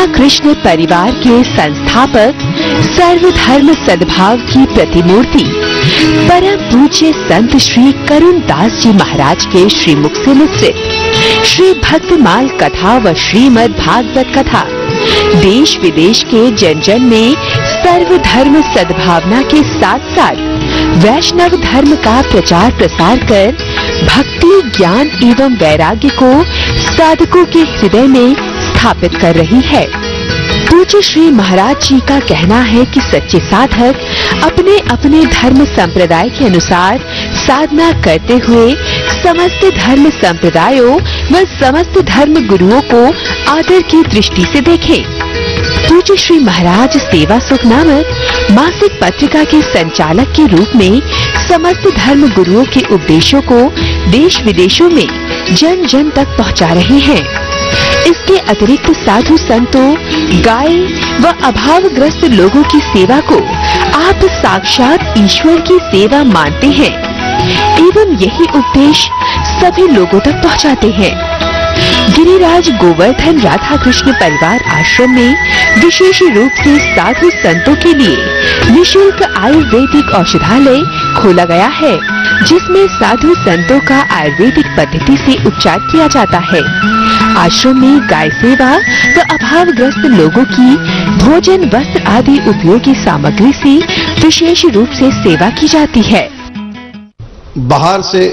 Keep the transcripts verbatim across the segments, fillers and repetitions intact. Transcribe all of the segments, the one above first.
राधा कृष्ण परिवार के संस्थापक सर्वधर्म सद्भाव की प्रतिमूर्ति परम पूज्य संत श्री करुण दास जी महाराज के श्रीमुख से मिश्रित श्री भक्तमाल कथा व श्रीमद् भागवत कथा देश विदेश के जन जन में सर्वधर्म सद्भावना के साथ साथ वैष्णव धर्म का प्रचार प्रसार कर भक्ति ज्ञान एवं वैराग्य को साधकों के हृदय में स्थापित कर रही है। पूज्य श्री महाराज जी का कहना है कि सच्चे साधक अपने अपने धर्म संप्रदाय के अनुसार साधना करते हुए समस्त धर्म संप्रदायों व समस्त धर्म गुरुओं को आदर की दृष्टि से देखें। पूज्य श्री महाराज सेवा सुख नामक मासिक पत्रिका के संचालक के रूप में समस्त धर्म गुरुओं के उपदेशों को देश विदेशों में जन जन तक पहुंचा रहे हैं। इसके अतिरिक्त साधु संतों, गाय व अभावग्रस्त लोगों की सेवा को आप साक्षात ईश्वर की सेवा मानते हैं एवं यही उपदेश सभी लोगों तक पहुंचाते हैं। गिरिराज गोवर्धन राधा कृष्ण परिवार आश्रम में विशेष रूप से साधु संतों के लिए निशुल्क आयुर्वेदिक औषधालय खोला गया है, जिसमें साधु संतों का आयुर्वेदिक पद्धति से उपचार किया जाता है। आश्रम में गाय सेवा व अभावग्रस्त लोगों की भोजन वस्त्र आदि उपयोगी सामग्री से विशेष रूप से सेवा की जाती है। बाहर से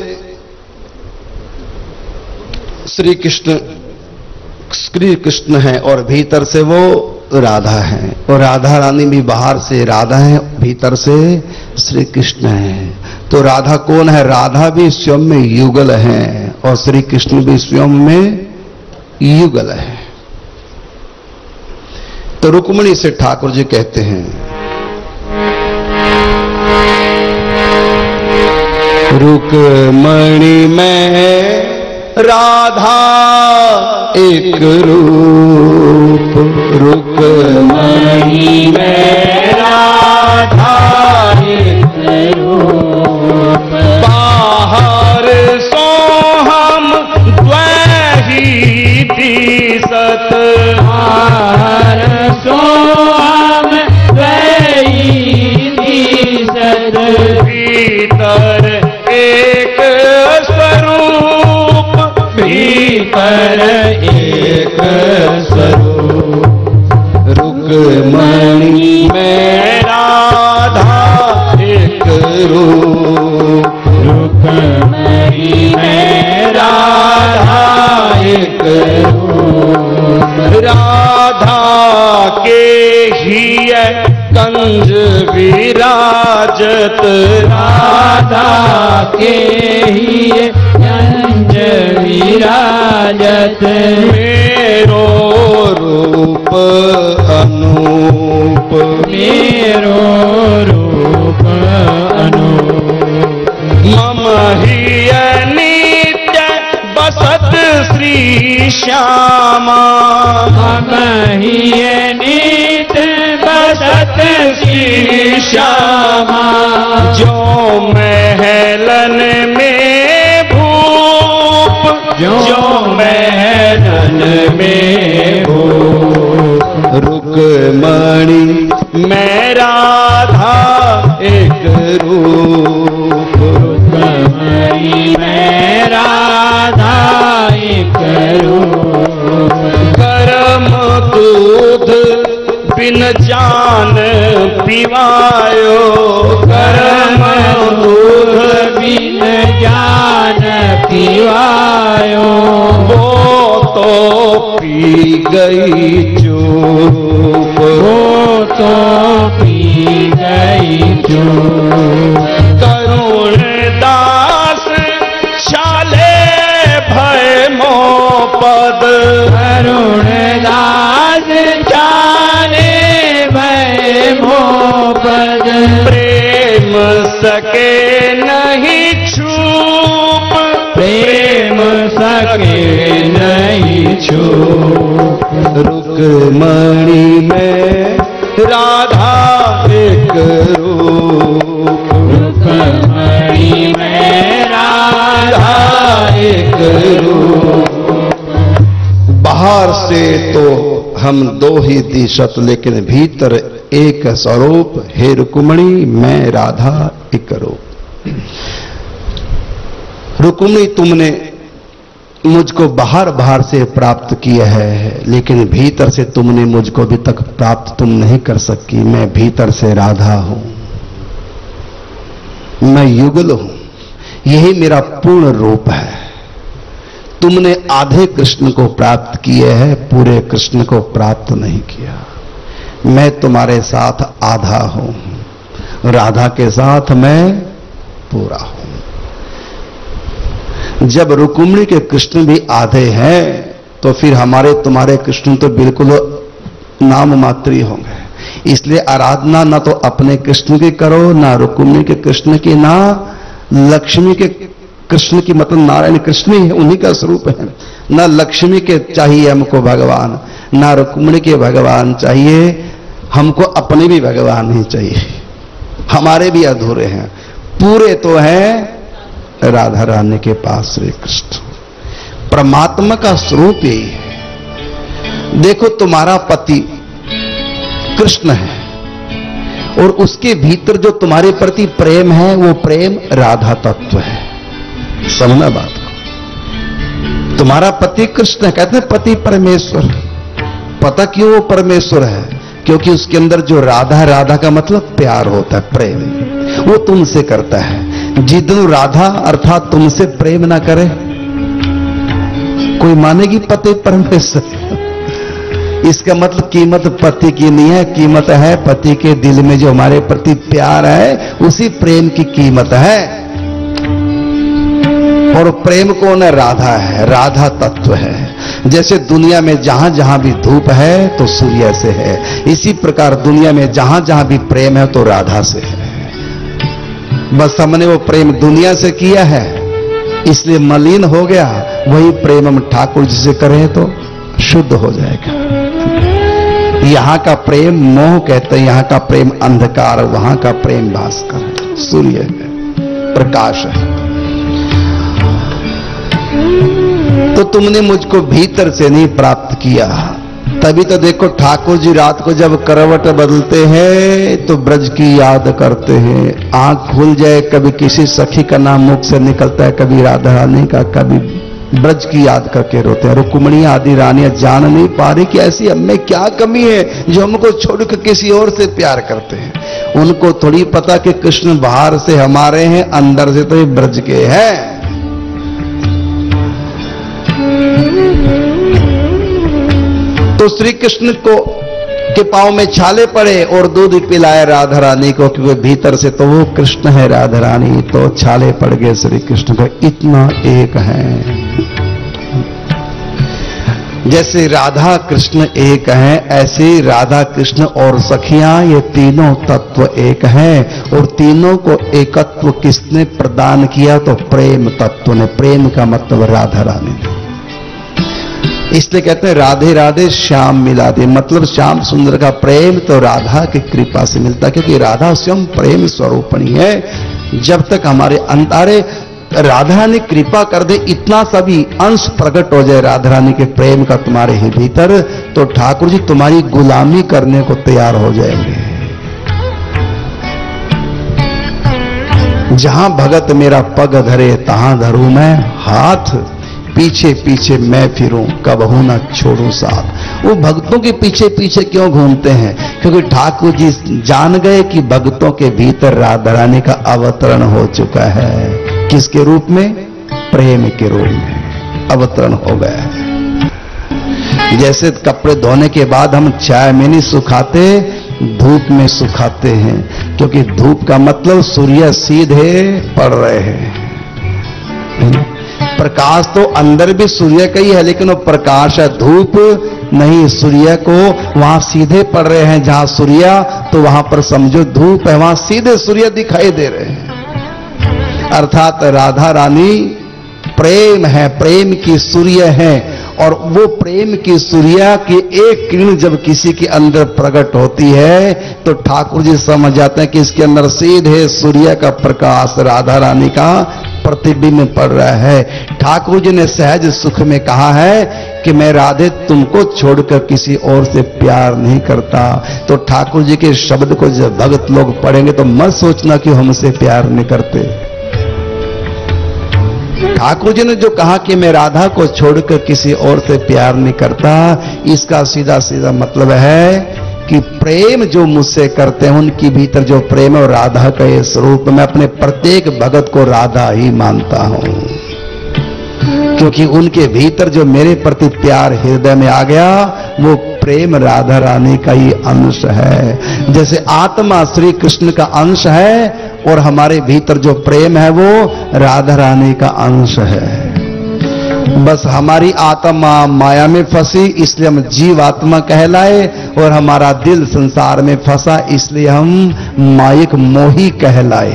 श्री कृष्ण श्री कृष्ण है और भीतर से वो राधा है, और राधा रानी भी बाहर से राधा है, भीतर से श्री कृष्ण है। तो राधा कौन है? राधा भी स्वयं में युगल है और श्री कृष्ण भी स्वयं में युगल है। तो रुक्मिणी से ठाकुर जी कहते हैं, रुक्मिणी में राधा एक रूप, रुक्मिणी में राधा एक रूप, बाहर सो हम द्वैही दिसत, बाहर सो हम द्वैही दिसत, भीतर एक स्वरूप, भीतर एक स्वरूप, रुक्मिणी में राधा एक रूप, रुक्मिणी में राधा एक रूप, राधा के ही कंज विराजत, राधा के ही कंज विराजत, मेरो रूप अनूप, मेरो रूप अनूप, मम ही नित्य बसत श्री श्यामा, मम ही नित्य बसत श्री श्यामा, जो महलन में भूप, जो महलन में भूप, रुक्मिणी में राधा एक रूप, रुक्मिणी में राधा एक रूप, कर्म दूध बिन जान पिवायो, कर्म दूध बिन जान पिवायो, वो तो पी गई चूप, वो तो पी गई चूप, करुण दास चाले भय मोपद, करुण दास चाले भय मोपद, प्रेम सके नहीं छूप, प्रेम सके नहीं छूप, रुक्मिणी में राधा एक रूप, रुक्मिणी में राधा एक रूप। बाहर से तो हम दो ही दिशत लेकिन भीतर एक स्वरूप, हे रुक्मिणी मैं राधा एक रूप। रुक्मिणी तुमने मुझको बाहर बाहर से प्राप्त किया है, लेकिन भीतर से तुमने मुझको अभी तक प्राप्त तुम नहीं कर सकी। मैं भीतर से राधा हूं, मैं युगल हूं, यही मेरा पूर्ण रूप है। तुमने आधे कृष्ण को प्राप्त किए हैं, पूरे कृष्ण को प्राप्त नहीं किया। मैं तुम्हारे साथ आधा हूं, राधा के साथ मैं पूरा हूं। जब रुक्मिणी के कृष्ण भी आधे हैं तो फिर हमारे तुम्हारे कृष्ण तो बिल्कुल नाम मात्र ही होंगे। इसलिए आराधना ना तो अपने कृष्ण की करो, ना रुक्मिणी के कृष्ण की, ना लक्ष्मी के कृष्ण की, मतलब नारायण कृष्ण ही है, उन्हीं का स्वरूप है। ना लक्ष्मी के चाहिए हमको भगवान, ना रुक्मिणी के भगवान चाहिए हमको, अपने भी भगवान ही चाहिए। हमारे भी अधूरे हैं, पूरे तो हैं राधा रानी के पास श्री कृष्ण। परमात्मा का स्वरूप यही है। देखो तुम्हारा पति कृष्ण है और उसके भीतर जो तुम्हारे प्रति प्रेम है वो प्रेम राधा तत्व है। समझना बात को। तुम्हारा पति कृष्ण है, कहते हैं पति परमेश्वर। पता क्यों वो परमेश्वर है? क्योंकि उसके अंदर जो राधा है, राधा का मतलब प्यार होता है, प्रेम, वो तुमसे करता है। जिदनु राधा अर्थात तुमसे प्रेम ना करे, कोई मानेगी पति परमेश्वर? इसका मतलब कीमत पति की नहीं है, कीमत है पति के दिल में जो हमारे प्रति प्यार है, उसी प्रेम की कीमत है। और प्रेम कौन है? राधा है, राधा तत्व है। जैसे दुनिया में जहां जहां भी धूप है तो सूर्य से है, इसी प्रकार दुनिया में जहां जहां भी प्रेम है तो राधा से है। बस हमने वो प्रेम दुनिया से किया है इसलिए मलिन हो गया, वही प्रेम हम ठाकुर जी से करें तो शुद्ध हो जाएगा। यहां का प्रेम मोह कहते हैं, यहां का प्रेम अंधकार, वहां का प्रेम भास्कर, सूर्य है, प्रकाश है। तो तुमने मुझको भीतर से नहीं प्राप्त किया, तभी तो देखो ठाकुर जी रात को जब करवट बदलते हैं तो ब्रज की याद करते हैं। आंख खुल जाए कभी किसी सखी का नाम मुख से निकलता है, कभी राधा रानी का, कभी ब्रज की याद करके रोते हैं। रुक्मिणी आदि रानियां जान नहीं पा रही कि ऐसी हमें क्या कमी है जो हमको छोड़कर किसी और से प्यार करते हैं। उनको थोड़ी पता कि कृष्ण बाहर से हमारे हैं, अंदर से तो ये ब्रज के हैं। तो श्री कृष्ण को के पांव में छाले पड़े और दूध पिलाए राधा रानी को, क्योंकि भीतर से तो वो कृष्ण है, राधा रानी तो छाले पड़ गए श्री कृष्ण को। इतना एक है। जैसे राधा कृष्ण एक हैं, ऐसे राधा कृष्ण और सखियां ये तीनों तत्व एक हैं। और तीनों को एकत्व किसने प्रदान किया? तो प्रेम तत्व ने। प्रेम का मतलब राधा रानी ने। इसलिए कहते हैं राधे राधे श्याम मिला दे, मतलब श्याम सुंदर का प्रेम तो राधा की कृपा से मिलता, क्योंकि राधा स्वयं प्रेम स्वरूपणी है। जब तक हमारे अंतारे राधा रानी कृपा कर दे, इतना सभी अंश प्रकट हो जाए राधा रानी के प्रेम का तुम्हारे ही भीतर, तो ठाकुर जी तुम्हारी गुलामी करने को तैयार हो जाएंगे। जहां भगत मेरा पग धरे तहां धरूं मैं हाथ, पीछे पीछे मैं फिरूं कबहू न छोड़ूं साथ। वो भक्तों के पीछे पीछे क्यों घूमते हैं? क्योंकि ठाकुर जी जान गए कि भक्तों के भीतर राधा रानी का अवतरण हो चुका है। किसके रूप में? प्रेम के रूप में अवतरण हो गया है। जैसे कपड़े धोने के बाद हम छाया में नहीं सुखाते, धूप में सुखाते हैं, क्योंकि धूप का मतलब सूर्य सीधे पड़ रहे हैं। प्रकाश तो अंदर भी सूर्य का ही है, लेकिन वो प्रकाश है, धूप नहीं। सूर्य को वहां सीधे पड़ रहे हैं, जहां सूर्य तो वहां पर समझो धूप है, वहां सीधे सूर्य दिखाई दे रहे हैं। अर्थात राधा रानी प्रेम है, प्रेम की सूर्य है। और वो प्रेम की सूर्य की एक किरण जब किसी के अंदर प्रकट होती है तो ठाकुर जी समझ जाते हैं कि इसके अंदर सीधे सूर्य का प्रकाश, राधा रानी का प्रतिबिंब पड़ रहा है। ठाकुर जी ने सहज सुख में कहा है कि मैं राधे तुमको छोड़कर किसी और से प्यार नहीं करता। तो ठाकुर जी के शब्द को जब भक्त लोग पढ़ेंगे तो मत सोचना कि हमसे प्यार नहीं करते। ठाकुर जी ने जो कहा कि मैं राधा को छोड़कर किसी और से प्यार नहीं करता, इसका सीधा सीधा मतलब है कि प्रेम जो मुझसे करते हैं उनके भीतर जो प्रेम है और राधा का ये स्वरूप, मैं अपने प्रत्येक भगत को राधा ही मानता हूं, क्योंकि उनके भीतर जो मेरे प्रति प्यार हृदय में आ गया वो प्रेम राधा रानी का ही अंश है। जैसे आत्मा श्री कृष्ण का अंश है और हमारे भीतर जो प्रेम है वो राधा रानी का अंश है। बस हमारी आत्मा माया में फंसी इसलिए हम जीव आत्मा कहलाए और हमारा दिल संसार में फंसा इसलिए हम मायिक मोही कहलाए।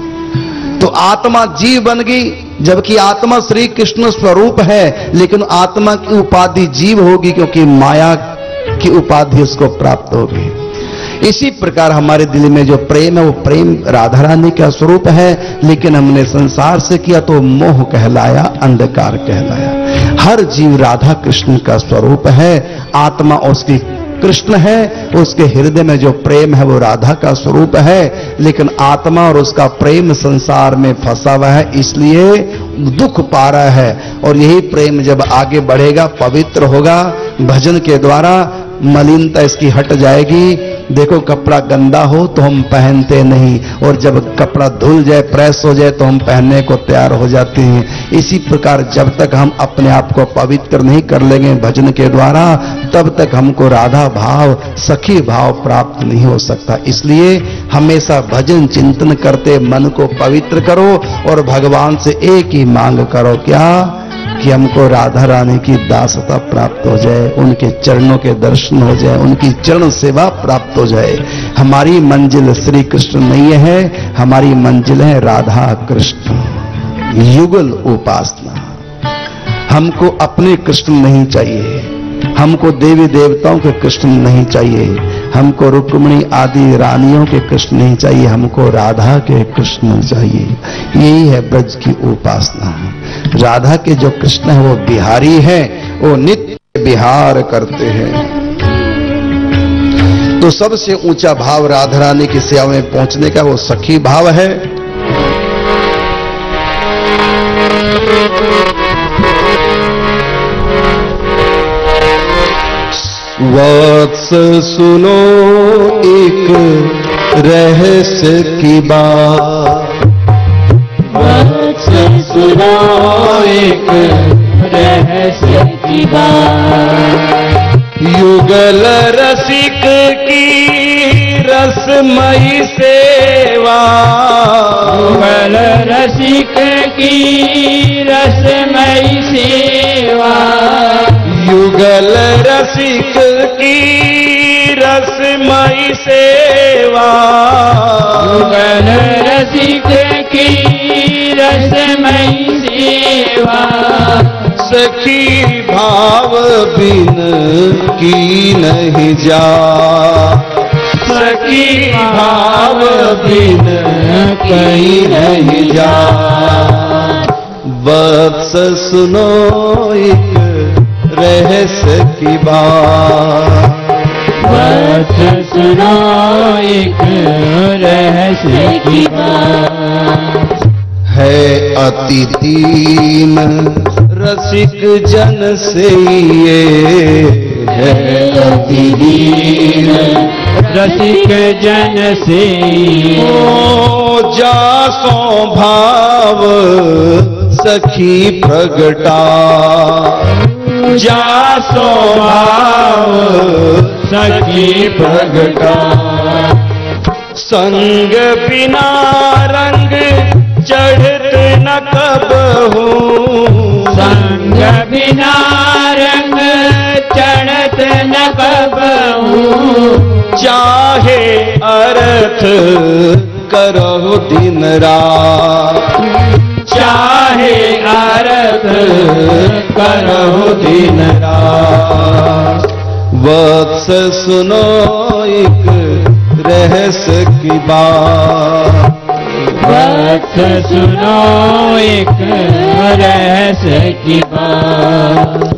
तो आत्मा जीव बन गई, जबकि आत्मा श्री कृष्ण स्वरूप है, लेकिन आत्मा की उपाधि जीव होगी क्योंकि माया की उपाधि उसको प्राप्त होगी। इसी प्रकार हमारे दिल में जो प्रेम है वो प्रेम राधा रानी का स्वरूप है, लेकिन हमने संसार से किया तो मोह कहलाया, अंधकार कहलाया। हर जीव राधा कृष्ण का स्वरूप है, आत्मा उसकी कृष्ण है, उसके हृदय में जो प्रेम है वो राधा का स्वरूप है, लेकिन आत्मा और उसका प्रेम संसार में फंसा हुआ है इसलिए दुख पा रहा है। और यही प्रेम जब आगे बढ़ेगा, पवित्र होगा भजन के द्वारा, मलिनता इसकी हट जाएगी। देखो कपड़ा गंदा हो तो हम पहनते नहीं, और जब कपड़ा धुल जाए, प्रेस हो जाए तो हम पहनने को तैयार हो जाते हैं। इसी प्रकार जब तक हम अपने आप को पवित्र नहीं कर लेंगे भजन के द्वारा, तब तक हमको राधा भाव, सखी भाव प्राप्त नहीं हो सकता। इसलिए हमेशा भजन चिंतन करते मन को पवित्र करो और भगवान से एक ही मांग करो, क्या कि हमको राधा रानी की दासता प्राप्त हो जाए, उनके चरणों के दर्शन हो जाए, उनकी चरण सेवा प्राप्त हो जाए। हमारी मंजिल श्री कृष्ण नहीं है, हमारी मंजिल है राधा कृष्ण युगल उपासना। हमको अपने कृष्ण नहीं चाहिए, हमको देवी देवताओं के कृष्ण नहीं चाहिए, हमको रुक्मिणी आदि रानियों के कृष्ण नहीं चाहिए, हमको राधा के कृष्ण चाहिए। यही है ब्रज की उपासना। राधा के जो कृष्ण है वो बिहारी है, वो नित्य विहार करते हैं। तो सबसे ऊंचा भाव राधा रानी की सेवा में पहुंचने का वो सखी भाव है। वत्स सुनो एक रहस्य की बात, वत्स सुनो एक रहस्य की बात, युगल रसिक की रसमयी सेवा, युगल रसिक की रसमयी सेवा, युगल रसिक की रसमयी सेवा, युगल रसिक की रसमयी सेवा, सखी भाव बिन की नहीं जा, सखी भाव बिन कहीं नहीं जा। वत्स सुनो एक रहस्य की बात, वत्स सुनो एक रहस्य की बात, है अति दीन रसिक जन से ये, है अति दीन रसिक जन से, ओ जासो भाव सखी प्रगटा, जासो भाव सखी प्रगटा, संग बिना रंग चढ़त न कब हूँ, संग बिना रंग चढ़त न कब हूँ, चाहे अर्थ करो दिन रात, चाहे अर्थ करो दिन रात। वत्स सुनो एक रहस्य की बात, वक्त सुनो एक रहस्य की बात।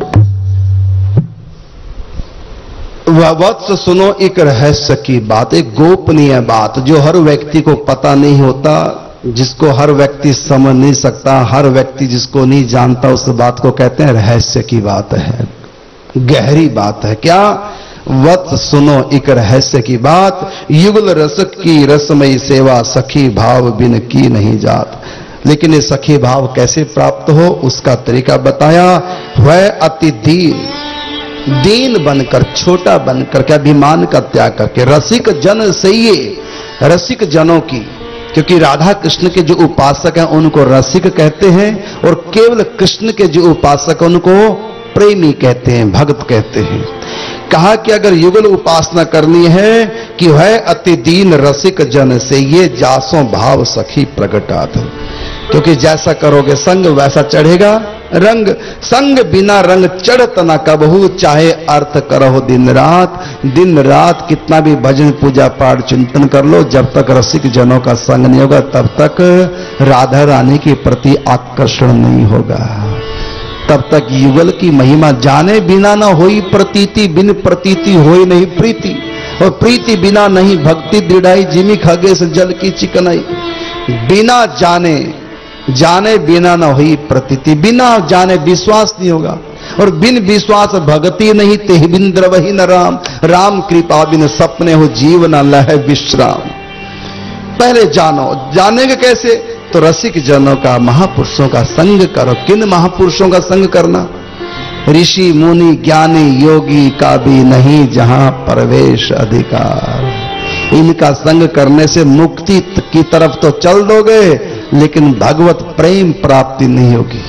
वह वत्स सुनो एक रहस्य की बात, एक गोपनीय बात जो हर व्यक्ति को पता नहीं होता, जिसको हर व्यक्ति समझ नहीं सकता, हर व्यक्ति जिसको नहीं जानता, उस बात को कहते हैं रहस्य की बात है, गहरी बात है। क्या? वत सुनो एक रहस्य की बात, युगल रसक की रसमयी सेवा, सखी भाव बिन की नहीं जात। लेकिन ये सखी भाव कैसे प्राप्त हो, उसका तरीका बताया। वह अति दीन, दीन बनकर, छोटा बनकर के, अभिमान का त्याग करके, रसिक जन से ये, रसिक जनों की, क्योंकि राधा कृष्ण के जो उपासक हैं उनको रसिक कहते हैं, और केवल कृष्ण के जो उपासक हैं उनको प्रेमी कहते हैं, भक्त कहते हैं। कहा कि अगर युगल उपासना करनी है कि वह अति दीन रसिक जन से ये जासों भाव सखी प्रगटात, क्योंकि जैसा करोगे संग वैसा चढ़ेगा रंग, संग बिना रंग चढ़त न कबहू, चाहे अर्थ करो दिन रात। दिन रात कितना भी भजन पूजा पाठ चिंतन कर लो, जब तक रसिक जनों का संग नहीं होगा तब तक राधा रानी के प्रति आकर्षण नहीं होगा, तब तक युगल की महिमा जाने बिना न होई प्रतीति, बिन प्रतीति होई नहीं प्रीति, और प्रीति बिना नहीं भक्ति दृढ़ाई, जिमी खगे से जल की चिकनाई। बिना जाने, जाने बिना न हुई प्रतीति, बिना जाने विश्वास नहीं होगा, और बिन विश्वास भक्ति नहीं, ते बिन द्रवही न राम, राम कृपा बिन सपने हो जीव न लह विश्राम। पहले जानो, जानेंगे कैसे? तो रसिक जनों का, महापुरुषों का संग करो। किन महापुरुषों का संग करना? ऋषि मुनि ज्ञानी योगी का भी नहीं जहां प्रवेश अधिकार। इनका संग करने से मुक्ति की तरफ तो चल दोगे, लेकिन भगवत प्रेम प्राप्ति नहीं होगी।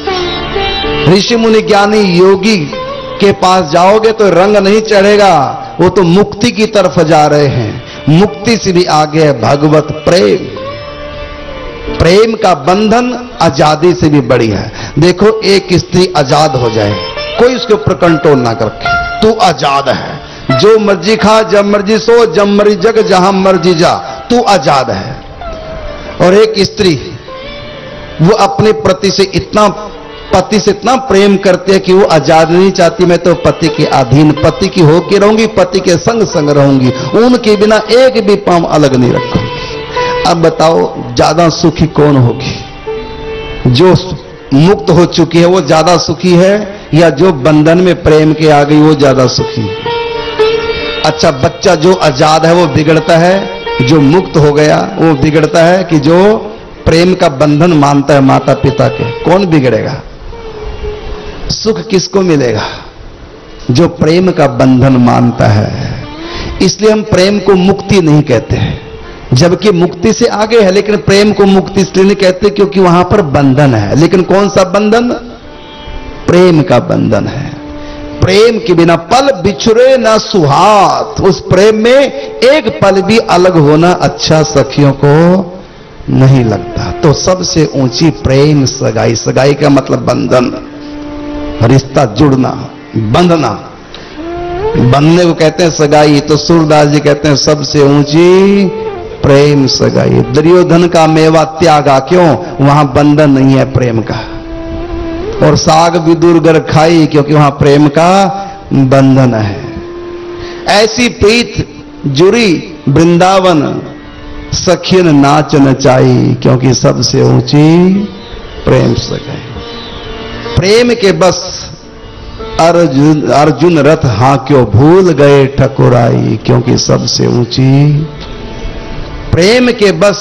ऋषि मुनि ज्ञानी योगी के पास जाओगे तो रंग नहीं चढ़ेगा, वो तो मुक्ति की तरफ जा रहे हैं। मुक्ति से भी आगे है भगवत प्रेम। प्रेम का बंधन आजादी से भी बड़ी है। देखो, एक स्त्री आजाद हो जाए, कोई उसके ऊपर कंट्रोल ना करके, तू आजाद है, जो मर्जी खा, जब मर्जी सो, जब मर्जी जग, जहां मर्जी जा, तू आजाद है। और एक स्त्री वो अपने पति से इतना पति से इतना प्रेम करती है कि वो आजाद नहीं चाहती, मैं तो पति के अधीन, पति की होके रहूंगी, पति के संग संग रहूंगी, उनके बिना एक भी पांव अलग नहीं रखूंगी। अब बताओ ज्यादा सुखी कौन होगी? जो मुक्त हो चुकी है वो ज्यादा सुखी है, या जो बंधन में प्रेम के आ गई वो ज्यादा सुखी है? अच्छा, बच्चा जो आजाद है वो बिगड़ता है, जो मुक्त हो गया वो बिगड़ता है, कि जो प्रेम का बंधन मानता है माता पिता के? कौन बिगड़ेगा? सुख किसको मिलेगा? जो प्रेम का बंधन मानता है। इसलिए हम प्रेम को मुक्ति नहीं कहते हैं, जबकि मुक्ति से आगे है, लेकिन प्रेम को मुक्ति इसलिए नहीं कहते क्योंकि वहां पर बंधन है। लेकिन कौन सा बंधन? प्रेम का बंधन है। प्रेम के बिना पल बिछुरे ना सुहात, उस प्रेम में एक पल भी अलग होना अच्छा सखियों को नहीं लगता। तो सबसे ऊंची प्रेम सगाई। सगाई का मतलब बंधन, रिश्ता जुड़ना, बंधना। बंधने को कहते हैं सगाई। तो सूरदास जी कहते हैं सबसे ऊंची प्रेम सगाई। दुर्योधन का मेवा त्यागा, क्यों? वहां बंधन नहीं है प्रेम का। और साग विदुर गर खाई, क्योंकि वहां प्रेम का बंधन है। ऐसी प्रीत जुरी वृंदावन, सखियन नाच नचाई, क्योंकि सबसे ऊंची प्रेम सगाई। प्रेम के बस अर्जुन अर्जुन रथ हाँ क्यों भूल गए ठकुराई, क्योंकि सबसे ऊंची प्रेम के बस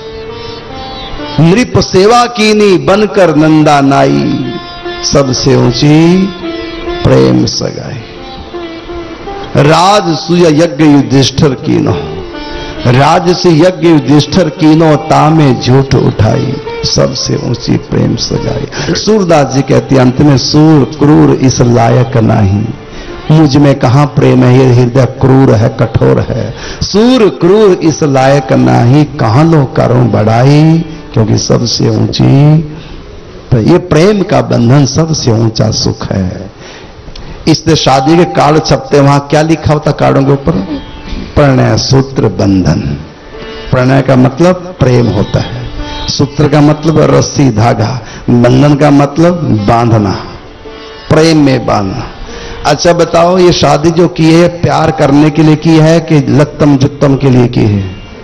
नृप सेवा कीनी बनकर नंदा नाई, सबसे ऊंची प्रेम सगाई। राजसूय यज्ञ युधिष्ठिर कीनो, राजसी यज्ञ युधिष्ठिर कीनो, तामे झूठ उठाई, सबसे ऊंची प्रेम सगाई। सूरदास जी कहते अंत में, सूर क्रूर इस लायक नहीं, मुझ में कहां प्रेम है, ये हृदय क्रूर है, कठोर है। सूर क्रूर इस लायक नहीं, कहां लो करूं बढ़ाई, क्योंकि सबसे ऊंची ये प्रेम का बंधन, सबसे ऊंचा सुख है। इसलिए शादी के कार्ड छपते, वहां क्या लिखा होता कार्डों के ऊपर? प्रणय सूत्र बंधन। प्रणय का मतलब प्रेम होता है। सूत्र का मतलब रस्सी धागा, बंधन का मतलब बांधना, प्रेम में बांधना। अच्छा बताओ, ये शादी जो की है प्यार करने के लिए की है कि लत्तम जुत्तम के लिए की है?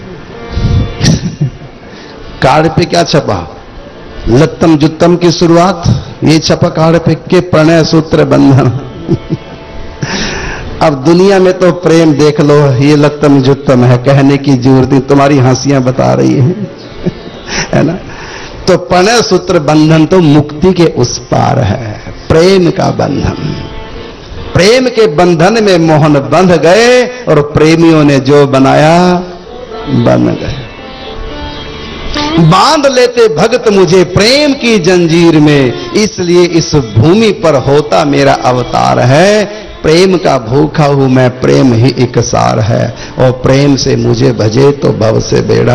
कार्ड पे क्या छपा? लत्तम जुत्तम की शुरुआत, ये छपा कार्ड पे के प्रणय सूत्र बंधन। अब दुनिया में तो प्रेम देख लो, ये लत्तम जुत्तम है, कहने की जरूरत नहीं, तुम्हारी हंसियां बता रही है है ना। तो प्रणय सूत्र बंधन तो मुक्ति के उस पार है, प्रेम का बंधन। प्रेम के बंधन में मोहन बंध गए और प्रेमियों ने जो बनाया बन गए। बांध लेते भक्त मुझे प्रेम की जंजीर में, इसलिए इस भूमि पर होता मेरा अवतार है। प्रेम का भूखा हूं मैं, प्रेम ही एक सार है, और प्रेम से मुझे भजे तो भव से बेड़ा।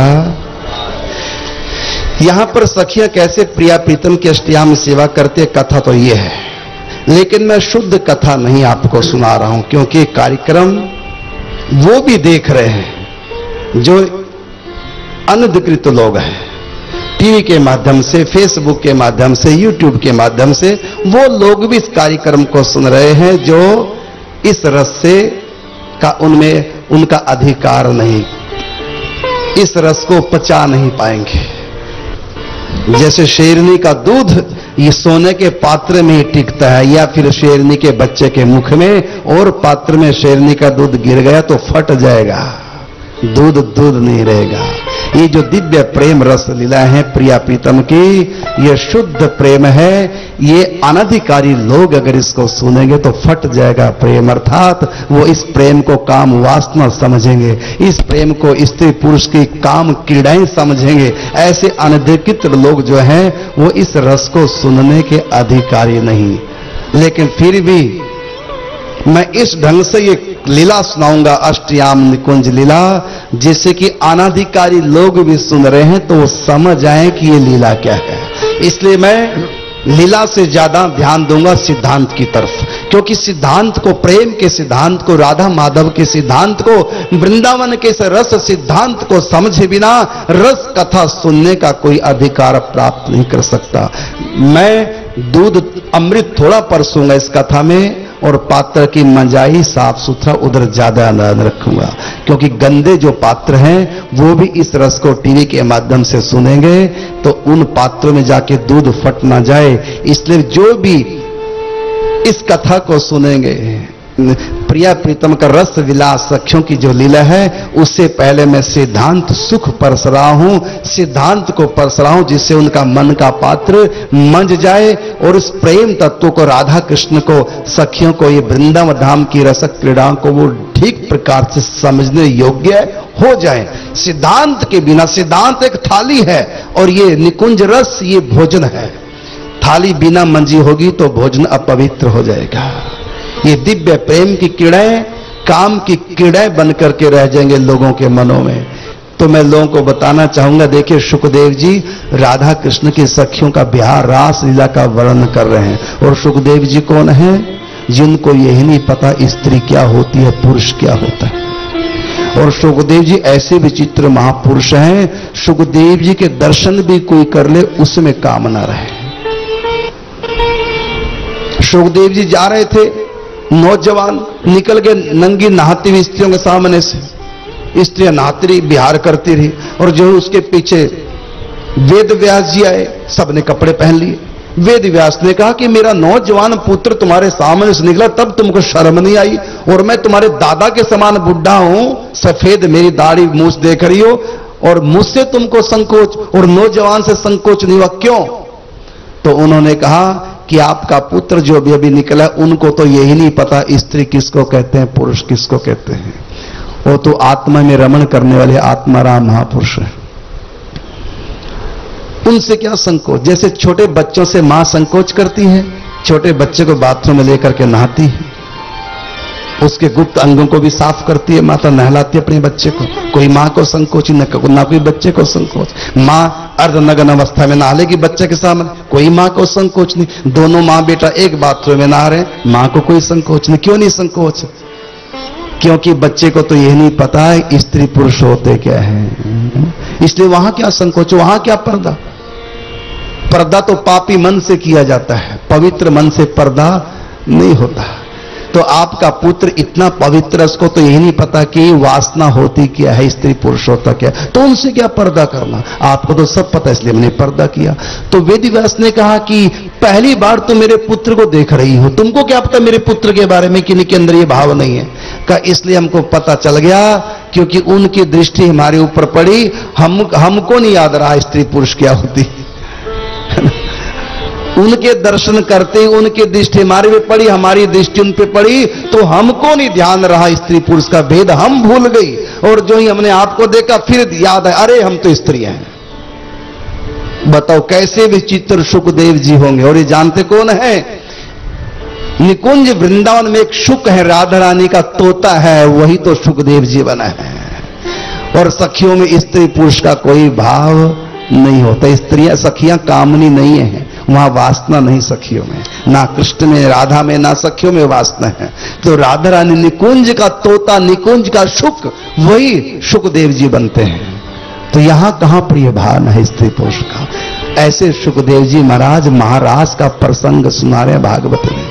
यहां पर सखियां कैसे प्रिया प्रीतम की अष्टयाम सेवा करते, कथा तो यह है, लेकिन मैं शुद्ध कथा नहीं आपको सुना रहा हूं, क्योंकि कार्यक्रम वो भी देख रहे हैं जो अनधिकृत लोग हैं। टीवी के माध्यम से, फेसबुक के माध्यम से, यूट्यूब के माध्यम से वो लोग भी इस कार्यक्रम को सुन रहे हैं जो इस रस से का उनमें उनका अधिकार नहीं, इस रस को पचा नहीं पाएंगे। जैसे शेरनी का दूध ये सोने के पात्र में ही टिकता है, या फिर शेरनी के बच्चे के मुख में और पात्र में शेरनी का दूध गिर गया तो फट जाएगा, दूध दूध नहीं रहेगा। ये जो दिव्य प्रेम रस लीला है प्रिया प्रीतम की, ये शुद्ध प्रेम है। ये अनधिकारी लोग अगर इसको सुनेंगे तो फट जाएगा प्रेम, अर्थात वो इस प्रेम को काम वासना समझेंगे, इस प्रेम को स्त्री पुरुष की काम क्रीड़ाएं समझेंगे। ऐसे अनधिकृत लोग जो हैं वो इस रस को सुनने के अधिकारी नहीं। लेकिन फिर भी मैं इस ढंग से ये लीला सुनाऊंगा, अष्टयाम निकुंज लीला, जिससे कि अनाधिकारी लोग भी सुन रहे हैं तो वो समझ आए कि ये लीला क्या है। इसलिए मैं लीला से ज्यादा ध्यान दूंगा सिद्धांत की तरफ, क्योंकि सिद्धांत को, प्रेम के सिद्धांत को, राधा माधव के सिद्धांत को, वृंदावन के इस रस सिद्धांत को समझे बिना रस कथा सुनने का कोई अधिकार प्राप्त नहीं कर सकता। मैं दूध अमृत थोड़ा परसूंगा इस कथा में, और पात्र की मंजाई साफ सुथरा उधर ज्यादा ध्यान रखूंगा, क्योंकि गंदे जो पात्र हैं वो भी इस रस को टीवी के माध्यम से सुनेंगे तो उन पात्रों में जाके दूध फट ना जाए। इसलिए जो भी इस कथा को सुनेंगे, प्रिया प्रीतम का रस विलास सखियों की जो लीला है, उससे पहले मैं सिद्धांत सुख परस रहा हूं, सिद्धांत को परस रहा हूं, जिससे उनका मन का पात्र मंज जाए और इस प्रेम तत्व को, राधा कृष्ण को, सखियों को, ये वृंदावन धाम की रसक क्रीड़ाओं को वो ठीक प्रकार से समझने योग्य हो जाए। सिद्धांत के बिना, सिद्धांत एक थाली है और ये निकुंज रस ये भोजन है। थाली बिना मंजी होगी तो भोजन अपवित्र हो जाएगा। ये दिव्य प्रेम की कीड़ाएं काम की कीड़ाएं बन करके रह जाएंगे लोगों के मनों में। तो मैं लोगों को बताना चाहूंगा, देखिए सुखदेव जी राधा कृष्ण की सखियों का बिहार रास लीला का वर्णन कर रहे हैं, और सुखदेव जी कौन है? जिनको यही नहीं पता स्त्री क्या होती है, पुरुष क्या होता है। और सुखदेव जी ऐसे विचित्र महापुरुष हैं, सुखदेव जी के दर्शन भी कोई कर ले उसमें काम ना रहे। सुखदेव जी जा रहे थे, नौजवान निकल गए नंगी नहाती हुई स्त्रियों के सामने से। स्त्रियां नहाती रही, बिहार करती रही, और जो उसके पीछे वेद व्यास जी आए, सबने कपड़े पहन लिए। वेद व्यास ने कहा कि मेरा नौजवान पुत्र तुम्हारे सामने से निकला, तब तुमको शर्म नहीं आई, और मैं तुम्हारे दादा के समान बुढ़ा हूं, सफेद मेरी दाढ़ी मूछ देख रही हो, और मुझसे तुमको संकोच, और नौजवान से संकोच नहीं हुआ, क्यों? तो उन्होंने कहा कि आपका पुत्र जो अभी अभी निकला, उनको तो यही नहीं पता स्त्री किसको कहते हैं, पुरुष किसको कहते हैं। वो तो आत्मा में रमण करने वाले आत्माराम महापुरुष हैं, उनसे क्या संकोच। जैसे छोटे बच्चों से मां संकोच करती है, छोटे बच्चे को बाथरूम में लेकर के नहाती है, उसके गुप्त अंगों को भी साफ करती है, माता नहलाती है अपने बच्चे को। कोई मां को संकोच न, ना कोई बच्चे को संकोच। मां अर्धनग्न अवस्था में नहा लेगी बच्चे के सामने, कोई मां को संकोच नहीं। दोनों मां बेटा एक बाथरूम में नहा रहे, मां को कोई संकोच नहीं। क्यों नहीं संकोच? क्योंकि बच्चे को तो यह नहीं पता है स्त्री पुरुष होते क्या है, इसलिए वहां क्या संकोच, वहां क्या पर्दा। पर्दा तो पापी मन से किया जाता है, पवित्र मन से पर्दा नहीं होता। तो आपका पुत्र इतना पवित्र, उसको तो यही नहीं पता कि वासना होती क्या है, स्त्री पुरुष होता क्या, तो उनसे क्या पर्दा करना। आपको तो सब पता, इसलिए मैंने पर्दा किया। तो वेदव्यास ने कहा कि पहली बार तो मेरे पुत्र को देख रही हो, तुमको क्या पता मेरे पुत्र के बारे में कि इनके अंदर ये भाव नहीं है। का इसलिए हमको पता चल गया, क्योंकि उनकी दृष्टि हमारे ऊपर पड़ी, हम हमको नहीं याद रहा स्त्री पुरुष क्या होती। उनके दर्शन करते उनकी दृष्टि हमारे पे पड़ी, हमारी दृष्टि उन पे पड़ी, तो हमको नहीं ध्यान रहा स्त्री पुरुष का भेद, हम भूल गई। और जो ही हमने आपको देखा फिर याद है, अरे हम तो स्त्री हैं। बताओ कैसे विचित्र सुखदेव जी होंगे। और ये जानते कौन है? निकुंज वृंदावन में एक शुक है, राधा रानी का तोता है, वही तो सुखदेव जी बना है। और सखियों में स्त्री पुरुष का कोई भाव नहीं होता। स्त्रियां सखियां कामनी नहीं है, वहां वासना नहीं सखियों में, ना कृष्ण में, राधा में, ना सखियों में वासना है। तो राधा रानी निकुंज का तोता, निकुंज का शुक, वही सुखदेव जी बनते हैं। तो यहां कहां प्रिय भान है स्त्री पुरुष का। ऐसे सुखदेव जी महाराज महाराज का प्रसंग सुना रहे भागवत में।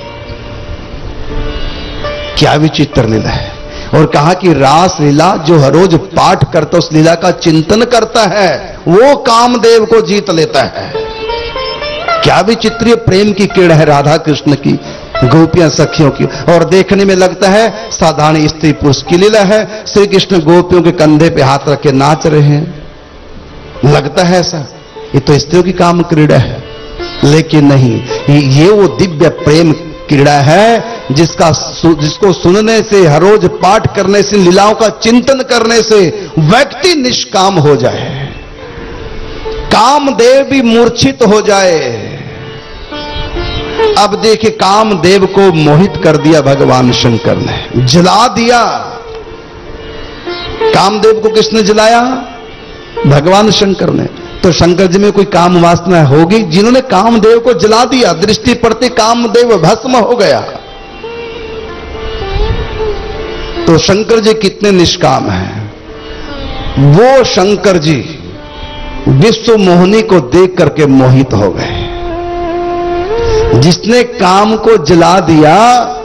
क्या विचित्र लीला है। और कहा कि रास लीला जो हर रोज पाठ करता, उस लीला का चिंतन करता है, वो कामदेव को जीत लेता है। क्या विचित्र प्रेम की किरण है राधा कृष्ण की, गोपियां सखियों की। और देखने में लगता है साधारण स्त्री पुरुष की लीला है। श्री कृष्ण गोपियों के कंधे पे हाथ रख के नाच रहे हैं, लगता है ऐसा, ये तो स्त्रियों की काम क्रीड़ा है। लेकिन नहीं, ये वो दिव्य प्रेम क्रीड़ा है जिसका जिसको सुनने से, हर रोज पाठ करने से, लीलाओं का चिंतन करने से व्यक्ति निष्काम हो जाए, कामदेव भी मूर्छित हो जाए। अब देखिए, कामदेव को मोहित कर दिया भगवान शंकर ने, जला दिया। कामदेव को किसने जलाया? भगवान शंकर ने। तो शंकर जी में कोई काम वासना होगी? जिन्होंने कामदेव को जला दिया, दृष्टि पड़ते कामदेव भस्म हो गया। तो शंकर जी कितने निष्काम हैं। वो शंकर जी विश्व मोहिनी को देख करके मोहित हो गए। जिसने काम को जला दिया,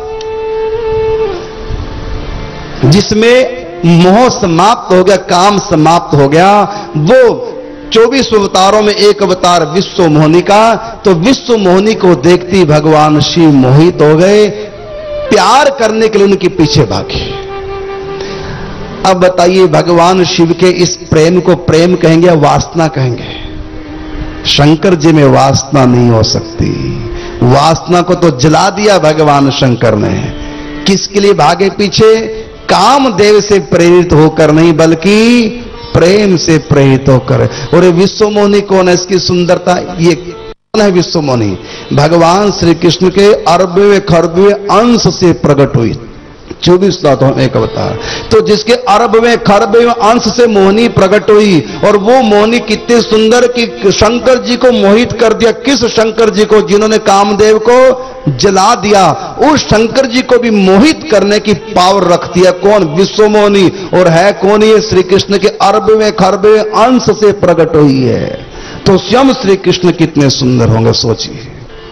जिसमें मोह समाप्त हो गया, काम समाप्त हो गया, वो चौबीस अवतारों में एक अवतार विश्व मोहिनी का। तो विश्व मोहिनी को देखती भगवान शिव मोहित हो गए, प्यार करने के लिए उनके पीछे भागे। अब बताइए, भगवान शिव के इस प्रेम को प्रेम कहेंगे या वासना कहेंगे? शंकर जी में वासना नहीं हो सकती। वासना को तो जला दिया भगवान शंकर ने। किसके लिए भागे पीछे? कामदेव से प्रेरित होकर नहीं, बल्कि प्रेम से प्रेरित होकर। और ये विश्व मोहिनी कौन है? इसकी सुंदरता, ये कौन है विश्व मोहिनी? भगवान श्री कृष्ण के अरबवें खरबवें अंश से प्रकट हुई, चौबीस लातों एक अवतार। तो जिसके अरबवें खरबवें अंश से मोहिनी प्रकट हुई, और वो मोहिनी कितनी सुंदर कि शंकर जी को मोहित कर दिया। किस शंकर जी को? जिन्होंने कामदेव को जला दिया। उस शंकर जी को भी मोहित करने की पावर रखती है कौन? विश्व मोहिनी। और है कौन ये? श्री कृष्ण के अरबवें खरबवें अंश से प्रकट हुई है। तो स्वयं श्री कृष्ण कितने सुंदर होंगे, सोचिए।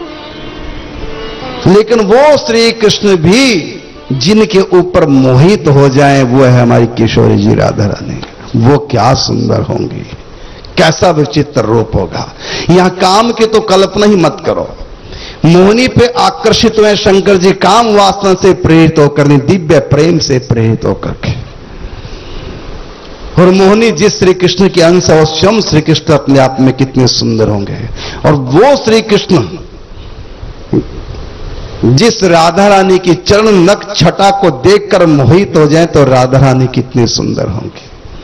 लेकिन वो श्री कृष्ण भी जिनके ऊपर मोहित हो जाएं, वो है हमारी किशोरी जी राधा रानी। वो क्या सुंदर होंगी, कैसा विचित्र रूप होगा। यहां काम की तो कल्पना ही मत करो। मोहिनी पे आकर्षित हुए शंकर जी, काम वासना से प्रेरित होकर नहीं, दिव्य प्रेम से प्रेरित होकर के। और मोहिनी जिस श्री कृष्ण के अंश है, स्वयं श्री कृष्ण अपने आप में कितने सुंदर होंगे। और वो श्री कृष्ण जिस राधा रानी की चरण नख छटा को देखकर मोहित हो जाए, तो राधा रानी कितनी सुंदर होंगी।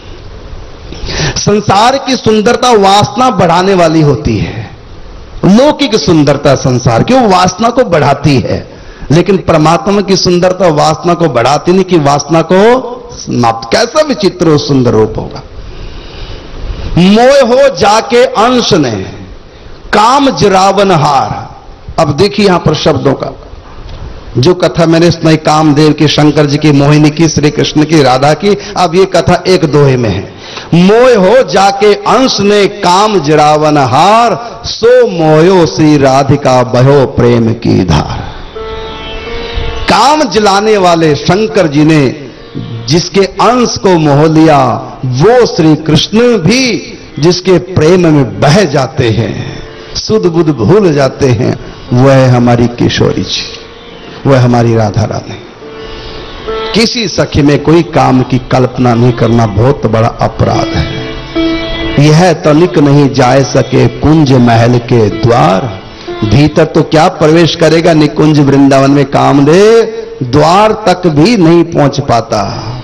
संसार की सुंदरता वासना बढ़ाने वाली होती है। लौकिक सुंदरता संसार की, वो वासना को बढ़ाती है। लेकिन परमात्मा की सुंदरता वासना को बढ़ाती नहीं, कि वासना को समाप्त। कैसा विचित्र और सुंदर रूप होगा। मोह हो जाके अंश ने, काम जरावन हार। अब देखिए यहां पर शब्दों का, जो कथा मैंने सुनाई कामदेव की, शंकर जी की, मोहिनी की, श्री कृष्ण की, राधा की, अब ये कथा एक दोहे में है। मोय हो जाके अंश ने काम जरावन हार, सो मोयो श्री राधिका बहो प्रेम की धार। काम जलाने वाले शंकर जी ने जिसके अंश को मोह लिया, वो श्री कृष्ण भी जिसके प्रेम में बह जाते हैं, सुध बुध भूल जाते हैं, वह हमारी किशोरी जी, वह हमारी राधा रानी। किसी सखी में कोई काम की कल्पना नहीं करना बहुत बड़ा अपराध है। यह तनिक नहीं जाए सके कुंज महल के द्वार, भीतर तो क्या प्रवेश करेगा निकुंज वृंदावन में कामदेव, द्वार तक भी नहीं पहुंच पाता।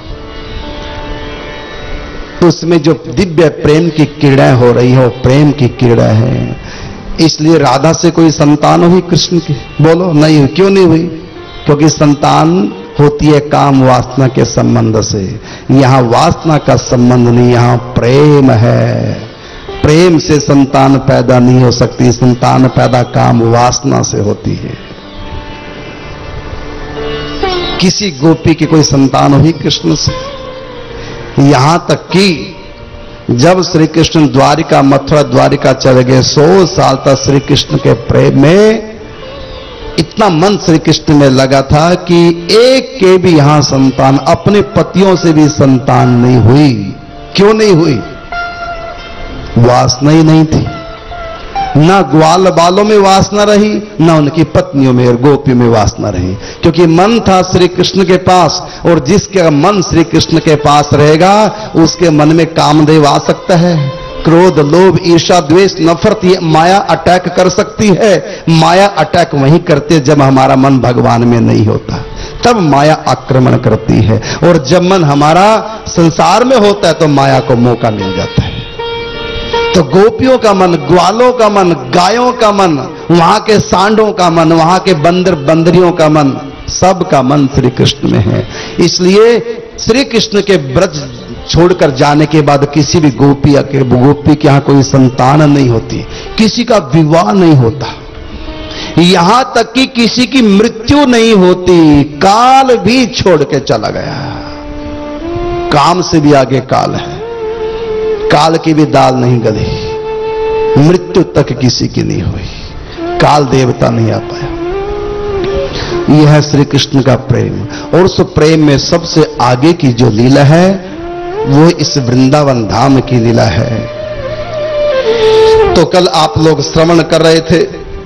तो उसमें जो दिव्य प्रेम की किरणें हो रही हो, प्रेम की किरणें है। इसलिए राधा से कोई संतान हुई कृष्ण की? बोलो नहीं हुई। क्यों नहीं हुई? क्योंकि संतान होती है काम वासना के संबंध से। यहां वासना का संबंध नहीं, यहां प्रेम है। प्रेम से संतान पैदा नहीं हो सकती, संतान पैदा काम वासना से होती है। किसी गोपी की कोई संतान हुई कृष्ण से? यहां तक कि जब श्री कृष्ण द्वारिका, मथुरा द्वारिका चले गए, सौ साल तक श्री कृष्ण के प्रेम में इतना मन श्री कृष्ण में लगा था कि एक के भी यहां संतान, अपने पतियों से भी संतान नहीं हुई। क्यों नहीं हुई? वासना ही नहीं थी। ना ग्वाल बालों में वासना रही, ना उनकी पत्नियों में और गोपियों में वासना रही, क्योंकि मन था श्री कृष्ण के पास। और जिसका मन श्री कृष्ण के पास रहेगा, उसके मन में कामदेव आ सकता है। क्रोध, लोभ, ईर्ष्या, द्वेष, नफरत, ये माया अटैक कर सकती है। माया अटैक वहीं करती है जब हमारा मन भगवान में नहीं होता, तब माया आक्रमण करती है। और जब मन हमारा संसार में होता है तो माया को मौका मिल जाता है। तो गोपियों का मन, ग्वालों का मन, गायों का मन, वहां के सांडों का मन, वहां के बंदर बंदरियों का मन, सबका मन श्री कृष्ण में है। इसलिए श्री कृष्ण के ब्रज छोड़कर जाने के बाद किसी भी गोपी के गोपी के यहां कोई संतान नहीं होती, किसी का विवाह नहीं होता, यहां तक कि किसी की मृत्यु नहीं होती। काल भी छोड़ के चला गया। काम से भी आगे काल है, काल की भी दाल नहीं गली, मृत्यु तक किसी की नहीं हुई, काल देवता नहीं आ पाया। यह है श्री कृष्ण का प्रेम। और उस प्रेम में सबसे आगे की जो लीला है वो इस वृंदावन धाम की लीला है। तो कल आप लोग श्रवण कर रहे थे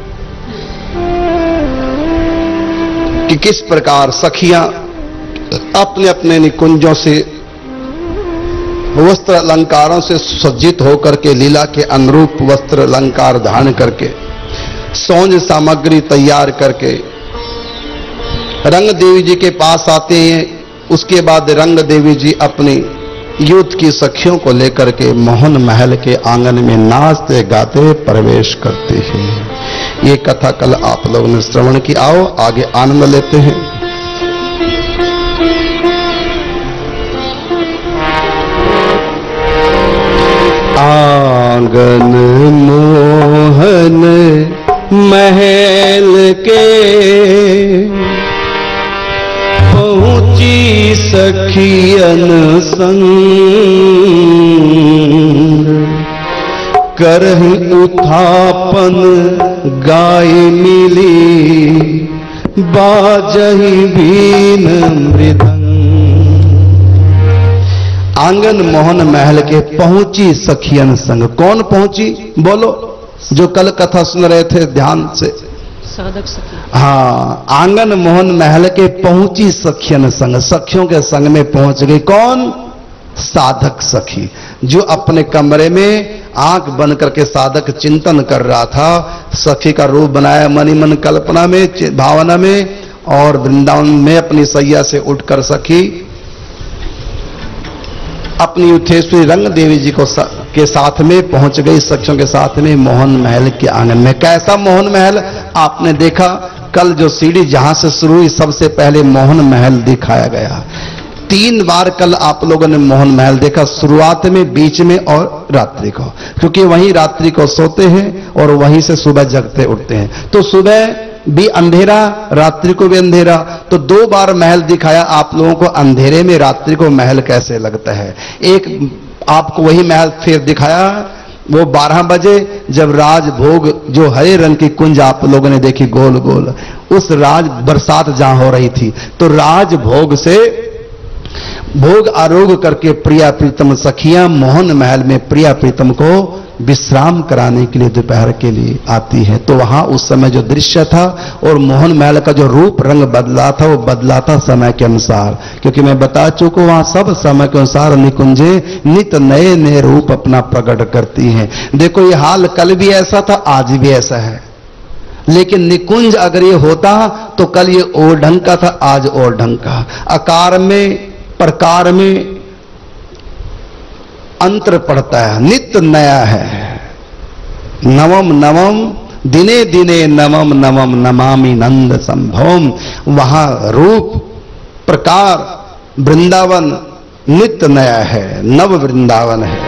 कि किस प्रकार सखियां अपने अपने निकुंजों से, वस्त्र अलंकारों से सज्जित होकर के, लीला के अनुरूप वस्त्र अलंकार धारण करके, सौंज सामग्री तैयार करके रंग देवी जी के पास आते हैं। उसके बाद रंग देवी जी अपनी युद्ध की सखियों को लेकर के मोहन महल के आंगन में नाचते गाते प्रवेश करते हैं। ये कथा कल आप लोगों ने श्रवण की। आओ आगे आनंद लेते हैं। आंगन मोहन महल के पहुंची सखियन संग, करहि उत्थापन गाय मिली, बाजहि बीन मृदंग। आंगन मोहन महल के पहुंची सखियन संग। कौन पहुंची? बोलो, जो कल कथा सुन रहे थे ध्यान से। साधक सखी। हाँ, आंगन मोहन महल के पहुंची सखियन संग, सखियों के संग में पहुंच गई। कौन? साधक सखी, जो अपने कमरे में आंख बंद करके साधक चिंतन कर रहा था। सखी का रूप बनाया मनी मन कल्पना में, भावना में, और वृंदावन में अपनी सैया से उठकर सखी अपनी उठेश्वरी रंग देवी जी को सा, के साथ में पहुंच गई, सखियों के साथ में मोहन महल के आंगन में। कैसा मोहन महल? आपने देखा कल जो सीढ़ी जहां से शुरू हुई, सबसे पहले मोहन महल दिखाया गया। तीन बार कल आप लोगों ने मोहन महल देखा, शुरुआत में, बीच में और रात्रि को, क्योंकि वहीं रात्रि को सोते हैं और वहीं से सुबह जगते उठते हैं। तो सुबह भी अंधेरा, रात्रि को भी अंधेरा। तो दो बार महल दिखाया आप लोगों को, अंधेरे में रात्रि को महल कैसे लगता है। एक आपको वही महल फिर दिखाया, वो बारह बजे जब राजभोग, जो हरे रंग की कुंज आप लोगों ने देखी गोल गोल, उस राज बरसात जहां हो रही थी, तो राजभोग से भोग आरोग करके प्रिया प्रीतम सखियां मोहन महल में प्रिया प्रीतम को विश्राम कराने के लिए दोपहर के लिए आती है। तो वहां उस समय जो दृश्य था और मोहन महल का जो रूप रंग बदला था, वो बदला था समय के अनुसार, क्योंकि मैं बता चुका वहां सब समय के अनुसार निकुंजे नित नए नए रूप अपना प्रकट करती हैं। देखो ये हाल कल भी ऐसा था, आज भी ऐसा है, लेकिन निकुंज अगर ये होता तो कल ये और ढंग का था, आज और ढंग का। आकार में प्रकार में अंतर पड़ता है, नित्य नया है। नवम नवम दिने दिने नवम नवम नमामि नंद संभवम। वहां रूप प्रकार वृंदावन नित्य नया है, नव वृंदावन है।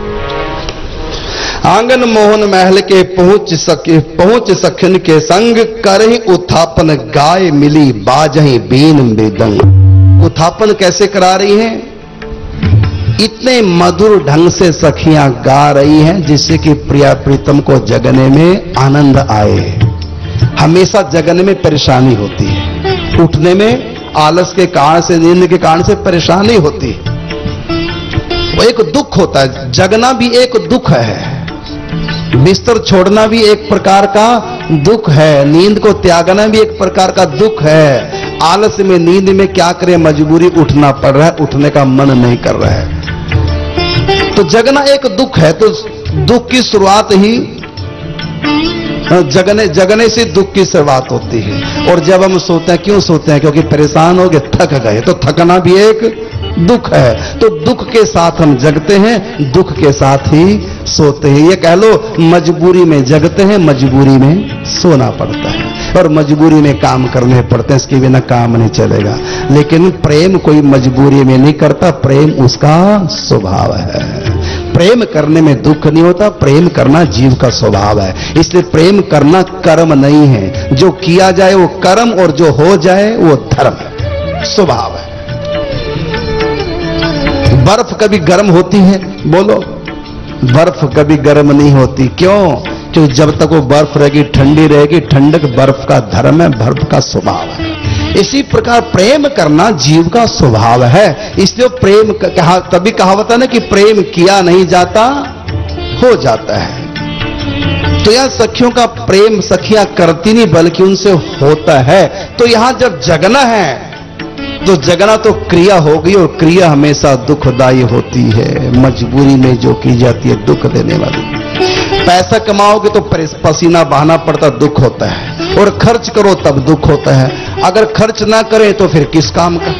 आंगन मोहन महल के पहुंच सके पहुंच सखन के संग करही उत्थापन गाय मिली बाजही बीन मृदंग। उत्थापन कैसे करा रही हैं? इतने मधुर ढंग से सखियां गा रही हैं जिससे कि प्रिया प्रीतम को जगने में आनंद आए। हमेशा जगने में परेशानी होती है, उठने में आलस के कारण से, नींद के कारण से परेशानी होती है, वो एक दुख होता है। जगना भी एक दुख है, बिस्तर छोड़ना भी एक प्रकार का दुख है, नींद को त्यागना भी एक प्रकार का दुख है। आलस में, नींद में क्या करें, मजबूरी उठना पड़ रहा है, उठने का मन नहीं कर रहा है, तो जगना एक दुख है। तो दुख की शुरुआत ही जगने जगने से दुख की शुरुआत होती है। और जब हम सोते हैं, क्यों सोते हैं? क्योंकि परेशान हो गए, थक गए, तो थकना भी एक दुख है। तो दुख के साथ हम जगते हैं, दुख के साथ ही सोते हैं। ये कह लो मजबूरी में जगते हैं, मजबूरी में सोना पड़ता है, और मजबूरी में काम करने पड़ते हैं, इसके बिना काम नहीं चलेगा। लेकिन प्रेम कोई मजबूरी में नहीं करता, प्रेम उसका स्वभाव है। प्रेम करने में दुख नहीं होता, प्रेम करना जीव का स्वभाव है। इसलिए प्रेम करना कर्म नहीं है, जो किया जाए वो कर्म, और जो हो जाए वो धर्म, स्वभाव है। बर्फ कभी गर्म होती है? बोलो, बर्फ कभी गर्म नहीं होती। क्यों? क्योंकि जब तक वो बर्फ रहेगी, ठंडी रहेगी। ठंडक बर्फ का धर्म है, बर्फ का स्वभाव है। इसी प्रकार प्रेम करना जीव का स्वभाव है। इसलिए प्रेम कहा, तभी कहावत है ना कि प्रेम किया नहीं जाता, हो जाता है। तो यह सखियों का प्रेम सखियां करती नहीं, बल्कि उनसे होता है। तो यहां जब जगना है तो जगना तो क्रिया होगी, और क्रिया हमेशा दुखदायी होती है। मजबूरी में जो की जाती है दुख देने वाली। पैसा कमाओगे तो पसीना बहाना पड़ता, दुख होता है, और खर्च करो तब दुख होता है। अगर खर्च ना करें तो फिर किस काम का,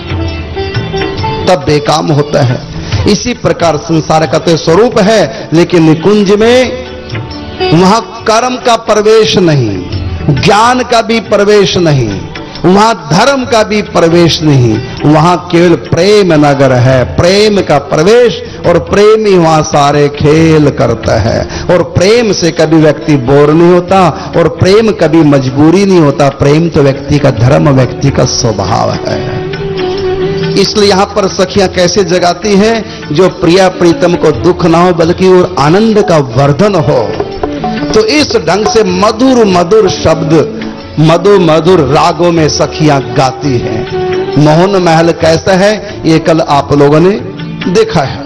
तब बेकाम होता है। इसी प्रकार संसार का तो स्वरूप है, लेकिन निकुंज में वहां कर्म का प्रवेश नहीं, ज्ञान का भी प्रवेश नहीं, वहां धर्म का भी प्रवेश नहीं, वहां केवल प्रेम नगर है, प्रेम का प्रवेश। और प्रेम ही वहां सारे खेल करता है। और प्रेम से कभी व्यक्ति बोर नहीं होता, और प्रेम कभी मजबूरी नहीं होता। प्रेम तो व्यक्ति का धर्म, व्यक्ति का स्वभाव है। इसलिए यहां पर सखियां कैसे जगाती हैं? जो प्रिया प्रीतम को दुख ना हो, बल्कि और आनंद का वर्धन हो। तो इस ढंग से मधुर मधुर शब्द, मधु मधुर रागों में सखियां गाती हैं। मोहन महल कैसा है ये कल आप लोगों ने देखा है।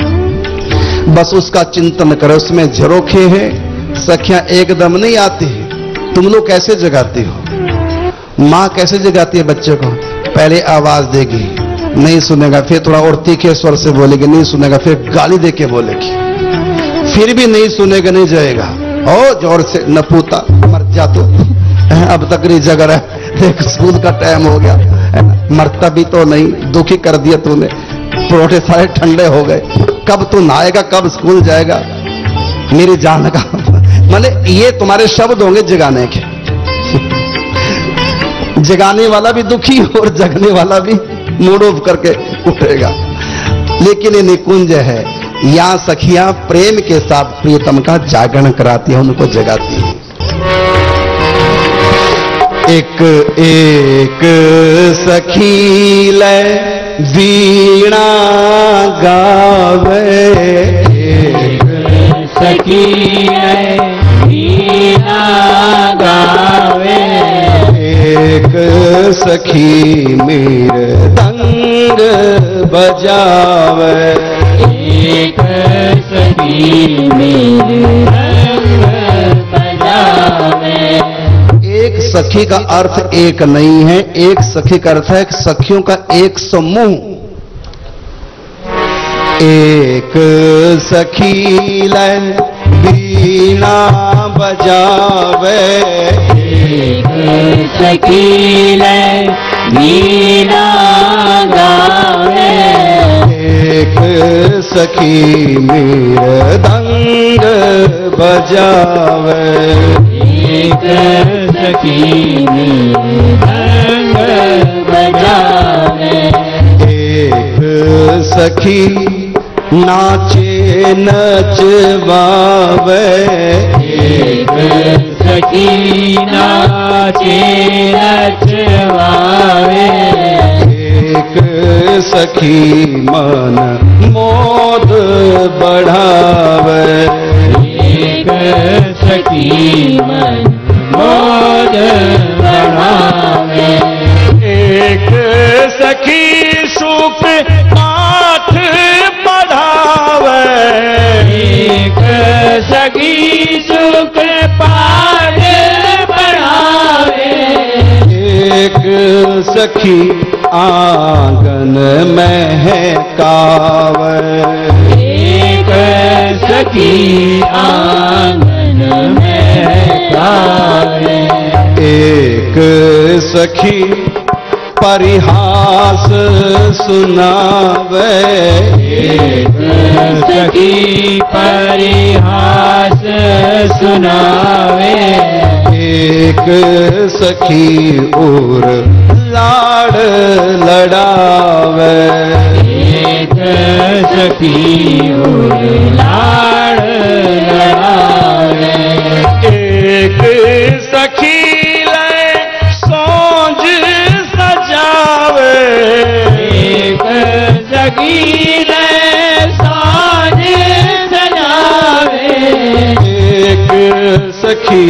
बस उसका चिंतन करो, उसमें झरोखे हैं। सखियां एकदम नहीं आती, तुम लोग कैसे जगाती हो? मां कैसे जगाती है बच्चे को? पहले आवाज देगी, नहीं सुनेगा, फिर थोड़ा और तीखे स्वर से बोलेगी, नहीं सुनेगा, फिर गाली देके बोलेगी, फिर भी नहीं सुनेगा, नहीं जाएगा, ओ जोर से नपूता मर जा तो, अब तक नहीं जग रहा है, देख स्कूल का टाइम हो गया, मरता भी तो नहीं, दुखी कर दिया तूने, परोठे सारे ठंडे हो गए, कब तू नहाएगा, कब स्कूल जाएगा, मेरी जान का माने ये तुम्हारे शब्द होंगे जगाने के। जगाने वाला भी दुखी और जगने वाला भी मूड ऑफ करके उठेगा। लेकिन ये निकुंज है, यहां सखियां प्रेम के साथ प्रियतम का जागरण कराती है, उनको जगाती है। एक एक सखी लय वीणा गावे, एक सखी लय वीणा गावे, एक सखी मृदंग बजावे, एक सखी मृदंग बजावे। एक सखी का अर्थ एक नहीं है, एक सखी का अर्थ है सखियों का एक समूह। एक सखी लय वीणा बजावे, एक सखी लय वीणा गावे, एक सखी मृदंग बजावे, एक सखी मृदंग बजावे, एक सखी नाचे नचवावे, एक सखी नाचे नचवावे, एक सखी मन मोद बढ़ावे, एक सखी मन मोद बढ़ावे, एक सखी सुख पाठ पढ़ावे, एक सखी सुख पाठ पढ़ावे, एक सखी आंगन महकावे, एक सखी आंगन में गावे, एक सखी परिहास सुनावे, एक सखी परिहास सुनावे, एक सखी और लाड़ लड़ावे, एक सखी और लाड़ लड़ावे, एक सखी लय सोज सजावे, एक सखी लय साज सजावे, एक सखी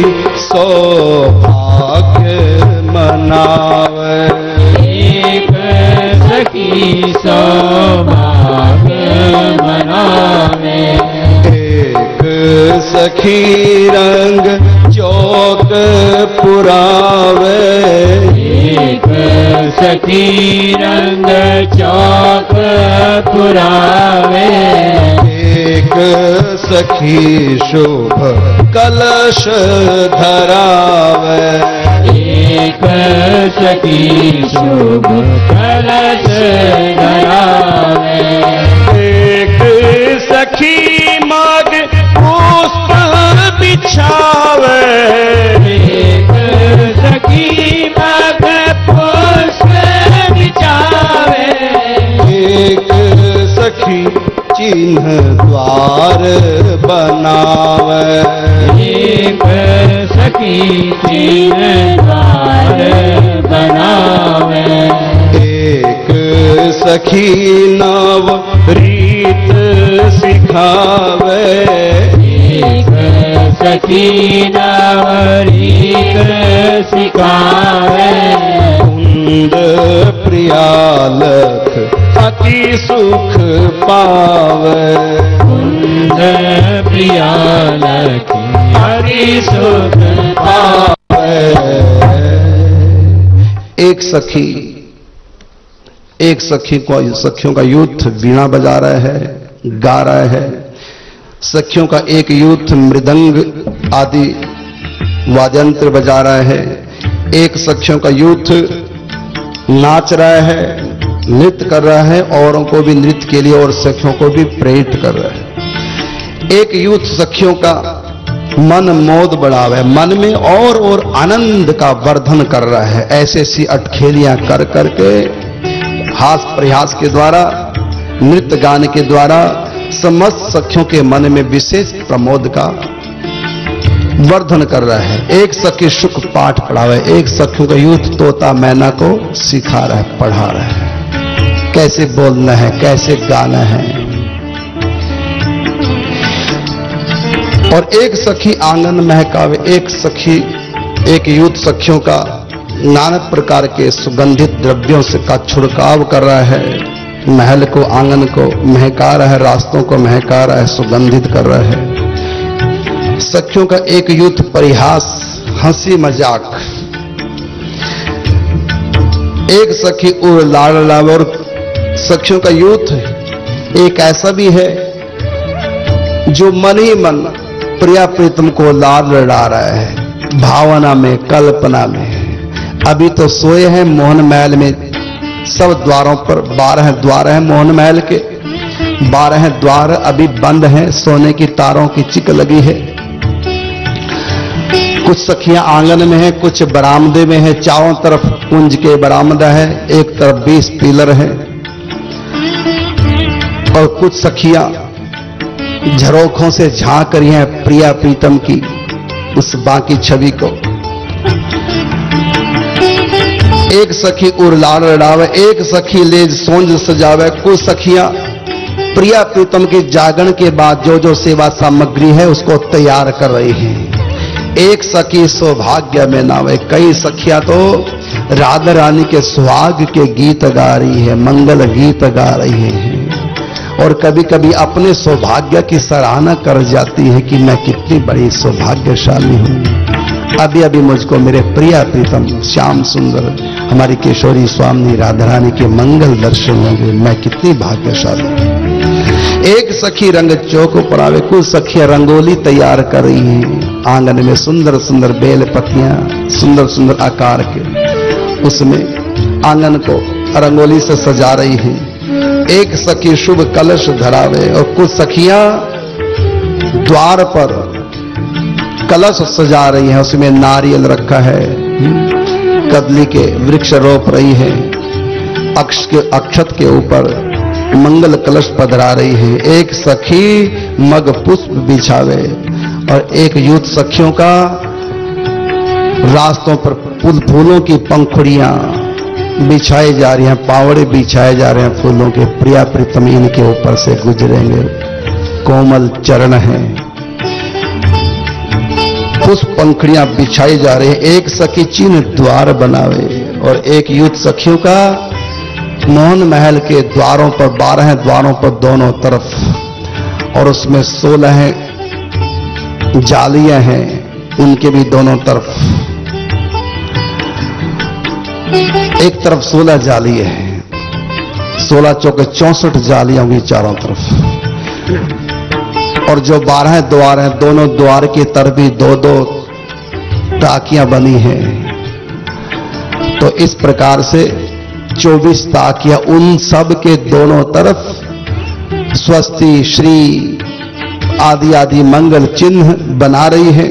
सौभाग्य मनावे, एक सखी सौभाग्य मनावे, एक सखी रंग चौक पुरावे, एक सखी रंग चौक पुरावे, एक सखी शुभ कलश धरावे, एक सखी शुभ कलश धरावे, एक सखी माग पुष्प बिछावे, एक सखी मग पुष्प बिछावे, एक सखी चिन्ह द्वार बनावे, एक सखी चिन्ह द्वार बनावे, एक सखी नव रीत सिखावे, एक सखी नवरीत सिखावे, कुंद प्रियालख अति सुख पावे, कुंद प्रियालख हरि सुख पावे। एक सखी एक सखी को सखियों का यूथ वीणा बजा रहा है, गा रहा है। सखियों का एक यूथ मृदंग आदि वाद्यंत्र बजा रहा है। एक सखियों का यूथ नाच रहा है, नृत्य कर रहा है, औरों को भी नृत्य के लिए और सखियों को भी प्रेरित कर रहा है। एक यूथ सखियों का मन मोद बढ़ावा है, मन में और और आनंद का वर्धन कर रहा है। ऐसे ऐसी अटखेलियां कर करके हास प्रयास के द्वारा, नृत्य गान के द्वारा समस्त सखियों के मन में विशेष प्रमोद का वर्धन कर रहा है। एक सखी सुख पाठ पढ़ावे, एक सखियों का यूथ तोता मैना को सिखा रहा है, पढ़ा रहा है कैसे बोलना है, कैसे गाना है। और एक सखी आंगन महकावे, एक सखी एक यूथ सखियों का नाना प्रकार के सुगंधित द्रव्यों से का छिड़काव कर रहा है, महल को आंगन को महका रहा है, रास्तों को महका रहा है, सुगंधित कर रहा है। सखियों का एक यूथ परिहास हंसी मजाक, एक सखी उड़ लाड़ लावे। और सखियों का यूथ एक ऐसा भी है जो मन ही मन प्रिया प्रीतम को लाड़ लड़ा रहा है, भावना में, कल्पना में। अभी तो सोए हैं मोहन महल में, सब द्वारों पर बारह द्वार हैं मोहन महल के, बारह द्वार अभी बंद हैं, सोने की तारों की चिक लगी है। कुछ सखियां आंगन में हैं, कुछ बरामदे में हैं, चारों तरफ कुंज के बरामदा है, एक तरफ बीस पिलर है। और कुछ सखियां झरोखों से झांक रही हैं प्रिया प्रीतम की उस बाकी छवि को। एक सखी उड़लाड़ लड़ावे, एक सखी ले सोंज सजावे। कुछ सखियां प्रिया प्रीतम के जागरण के बाद जो जो सेवा सामग्री है उसको तैयार कर रही हैं। एक सखी सौभाग्य में नावे, कई सखियां तो राधा रानी के सुहाग के गीत गा रही है, मंगल गीत गा रही है। और कभी कभी अपने सौभाग्य की सराहना कर जाती है कि मैं कितनी बड़ी सौभाग्यशाली हूं। अभी अभी मुझको मेरे प्रिया प्रीतम श्याम सुंदर हमारी किशोरी स्वामी राधा रानी के मंगल दर्शन होंगे, मैं कितनी भाग्यशाली हूं। एक सखी रंग चौक पड़ावे, कुछ सखियां रंगोली तैयार कर रही हैं आंगन में, सुंदर सुंदर बेल पत्तियां सुंदर सुंदर आकार के, उसमें आंगन को रंगोली से सजा रही हैं। एक सखी शुभ कलश धरावे और कुछ सखियां द्वार पर कलश सजा रही हैं, उसमें नारियल रखा है, कदली के वृक्ष रोप रही है, अक्ष के अक्षत के ऊपर मंगल कलश पधरा रही है। एक सखी मग पुष्प बिछावे और एक यूथ सखियों का रास्तों पर फूल फूलों की पंखुड़ियां बिछाई जा रही हैं, पावड़े बिछाए जा रहे हैं फूलों के। प्रिया प्रीतम इनके ऊपर से गुजरेंगे, कोमल चरण हैं, पुष्प पंखुड़ियां बिछाई जा रही हैं। एक सखी चिन्ह द्वार बनावे और एक यूथ सखियों का मोहन महल के द्वारों पर, बारह द्वारों पर दोनों तरफ, और उसमें सोलह जालियां हैं उनके भी दोनों तरफ। एक तरफ सोलह जालियां हैं, सोलह चौके चौसठ जालियां होंगी चारों तरफ। और जो बारह द्वार हैं दोनों द्वार की तरफ भी दो दो ताकियां बनी हैं। तो इस प्रकार से चौबीस ताकियां उन सब के दोनों तरफ स्वस्ति श्री आदि आदि मंगल चिन्ह बना रही है।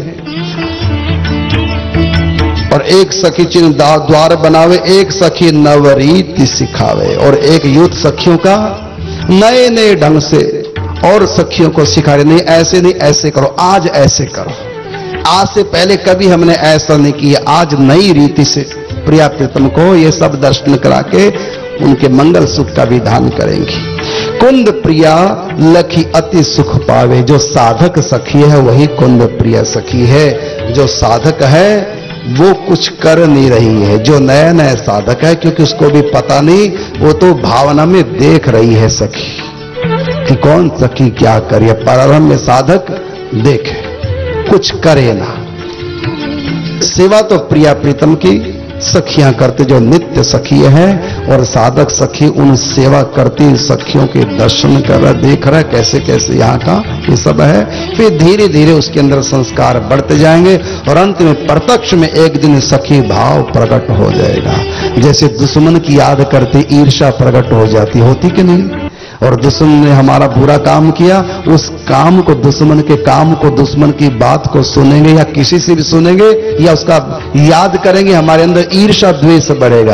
और एक सखी चिन्ह द्वार बनावे, एक सखी नवरीति सिखावे और एक यूथ सखियों का नए नए ढंग से और सखियों को सिखा रहे, नहीं ऐसे नहीं ऐसे करो, आज ऐसे करो, आज से पहले कभी हमने ऐसा नहीं किया, आज नई रीति से प्रिया प्रीतम को ये सब दर्शन करा के उनके मंगल सुख का विधान करेंगी। कुंद प्रिया लखी अति सुख पावे, जो साधक सखी है वही कुंद प्रिया सखी है। जो साधक है वो कुछ कर नहीं रही है, जो नया नया साधक है क्योंकि उसको भी पता नहीं, वो तो भावना में देख रही है सखी कि कौन सखी क्या करे। प्रारंभ में साधक देखे, कुछ करे ना। सेवा तो प्रिया प्रीतम की सखियां करते जो नित्य सखी है, और साधक सखी उन सेवा करती सखियों के दर्शन कर रहा, देख रहा कैसे कैसे यहाँ का ये सब है। फिर धीरे धीरे उसके अंदर संस्कार बढ़ते जाएंगे और अंत में प्रत्यक्ष में एक दिन सखी भाव प्रकट हो जाएगा। जैसे दुश्मन की याद करते ईर्ष्या प्रकट हो जाती, होती कि नहीं? और दुश्मन ने हमारा बुरा काम किया, उस काम को, दुश्मन के काम को, दुश्मन की बात को सुनेंगे या किसी से भी सुनेंगे या उसका याद करेंगे, हमारे अंदर ईर्ष्या द्वेष बढ़ेगा।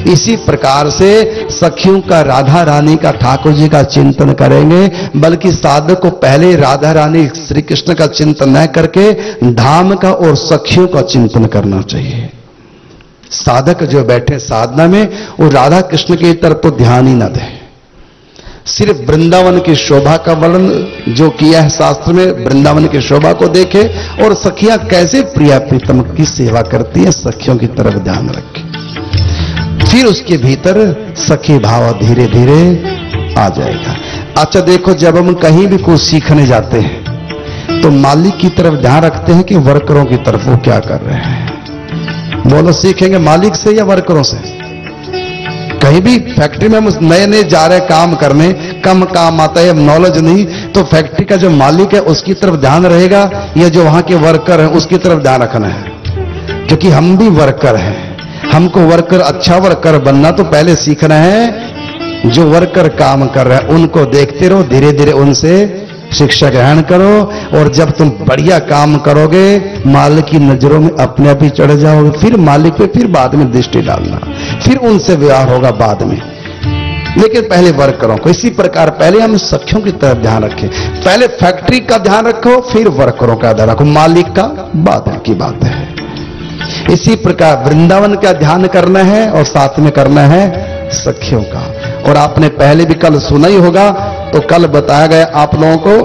इसी प्रकार से सखियों का, राधा रानी का, ठाकुर जी का चिंतन करेंगे, बल्कि साधक को पहले राधा रानी श्री कृष्ण का चिंतन न करके धाम का और सखियों का चिंतन करना चाहिए। साधक जो बैठे साधना में वो राधा कृष्ण की तरफ तो ध्यान ही न दे, सिर्फ वृंदावन की शोभा का वर्णन जो किया है शास्त्र में, वृंदावन की शोभा को देखे और सखियां कैसे प्रिया प्रीतम की सेवा करती है, सखियों की तरफ ध्यान रखे। फिर उसके भीतर सखी भाव धीरे धीरे आ जाएगा। अच्छा देखो, जब हम कहीं भी कुछ सीखने जाते हैं तो मालिक की तरफ ध्यान रखते हैं कि वर्करों की तरफ वो क्या कर रहे हैं। बोलो, सीखेंगे मालिक से या वर्करों से? कहीं भी फैक्ट्री में हम नए नए जा रहे काम करने, कम काम आता है, नॉलेज नहीं, तो फैक्ट्री का जो मालिक है उसकी तरफ ध्यान रहेगा या जो वहां के वर्कर हैं उसकी तरफ ध्यान रखना है? क्योंकि हम भी वर्कर हैं, हमको वर्कर, अच्छा वर्कर बनना तो पहले सीखना है। जो वर्कर काम कर रहे हैं उनको देखते रहो, धीरे धीरे उनसे शिक्षा ग्रहण करो, और जब तुम बढ़िया काम करोगे मालिक की नजरों में अपने आप ही चढ़ जाओगे। फिर मालिक पे फिर बाद में दृष्टि डालना, फिर उनसे व्यवहार होगा बाद में, लेकिन पहले वर्करों को। इसी प्रकार पहले हम सखियों की तरफ ध्यान रखें। पहले फैक्ट्री का ध्यान रखो, फिर वर्करों का ध्यान रखो, मालिक का बाद की बात है। इसी प्रकार वृंदावन का ध्यान करना है और साथ में करना है सखियों का। और आपने पहले भी कल सुना ही होगा, तो कल बताया गया आप लोगों को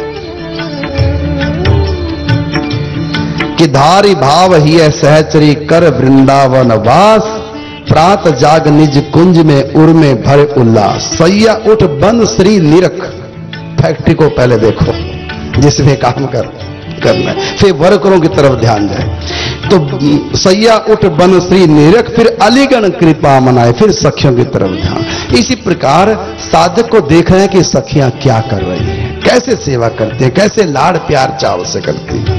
कि धारी भाव ही है सहचरी कर वृंदावन वास, प्रात जाग निज कुंज में उर्मे भरे उल्लास, सैया उठ बन श्री निरख। फैक्ट्री को पहले देखो जिसमें काम कर करना है, फिर वर्करों की तरफ ध्यान जाए। तो सैया उठ बन श्री निरख, फिर अलीगण कृपा मनाए, फिर सखियों की तरफ ध्यान। इसी प्रकार साधक को देख रहे हैं कि सखियां क्या कर रही हैं, कैसे सेवा करती हैं, कैसे लाड़ प्यार चाव से करती हैं।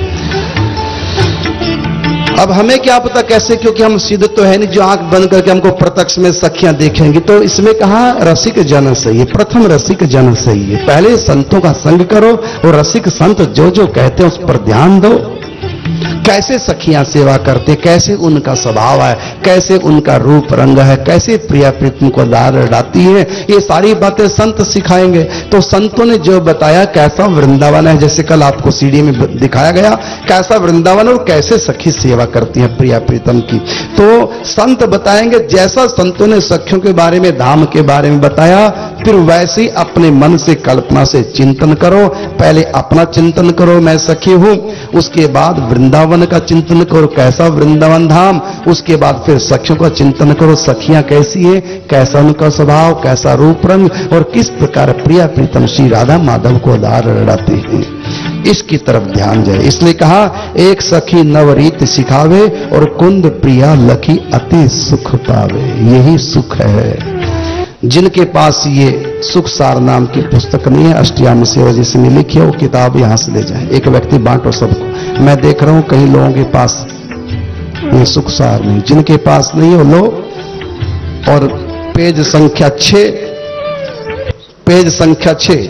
अब हमें क्या पता कैसे, क्योंकि हम सीधे तो है नहीं जो आंख बंद करके हमको प्रत्यक्ष में सखियां देखेंगी। तो इसमें कहा रसिक जन सही है, प्रथम रसिक जन सही है। पहले संतों का संग करो और रसिक संत जो जो कहते हैं उस पर ध्यान दो। कैसे सखियां सेवा करते, कैसे उनका स्वभाव है, कैसे उनका रूप रंग है, कैसे प्रिया प्रीतम को दार डाती है, ये सारी बातें संत सिखाएंगे। तो संतों ने जो बताया कैसा वृंदावन है, जैसे कल आपको सीढ़ी में दिखाया गया कैसा वृंदावन और कैसे सखी सेवा करती है प्रिया प्रीतम की, तो संत बताएंगे। जैसा संतों ने सखियों के बारे में, धाम के बारे में बताया, फिर वैसे ही अपने मन से, कल्पना से चिंतन करो। पहले अपना चिंतन करो, मैं सखी हूं, उसके बाद वृंदावन का चिंतन करो, कैसा वृंदावन धाम, उसके बाद फिर सखियों का चिंतन करो, सखियां कैसी है, कैसा उनका स्वभाव, कैसा रूप रंग, और किस प्रकार प्रिया प्रीतम श्री राधा माधव को दार लड़ाते हैं, इसकी तरफ ध्यान जाए। इसलिए कहा एक सखी नवरीत सिखावे और कुंद प्रिया लखी अति सुख पावे। यही सुख है। जिनके पास ये सुख सार नाम की पुस्तक नहीं है, अष्टयाम सेवा जिसमें लिखी है, वो किताब यहां से ले जाए, एक व्यक्ति बांटो सबको। मैं देख रहा हूं कई लोगों के पास ये सुख सार नहीं, जिनके पास नहीं है वो लो। और पेज संख्या छह, पेज संख्या छह,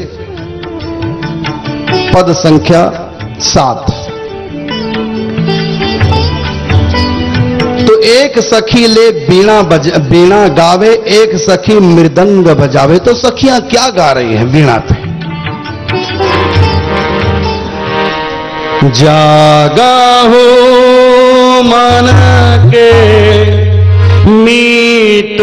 पद संख्या सात। तो एक सखी ले बीणा बज बीणा गावे, एक सखी मृदंग बजावे। तो सखियां क्या गा रही हैं बीणा पे? जागा हो मन के मीत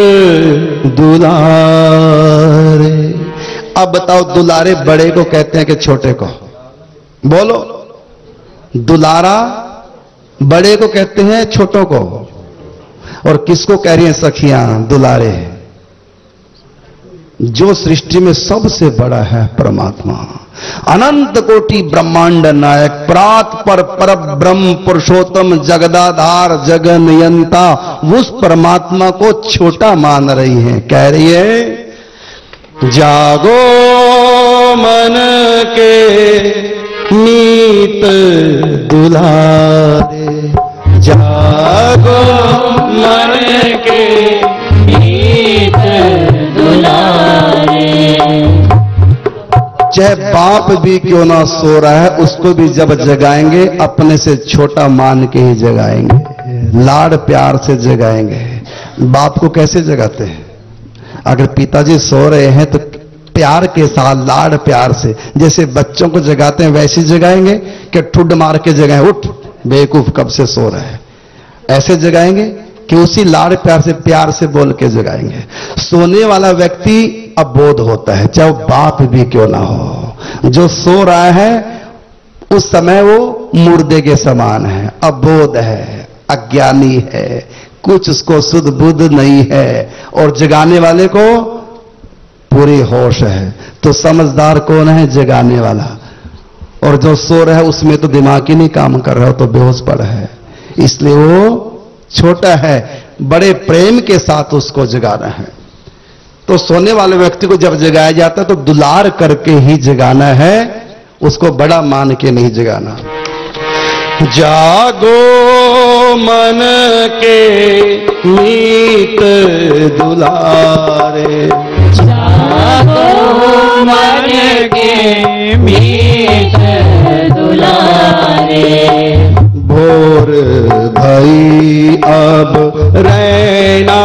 दुलारे। अब बताओ, दुलारे बड़े को कहते हैं कि छोटे को? बोलो, दुलारा बड़े को कहते हैं छोटों को? और किसको कह रही हैं सखियां दुलारे? जो सृष्टि में सबसे बड़ा है परमात्मा, अनंत कोटि ब्रह्मांड नायक, प्रात पर पर ब्रह्म पुरुषोत्तम जगदाधार जगनयंता, उस परमात्मा को छोटा मान रही हैं। कह रही है जागो मन के मीत दुलारे, जागो मन के मीत दुलारे। चाहे बाप भी क्यों ना सो रहा है, उसको भी जब जगाएंगे अपने से छोटा मान के ही जगाएंगे, लाड़ प्यार से जगाएंगे। बाप को कैसे जगाते हैं? अगर पिताजी सो रहे हैं तो प्यार के साथ, लाड़ प्यार से, जैसे बच्चों को जगाते हैं वैसे जगाएंगे कि ठुड मार के जगाएं, उठ बेवकूफ कब से सो रहा है, ऐसे जगाएंगे कि उसी लाड़ प्यार से, प्यार से बोल के जगाएंगे? सोने वाला व्यक्ति अबोध होता है, चाहे वो बाप भी क्यों ना हो। जो सो रहा है उस समय वो मुर्दे के समान है, अबोध है, अज्ञानी है, कुछ उसको सुध बुध नहीं है, और जगाने वाले को पूरी होश है। तो समझदार कौन है? जगाने वाला। और जो सो रहा है उसमें तो दिमाग ही नहीं काम कर रहा हो, तो बेहोश पड़ा है, इसलिए वो छोटा है। बड़े प्रेम के साथ उसको जगाना है। तो सोने वाले व्यक्ति को जब जगाया जाता है तो दुलार करके ही जगाना है, उसको बड़ा मान के नहीं जगाना। जागो मन के मीत दुलारे, जागो मन के मीत दुलारे, भोर भई अब रैना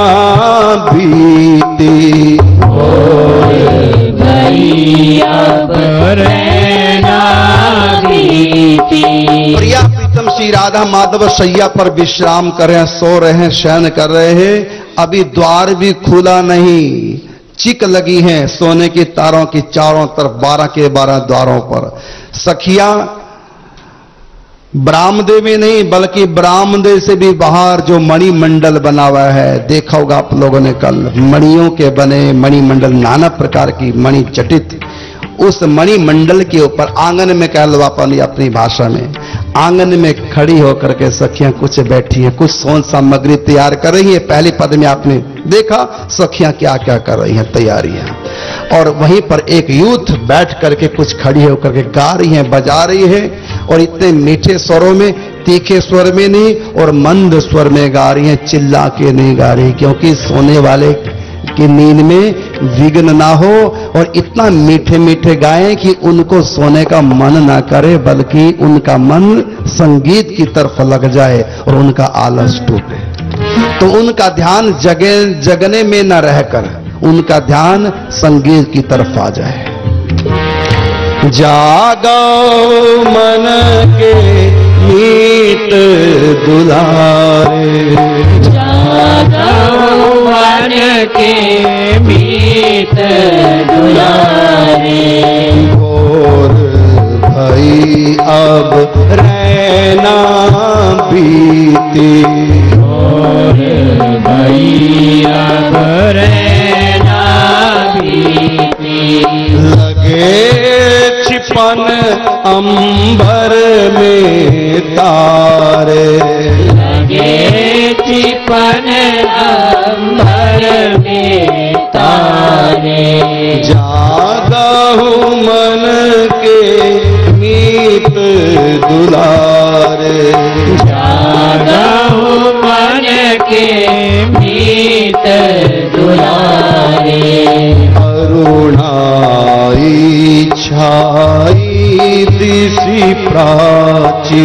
बीती, भोर भई अब रैना बीती। प्रिया प्रीतम श्री राधा माधव शैया पर विश्राम कर रहे हैं, सो रहे हैं, शयन कर रहे हैं। अभी द्वार भी खुला नहीं, चिक लगी हैं सोने की तारों की चारों तरफ, बारह के बारह द्वारों पर। सखियां ब्राह्मदेवी नहीं बल्कि ब्राह्मदेव से भी बाहर जो मणिमंडल बना हुआ है, देखा होगा आप लोगों ने कल, मणियों के बने मणिमंडल, नाना प्रकार की मणि जटित, उस मणिमंडल के ऊपर आंगन में कह लो अपन अपनी भाषा में, आंगन में खड़ी होकर के सखियां कुछ बैठी हैं, कुछ सोन सामग्री तैयार कर रही है। पहले पद में आपने देखा सखियां क्या क्या कर रही हैं, तैयारियां। और वहीं पर एक यूथ बैठ करके कुछ खड़ी होकर के गा रही है, बजा रही है, और इतने मीठे स्वरों में, तीखे स्वर में नहीं और मंद स्वर में गा रही है, चिल्ला के नहीं गा रही, क्योंकि सोने वाले की नींद में विघ्न ना हो। और इतना मीठे मीठे गाएं कि उनको सोने का मन ना करे, बल्कि उनका मन संगीत की तरफ लग जाए और उनका आलस टूटे। तो उनका ध्यान जगे जगने में न रहकर उनका ध्यान संगीत की तरफ आ जाए। जागो मन के मीत दुलारे, जागो मन के मीत दुलारे, भोर भई अब रैना बीती, भोर भई अब रैना बीती। लगे छिपन अंबर में तारे, लगे छिपन अंबर में तारे, जागहु मन के मीत दुलारे, जागहु मन के मीत दुलारे, करुणाई छाई दिशि प्राची,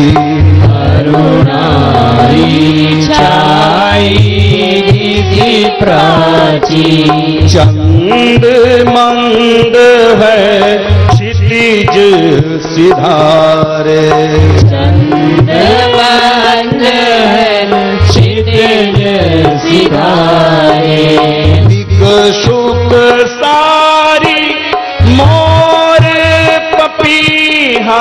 करुणाई छाई दिशि प्राची, चंड मंद है क्षितिज सिधारे, चंद मंद है क्षितिज सिधारे, दिग शुक सारी मोर पपीहा,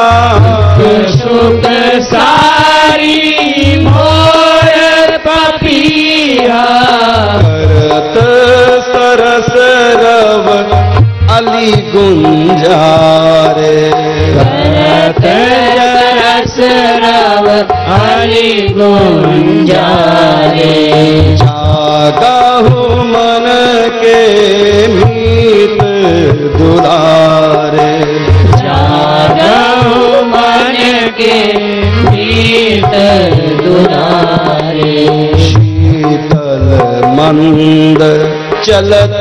शुक सारी मोर पपीहा, करत सरस रव अली गुंजारे, करत सरस रव अली गुंजारे, जागहु मन के मीत दुलारे, जागहु मन के मीत दुलारे, शीतल मंद चलत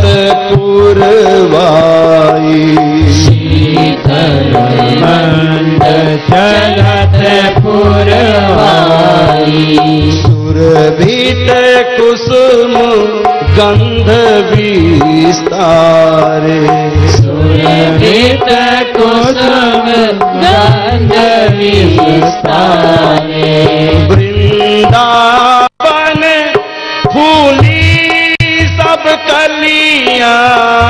पुरवाई, शीतल मंद चलत पुरवाई, सुरभित कुसुम गंध विस्तारे। सुरभित कुसुम गंध विस्तारे। वृंदावन फूली सब कलियां,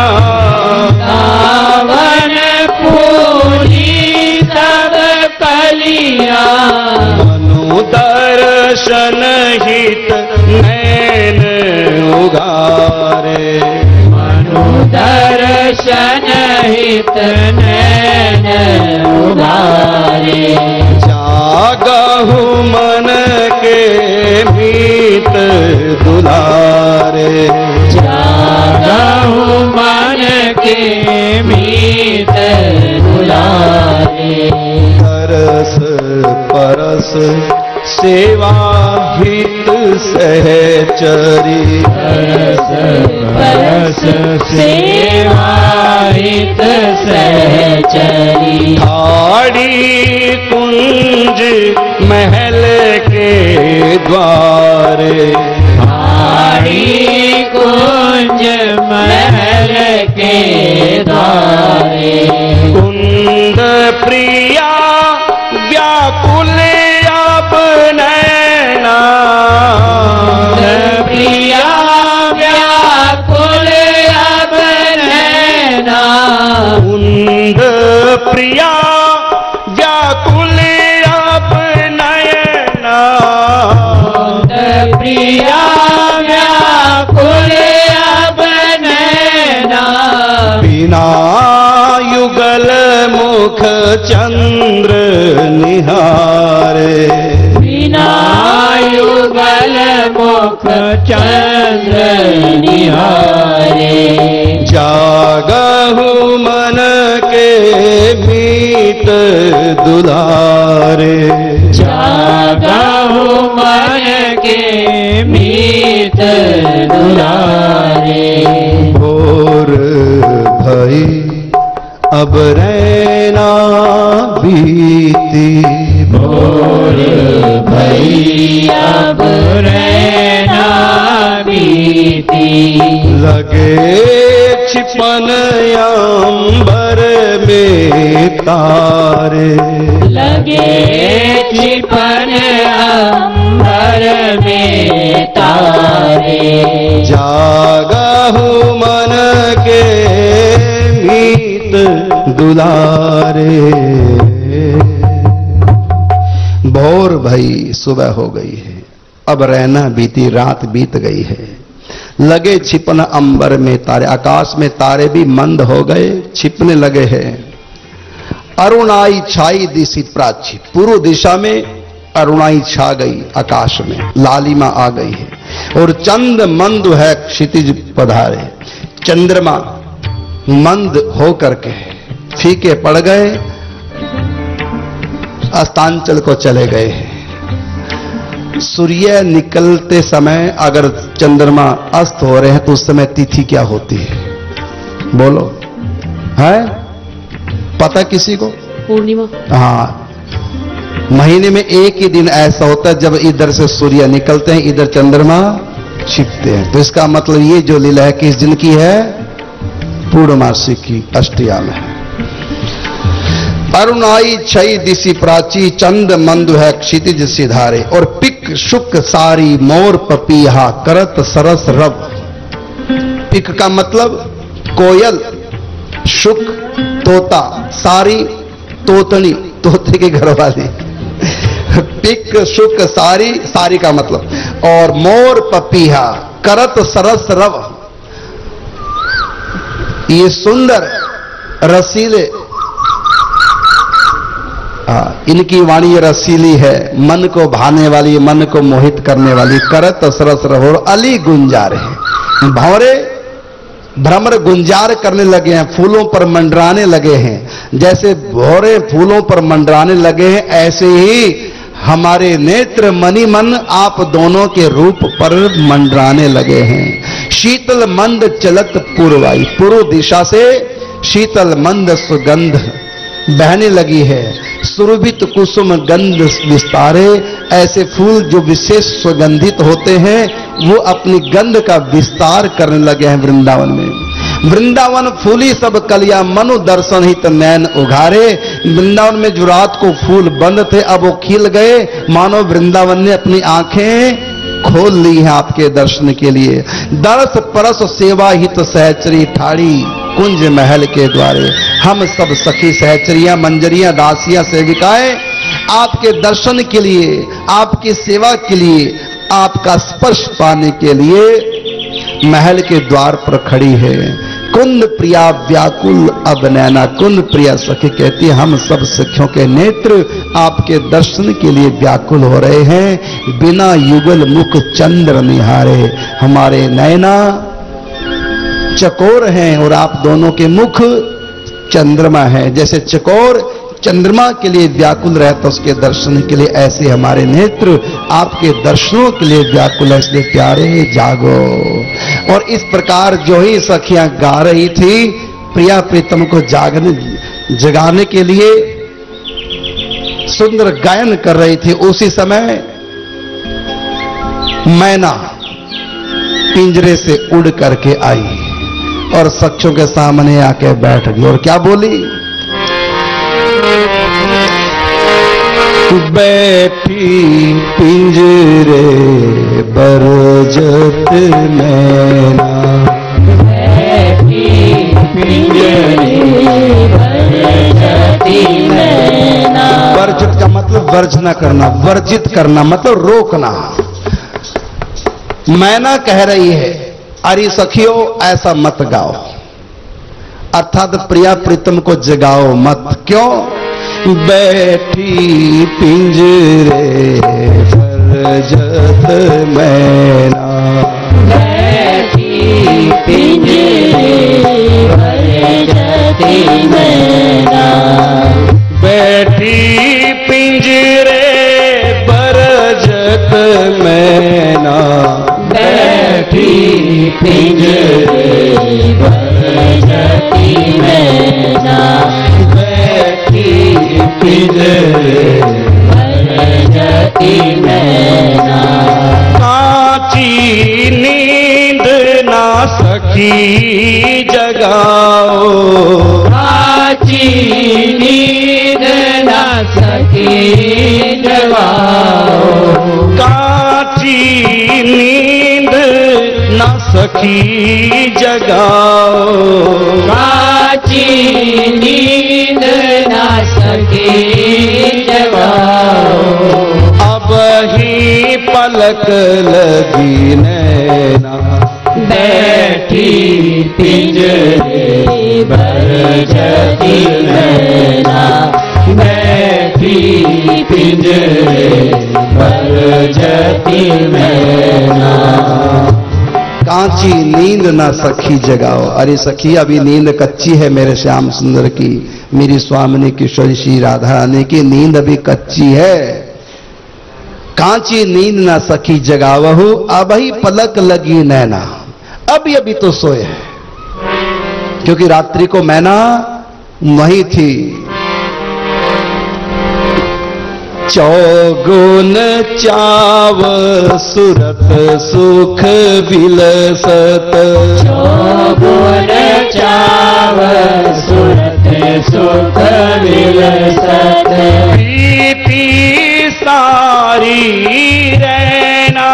वृंदावन फूली सब कलियां। मनु दर्शन हित नैन उगारे। मनु दर्शन हित नैन उगारे। जागहु मन के मीत दुलारे। जागहु मन के मीत दुलारे। तरस परस सेवा हित सहचरी। तरस परस सेवा हित सहचरी। ठाड़ी कुंज महल के द्वारे। ठाड़ी कुंज महल के द्वारे। कुंद प्रिया व्याकुल अब नैना। प्रिया व्याकुल अब नैना। कुंद प्रिया व्याकुल अब नैना। प्रिया व्याकुल अब नैना। बिना युगल मुख चंद्र निहारे। बिना युगल मुख चंद्र निहारे। जागहु मन के मीत दुलारे। जागहु मन के मीत दुलारे। भोर भई अब रैना बीती। भोर भई अब रैना बीती। लगे छिपन अंबर में तारे। लगे छिपन अंबर में तारे। जागहु मन के मीत दुलारे। भोर भई सुबह हो गई है, अब रैना बीती रात बीत गई है। लगे छिपन अंबर में तारे, आकाश में तारे भी मंद हो गए, छिपने लगे हैं। अरुणाई छाई दिशि प्राची, पूर्व दिशा में अरुणाई छा गई, आकाश में लालिमा आ गई है। और चंद मंद है क्षितिज पधारे। चंद्रमा मंद होकर के फीके पड़ गए, अस्तांचल को चले गए हैं। सूर्य निकलते समय अगर चंद्रमा अस्त हो रहे हैं तो उस समय तिथि क्या होती है बोलो, है पता किसी को? पूर्णिमा। हाँ, महीने में एक ही दिन ऐसा होता है जब इधर से सूर्य निकलते हैं, इधर चंद्रमा छिपते हैं। तो इसका मतलब ये जो लीला है किस दिन की है? पूर्णमासी की, अष्टया में है। अरुणाई छई दिशि प्राची, चंद मंदु है क्षितिज सिधारे। और पिक शुक सारी मोर पपीहा, करत सरस रव। पिक का मतलब कोयल, शुक तोता, सारी तोतनी, तोते के घर वाली। पिक शुक सारी, सारी का मतलब, और मोर पपीहा, करत सरस रव। ये सुंदर रसीले, आ, इनकी वाणी रसीली है, मन को भाने वाली, मन को मोहित करने वाली। करत सरस रव, और अली गुंजारे, भौरे भ्रमर गुंजार करने लगे हैं, फूलों पर मंडराने लगे हैं। जैसे भौरे फूलों पर मंडराने लगे हैं, ऐसे ही हमारे नेत्र मणि मन आप दोनों के रूप पर मंडराने लगे हैं। शीतल मंद चलत पूर्वाई, पूर्व दिशा से शीतल मंद सुगंध बहने लगी है। सुरभित कुसुम गंध विस्तारे, ऐसे फूल जो विशेष सुगंधित होते हैं वो अपनी गंध का विस्तार करने लगे हैं वृंदावन में। वृंदावन फूली सब कलिया मनु दर्शन ही नैन उघारे। वृंदावन में जो रात को फूल बंद थे अब वो खिल गए, मानो वृंदावन ने अपनी आंखें खोल ली है आपके दर्शन के लिए। दरस परस सेवा हित सहचरी ठाड़ी कुंज महल के द्वारे। हम सब सखी सहचरियां मंजरियां दासियां सेविकाएं आपके दर्शन के लिए, आपकी सेवा के लिए, आपका स्पर्श पाने के लिए महल के द्वार पर खड़ी है। कुंद प्रिया व्याकुल अब नैना। कुंद प्रिया सखी कहती है हम सब सखियों के नेत्र आपके दर्शन के लिए व्याकुल हो रहे हैं। बिना युगल मुख चंद्र निहारे। हमारे नैना चकोर हैं और आप दोनों के मुख चंद्रमा है। जैसे चकोर चंद्रमा के लिए व्याकुल रहता उसके दर्शन के लिए, ऐसे हमारे नेत्र आपके दर्शनों के लिए व्याकुल है। इसलिए प्यारे जागो। और इस प्रकार जो ही सखियां गा रही थी प्रिया प्रीतम को जागने जगाने के लिए सुंदर गायन कर रही थी, उसी समय मैना पिंजरे से उड़ करके आई और सखियों के सामने आके बैठ गई और क्या बोली? बैठी पिंजरे बरजत मैना। बैठी पिंजरे बरजत मैना। वर्जित का मतलब वर्ज न करना, वर्जित करना मतलब रोकना। मैना कह रही है अरे सखियों ऐसा मत गाओ, अर्थात प्रिया प्रीतम को जगाओ मत। क्यों? बैठी पिंजरे बरजत मैना। बैठी पिंजरे बरजत मैना। बैठी पिंजरे बरजत मैना। बैठी पिंजरे बरजत मैना। पिंजरे बरजत मैना। कांची नींद ना सखी जगाओ। कांची नींद ना सखी जगाओ। कांची नींद ना सखी जगाओ। कांची नींद ना सखी जगाओ। अब ही पलक लगी नैना। बैठी पिंजरे बरजत मैना। बैठी पिंजरे बरजत मैना। कांची नींद ना सखी जगाओ। अरे सखी अभी नींद कच्ची है मेरे श्याम सुंदर की, मेरी स्वामिनी किशोरी श्री राधा रानी की नींद अभी कच्ची है। कांची नींद ना सखी जगावहु अब ही पलक लगी नैना। अभी अभी तो सोए हैं क्योंकि रात्रि को मैना वही थी। चौगुन चाव सुरत सुख विलसत। चौगुन चाव सुरत सुख विलसत। प्रीति सारी रहना।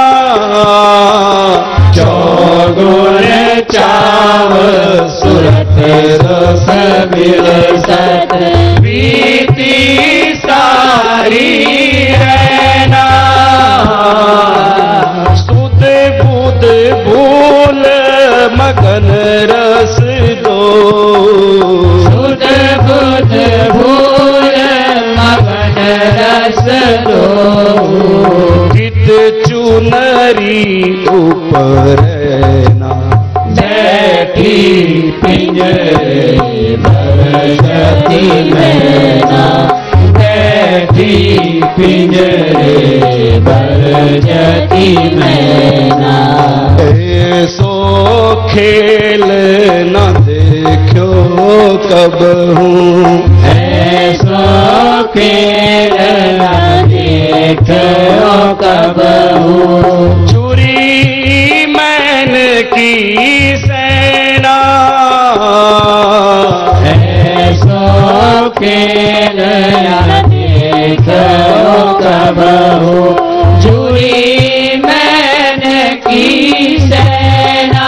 चौगुन चाव सुरत सुख विलसत। प्रीति सारी रहना। सुध बुध भूल मगन रस दो। सुध बुध भूल मगन रस दो। चित चुनरी ऊपर ना। बैठी पिंजरे बरजत मैना। बैठी पिंजरे बरजत मैना। ऐसो खेल न देखो कब हूँ। ऐसो खेल न देखो कब हूँ। चुरी की सेना ऐसो खेल देखो कबहू जुड़ी मैंने की सेना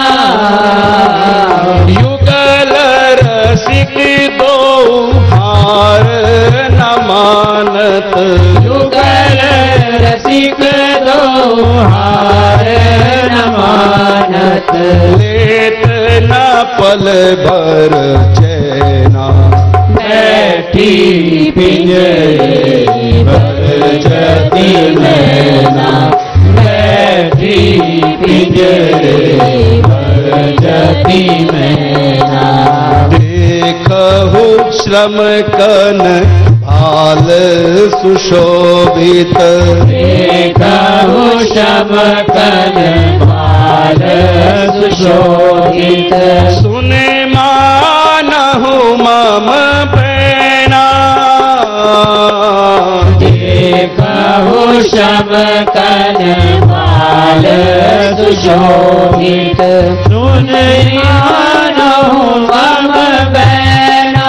युगल रसिक दो हार न मानत युगल रसिक दो हार न मानत लेत न पल भर चैना बैठी पिंजरे भर जति मैना बैठी पिंजरे भर जति मैना देखहु श्रम कन भाल सुशोभित देखहु श्रम कन भाल सुशोभित सुने मानहु मम पैना देखहु श्रम कन भाल सुशोभित सुन मानहु मम बैना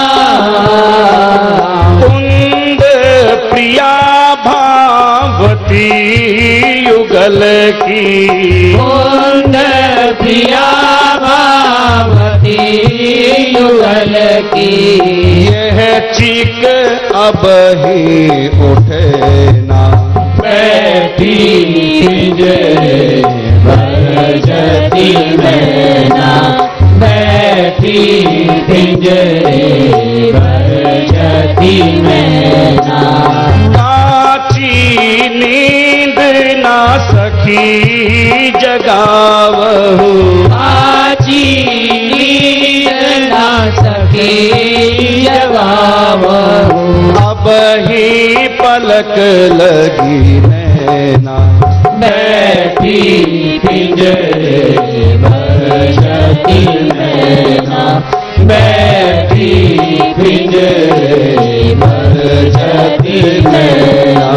कुंद प्रिया भावती युगल की कुंद प्रिया भावती युगल की यह चीक अब ही उठे ना बैठी पिंजरे भर जति मैना बैठी पिंजरे भर जति मैना काची नींद ना सखी जगावहु आजी नींद ना सकी जगावहु अब ही पलक लगी नैना बैठी पिंजरे भर जति मैना बैठी पिंजरे भर जति मैना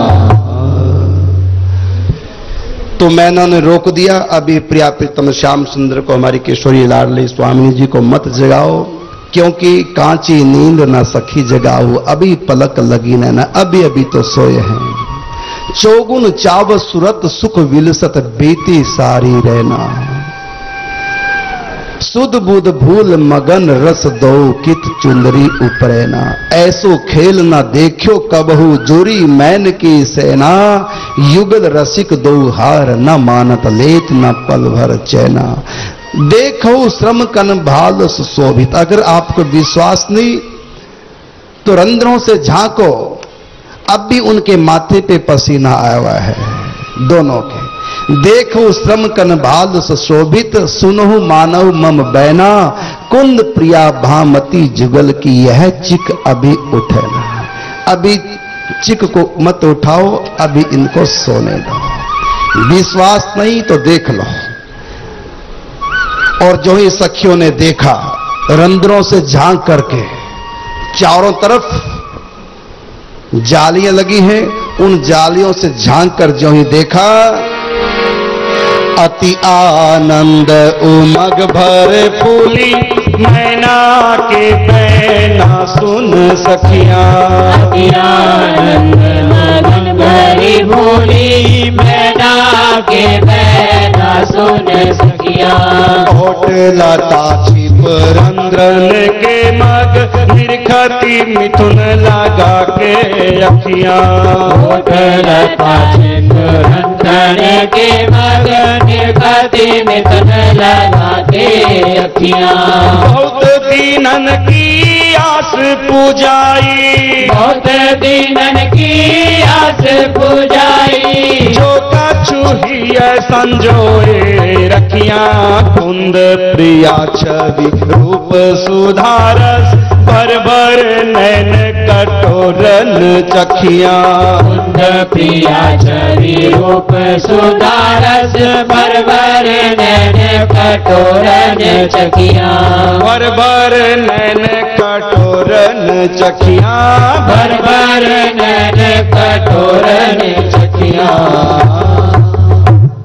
तो मैंने ने रोक दिया। अभी प्रिया प्रीतम श्याम सुंदर को, हमारी किशोरी लाडली स्वामिनी जी को मत जगाओ, क्योंकि कांची नींद न सखी जगाओ, अभी पलक लगी न न अभी अभी तो सोए हैं। चौगुन चाव सुरत सुख विलसत बीती सारी रहना, सुध बुध भूल मगन रस दो कित चुंदरी उपरैना। ऐसो खेल न देखो कबहू जोरी मैन की सेना, युगल रसिक दो हार न मानत लेत न पल भर चैना। देखो श्रम कन भाल सुशोभित। अगर आपको विश्वास नहीं तो रंध्रों से झांको, अब भी उनके माथे पे पसीना आया हुआ है दोनों के। देखो श्रम कन भाल सुशोभित, सुनहु मानव मम बैना, कुंद प्रिया भामती जुगल की यह चिक अभी उठे ना। अभी चिक को मत उठाओ, अभी इनको सोने दो। विश्वास नहीं तो देख लो। और जो ही सखियों ने देखा, रंध्रों से झांक करके चारों तरफ जालियां लगी हैं, उन जालियों से झांक कर जो ही देखा, अति आनंद उमग भर फूली मैना के बैना सुन सखिया। अति आनंद मगन भरी भूली मैना के बैना सुन सखिया। होठ लता छिप रंध्रन के मग, निरखती मिथुन लगा के अखियां। होठ लता छिप रंध्रन के मग, निरखती मिथुन लगा के अखियां। बहुत दीनन की आस पूजाई, बहुत दीनन की आस पूजाई। जो कछु ही संजोए रखियां, कुंद प्रिया छवि रूप सुधारस, भर भर नैन कटोरन चखियां। कुंद प्रिया छवि रूप सुधारस, भर भर नैन कटोरन चखियां। भर भर नैन कटोरन चखियां, भर भर नैन कटोरन चखियां।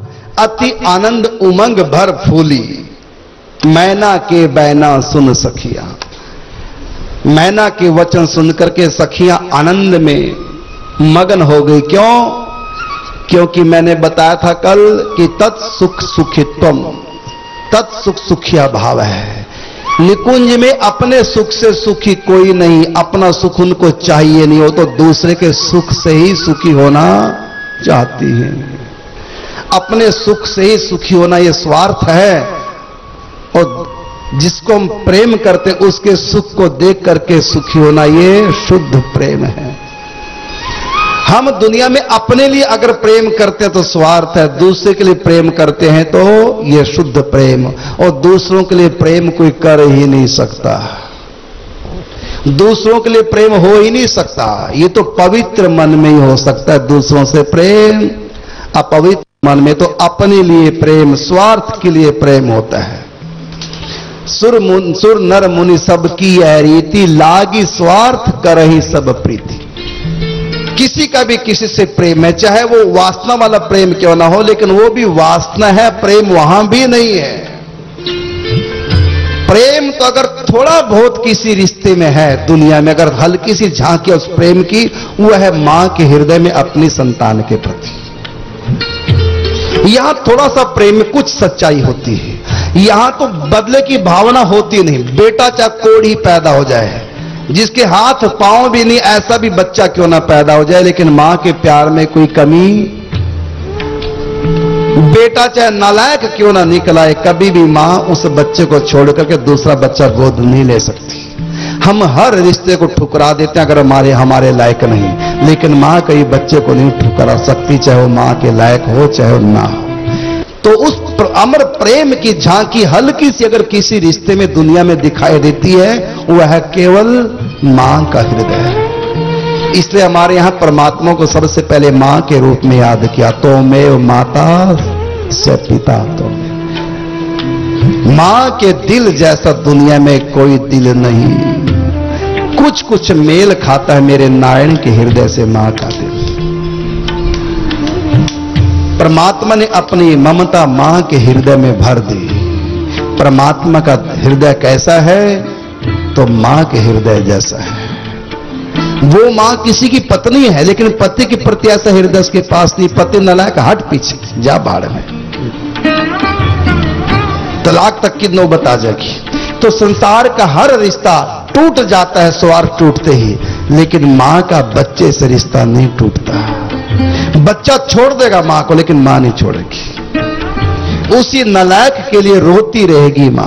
अति आनंद उमंग भर फूली, मैना के बैना सुन सखिया। मैना के वचन सुनकर के सखियां आनंद में मगन हो गई। क्यों? क्योंकि मैंने बताया था कल कि तत्सुख सुखित्वम, तत्सुख सुखिया भाव है। निकुंज में अपने सुख से सुखी कोई नहीं, अपना सुख उनको चाहिए नहीं, वो तो दूसरे के सुख से ही सुखी होना चाहती है। अपने सुख से ही सुखी होना ये स्वार्थ है, और जिसको हम प्रेम करते उसके सुख को देख करके सुखी होना ये शुद्ध प्रेम है। हम दुनिया में अपने लिए अगर प्रेम करते हैं तो स्वार्थ है, दूसरे के लिए प्रेम करते हैं तो ये शुद्ध प्रेम। और दूसरों के लिए प्रेम कोई कर ही नहीं सकता, दूसरों के लिए प्रेम हो ही नहीं सकता। ये तो पवित्र मन में ही हो सकता है दूसरों से प्रेम, अपवित्र मन में तो अपने लिए प्रेम, स्वार्थ के लिए प्रेम होता है। सुर मुन सुर नर मुनि सब की है रीति, लागी स्वार्थ करहि सब प्रीति। किसी का भी किसी से प्रेम है, चाहे वो वासना वाला प्रेम क्यों ना हो, लेकिन वो भी वासना है, प्रेम वहां भी नहीं है। प्रेम तो अगर थोड़ा बहुत किसी रिश्ते में है दुनिया में, अगर हल्की सी झांकी उस प्रेम की, वो है मां के हृदय में अपनी संतान के प्रति। यहां थोड़ा सा प्रेम में कुछ सच्चाई होती है, यहां तो बदले की भावना होती नहीं। बेटा चाहे कोढ़ ही पैदा हो जाए, जिसके हाथ पांव भी नहीं, ऐसा भी बच्चा क्यों ना पैदा हो जाए, लेकिन मां के प्यार में कोई कमी। बेटा चाहे नालायक क्यों ना निकल आए, कभी भी मां उस बच्चे को छोड़ करके दूसरा बच्चा गोद नहीं ले सकती। हम हर रिश्ते को ठुकरा देते हैं अगर हमारे हमारे लायक नहीं, लेकिन मां कई बच्चे को नहीं ठुकरा सकती, चाहे वो मां के लायक हो चाहे वो ना हो। तो उस अमर प्रेम की झांकी हल्की सी अगर किसी रिश्ते में दुनिया में दिखाई देती है, वह है केवल मां का हृदय। इसलिए हमारे यहां परमात्मा को सबसे पहले मां के रूप में याद किया। तो मैं माता से पिता, तो मां के दिल जैसा दुनिया में कोई दिल नहीं। कुछ कुछ मेल खाता है मेरे नारायण के हृदय से मां का दिल। परमात्मा ने अपनी ममता मां के हृदय में भर दी। परमात्मा का हृदय कैसा है? तो मां के हृदय जैसा है। वो मां किसी की पत्नी है, लेकिन पति के प्रति ऐसा हृदय उसके पास नहीं। पति नलायक, हट पीछे जा बाढ़ में, तलाक तक की नौबत आ जाएगी। तो संसार का हर रिश्ता टूट जाता है स्वार्थ टूटते ही, लेकिन मां का बच्चे से रिश्ता नहीं टूटता। बच्चा छोड़ देगा मां को, लेकिन मां नहीं छोड़ेगी। उसी नालायक के लिए रोती रहेगी मां,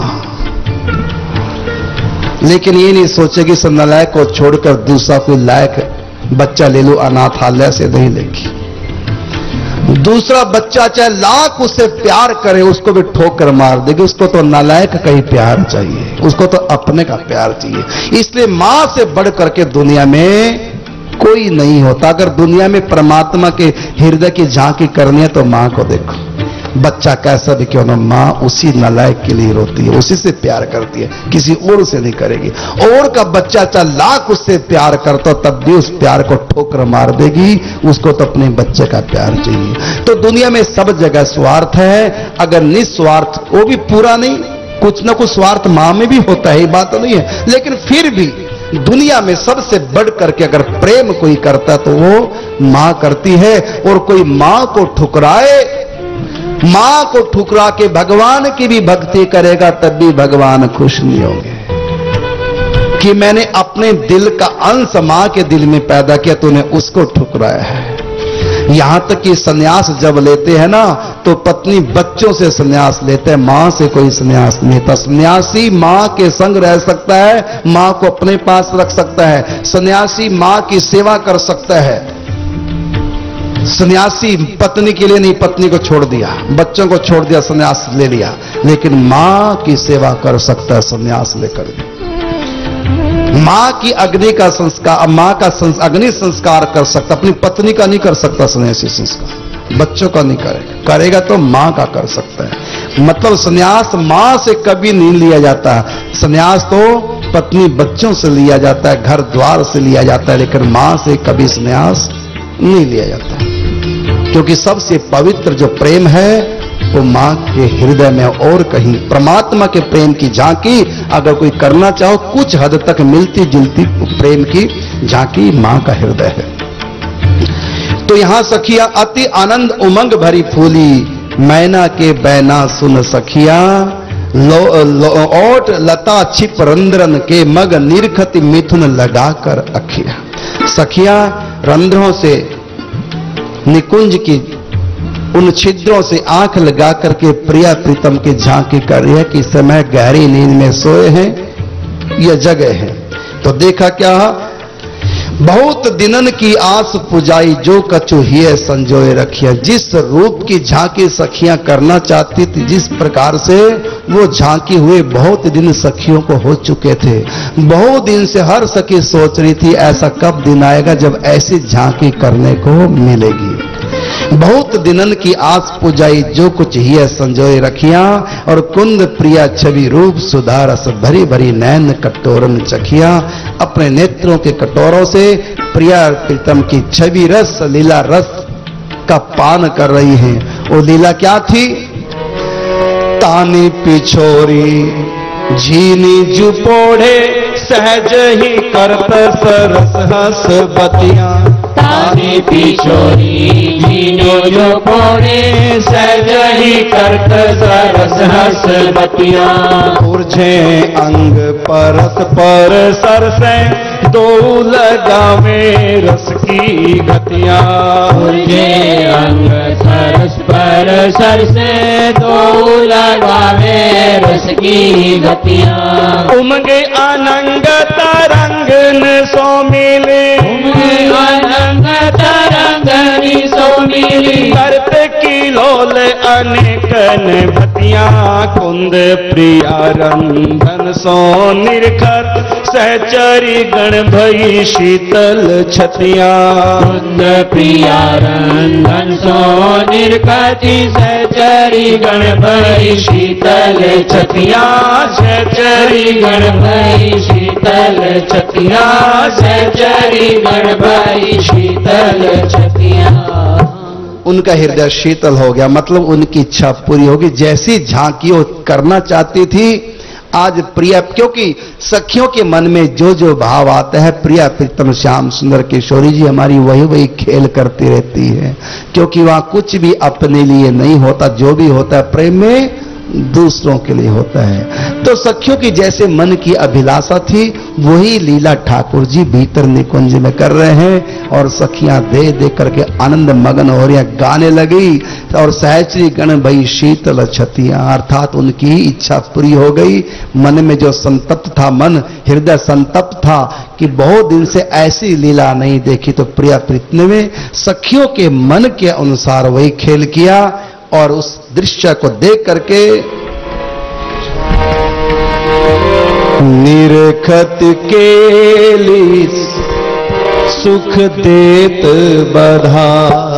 लेकिन ये नहीं सोचेगी इस नालायक को छोड़कर दूसरा कोई लायक बच्चा ले लो, अनाथालय से नहीं लेगी। दूसरा बच्चा चाहे लाख उससे प्यार करे, उसको भी ठोकर मार देगी। उसको तो नालायक का ही प्यार चाहिए, उसको तो अपने का प्यार चाहिए। इसलिए मां से बढ़ करके दुनिया में कोई नहीं होता। अगर दुनिया में परमात्मा के हृदय की झांकी करनी है तो मां को देखो। बच्चा कैसा भी क्यों ना, मां उसी नालायक के लिए रोती है, उसी से प्यार करती है, किसी और से नहीं करेगी। और का बच्चा चाहे लाख उससे प्यार करता तब भी उस प्यार को ठोकर मार देगी। उसको तो अपने बच्चे का प्यार चाहिए। तो दुनिया में सब जगह स्वार्थ है। अगर निस्वार्थ, वो भी पूरा नहीं, कुछ ना कुछ स्वार्थ मां में भी होता है, ये बात तो नहीं है, लेकिन फिर भी दुनिया में सबसे बढ़ करके अगर प्रेम कोई करता तो वो मां करती है। और कोई मां को ठुकराए, मां को ठुकरा के भगवान की भी भक्ति करेगा, तब भी भगवान खुश नहीं होंगे कि मैंने अपने दिल का अंश मां के दिल में पैदा किया, तूने उसको ठुकराया है। यहां तक कि सन्यास जब लेते हैं ना, तो पत्नी बच्चों से सन्यास लेते हैं, मां से कोई सन्यास नहीं लेता। सन्यासी मां के संग रह सकता है, मां को अपने पास रख सकता है। सन्यासी मां की सेवा कर सकता है। सन्यासी पत्नी के लिए नहीं, पत्नी को छोड़ दिया, बच्चों को छोड़ दिया, सन्यास ले लिया, लेकिन मां की सेवा कर सकता है सन्यास लेकर। मां की अग्नि का संस्कार, मां का संस, अग्नि संस्कार कर सकता, अपनी पत्नी का नहीं कर सकता सन्यासी संस्कार, बच्चों का नहीं करेगा। करेगा तो मां का कर सकता है। मतलब सन्यास मां से कभी नहीं लिया जाता। सन्यास तो पत्नी बच्चों से लिया जाता है, घर द्वार से लिया जाता है, लेकिन मां से कभी सन्यास नहीं लिया जाता। क्योंकि सबसे पवित्र जो प्रेम है वो मां के हृदय में और कहीं परमात्मा के प्रेम की झांकी अगर कोई करना चाहो कुछ हद तक मिलती जुलती प्रेम की झांकी मां का हृदय है। तो यहां सखिया अति आनंद उमंग भरी फूली, मैना के बैना सुन सखिया, लो, लो ओट लता छिप रंध्रन के मग निरखति मिथुन लगाकर अखिया। सखिया रंध्रों से निकुंज की उन छिद्रों से आंख लगा करके प्रिया प्रीतम की झांकी कर रही है कि समय गहरी नींद में सोए हैं यह जगह है। तो देखा क्या, बहुत दिनन की आस पुजाई जो कछु हिय संजोए रखिया। जिस रूप की झांकी सखियां करना चाहती थी, जिस प्रकार से वो झांकी हुए बहुत दिन सखियों को हो चुके थे। बहुत दिन से हर सखी सोच रही थी ऐसा कब दिन आएगा जब ऐसी झांकी करने को मिलेगी। बहुत दिनन की आस पुजाई जो कुछ हिय संजोए रखिया, और कुंद प्रिया छवि रूप सुधारस भरी भरी नैन कटोरन चखिया। अपने नेत्रों के कटोरों से प्रिया प्रीतम की छवि रस लीला रस का पान कर रही हैं। वो लीला क्या थी, तानी पिछोरी झीनी जुपोड़े सहज ही करत सरस हस बतिया। तानी पिछोरी झीनो जो पोड़े सहज ही करत सरस हस बतिया। उर्झे अंग परस पर सरसे दो लगावे रस की गतिया। उर्झे अंग सरस पर सरसे दो लगावे रस की गतिया। उमगे अनंग तरंगन सो मिले, उमगे अनंग तरंगनी सो मिली। करत की लोल अनेकन भतिया। कुंद प्रिया रंधन सो निरखत सहचरी गण भई शीतल छतिया। कुंद प्रिया रंधन सो निरखति सहचरी गण भई शीतल छतिया। सहचरी गण भई शीतल छतिया। सहचरी गण भई शीतल छतिया। उनका हृदय शीतल हो गया, मतलब उनकी इच्छा पूरी होगी। जैसी झांकी वो करना चाहती थी आज प्रिया, क्योंकि सखियों के मन में जो जो भाव आता है प्रिया प्रीतम श्याम सुंदर किशोरी जी हमारी वही वही खेल करती रहती है। क्योंकि वहां कुछ भी अपने लिए नहीं होता, जो भी होता है प्रेम में दूसरों के लिए होता है। तो सखियों की जैसे मन की अभिलाषा थी वही लीला ठाकुर जी भीतर निकुंज में कर रहे हैं। और सखियां दे दे करके आनंद मगन हो रही, गाने लगी। और सहचरी गण भई शीतल छतियां, अर्थात उनकी इच्छा पूरी हो गई। मन में जो संतप्त था, मन हृदय संतप्त था कि बहुत दिन से ऐसी लीला नहीं देखी, तो प्रिया प्रीतम ने सखियों के मन के अनुसार वही खेल किया। और उस दृश्य को देख करके निरखत केली सुख देत बधा।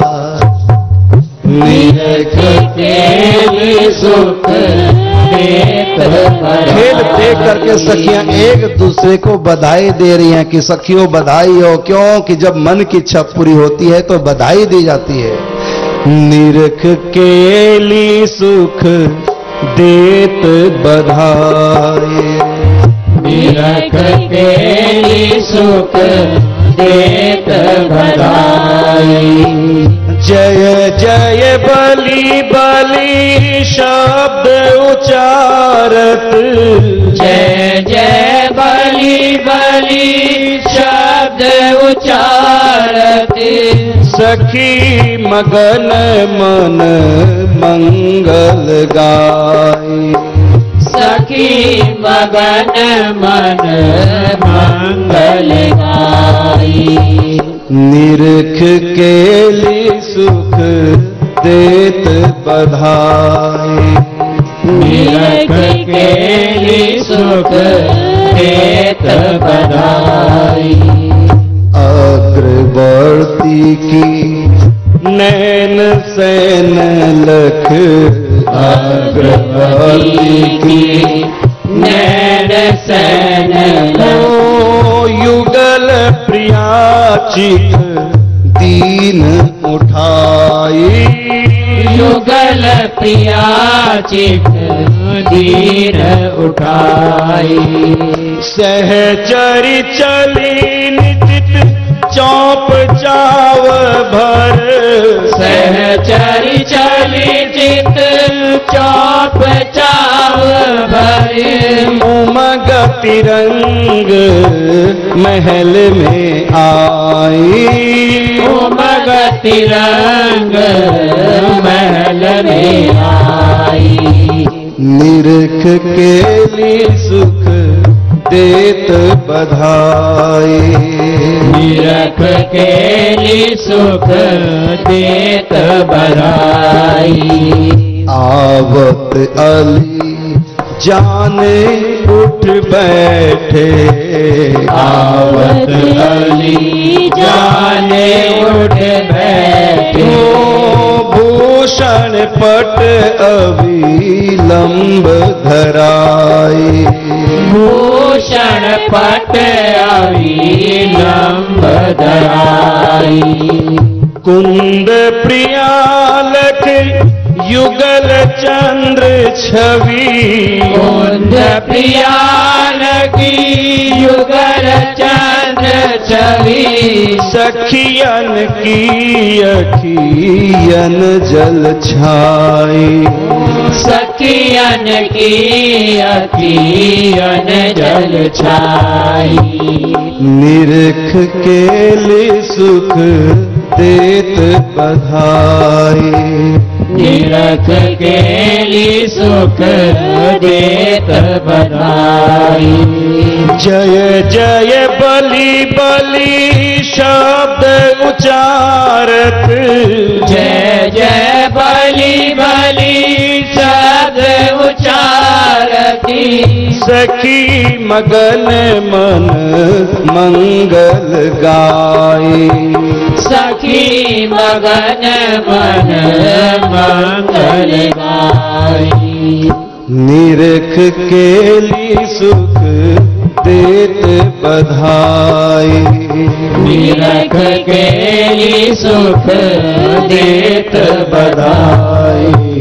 निरखत केली सुख देत बधा। खेल देख करके सखियां एक दूसरे को बधाई दे रही हैं कि सखियों बधाई हो। क्यों कि जब मन की इच्छा पूरी होती है तो बधाई दी जाती है। निरख केली सुख देत बधाई। निरख केली सुख देत बधाई। जय जय बलि बलि शब्द उचारत। जय जय बलि बलि शब्द उचारत। सखी मगन मन मंगल गाई। सखी मगन मन मंगल गाई। निरख केली सुख देत बधाई। निरख केली सुख देत बधाई। अग्रवर्ती की नैन सैन लख। अग्रवर्ती की नैन सैन लख। युगल प्रिया चित दीन उठाई। युगल प्रिया चित दीन उठाई। सहचरी चली निचित चौप चाव भर, सहचरी चली चित चौप चाव भर। उमग तिरंग महल में आई, उमग तिरंग महल में आई। निरख के लिए सुख देत बधाई, निरख के लिए सुख देत बधाई। आवत अली जाने उठ बैठे, आवत अली जाने उठ बैठे। भूषण पट अविलंब धराई, भूषण पट अविलंब धराई। कुंद प्रियालक युगल चंद्र छवि, कुंद प्रियाल की युगल चंद्र छवि। सखियन की अखियन जल छाई, सखियन की अखियन जल छाई। निरख के लिए सुख देत बधाई, निरख के लिए सुख देत बधाई। जय जय बलि बलि शब्द उचारत, जय जय बलि बलि शब्द उचारती। सखी मगन मन मंगल गाई, सखी मगन मन मंगल गाई। निरख के लिए सुख देत बधाई, निरख के लिए सुख देत बधाई।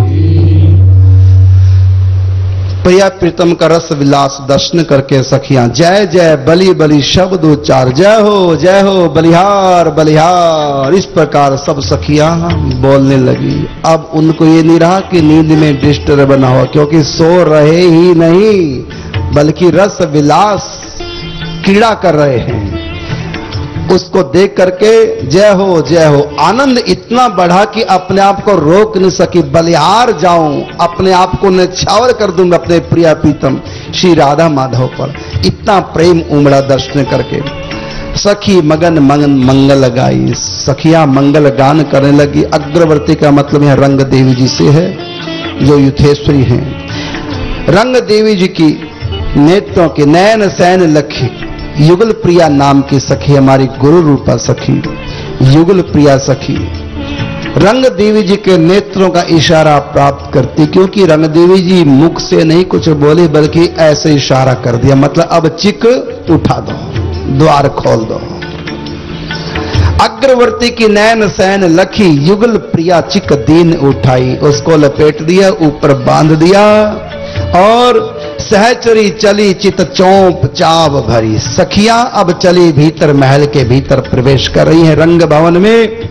प्रिया प्रीतम का रस विलास दर्शन करके सखियां जय जय बलि बलि शब्द उच्चार, जय हो जय हो बलिहार बलिहार, इस प्रकार सब सखियां बोलने लगी। अब उनको ये नहीं रहा कि नींद में डिस्टर्ब न हो, क्योंकि सो रहे ही नहीं बल्कि रस विलास क्रीड़ा कर रहे हैं। उसको देख करके जय हो जय हो आनंद इतना बढ़ा कि अपने आप को रोक नहीं सकी। बलिहार जाऊं, अपने आप को न्यौछावर कर दूंगा अपने प्रिया प्रीतम श्री राधा माधव पर, इतना प्रेम उमड़ा दर्शन करके। सखी मगन मगन मंगल गाई, सखियां मंगल गान करने लगी। अग्रवर्ती का मतलब यह रंग देवी जी से है जो युथेश्वरी हैं। रंग देवी जी की नेत्रों के नयन सैन लखी युगल प्रिया नाम की सखी हमारी गुरु रूपा सखी, युगल प्रिया सखी रंग देवी जी के नेत्रों का इशारा प्राप्त करती, क्योंकि रंग देवी जी मुख से नहीं कुछ बोले बल्कि ऐसे इशारा कर दिया, मतलब अब चिक उठा दो, द्वार खोल दो। अग्रवर्ती की नैन सैन लखी युगल प्रिया चिक दीन उठाई, उसको लपेट दिया, ऊपर बांध दिया और सहचरी चली चित चौंप चाव भरी। सखियां अब चली भीतर, महल के भीतर प्रवेश कर रही हैं। रंग भवन में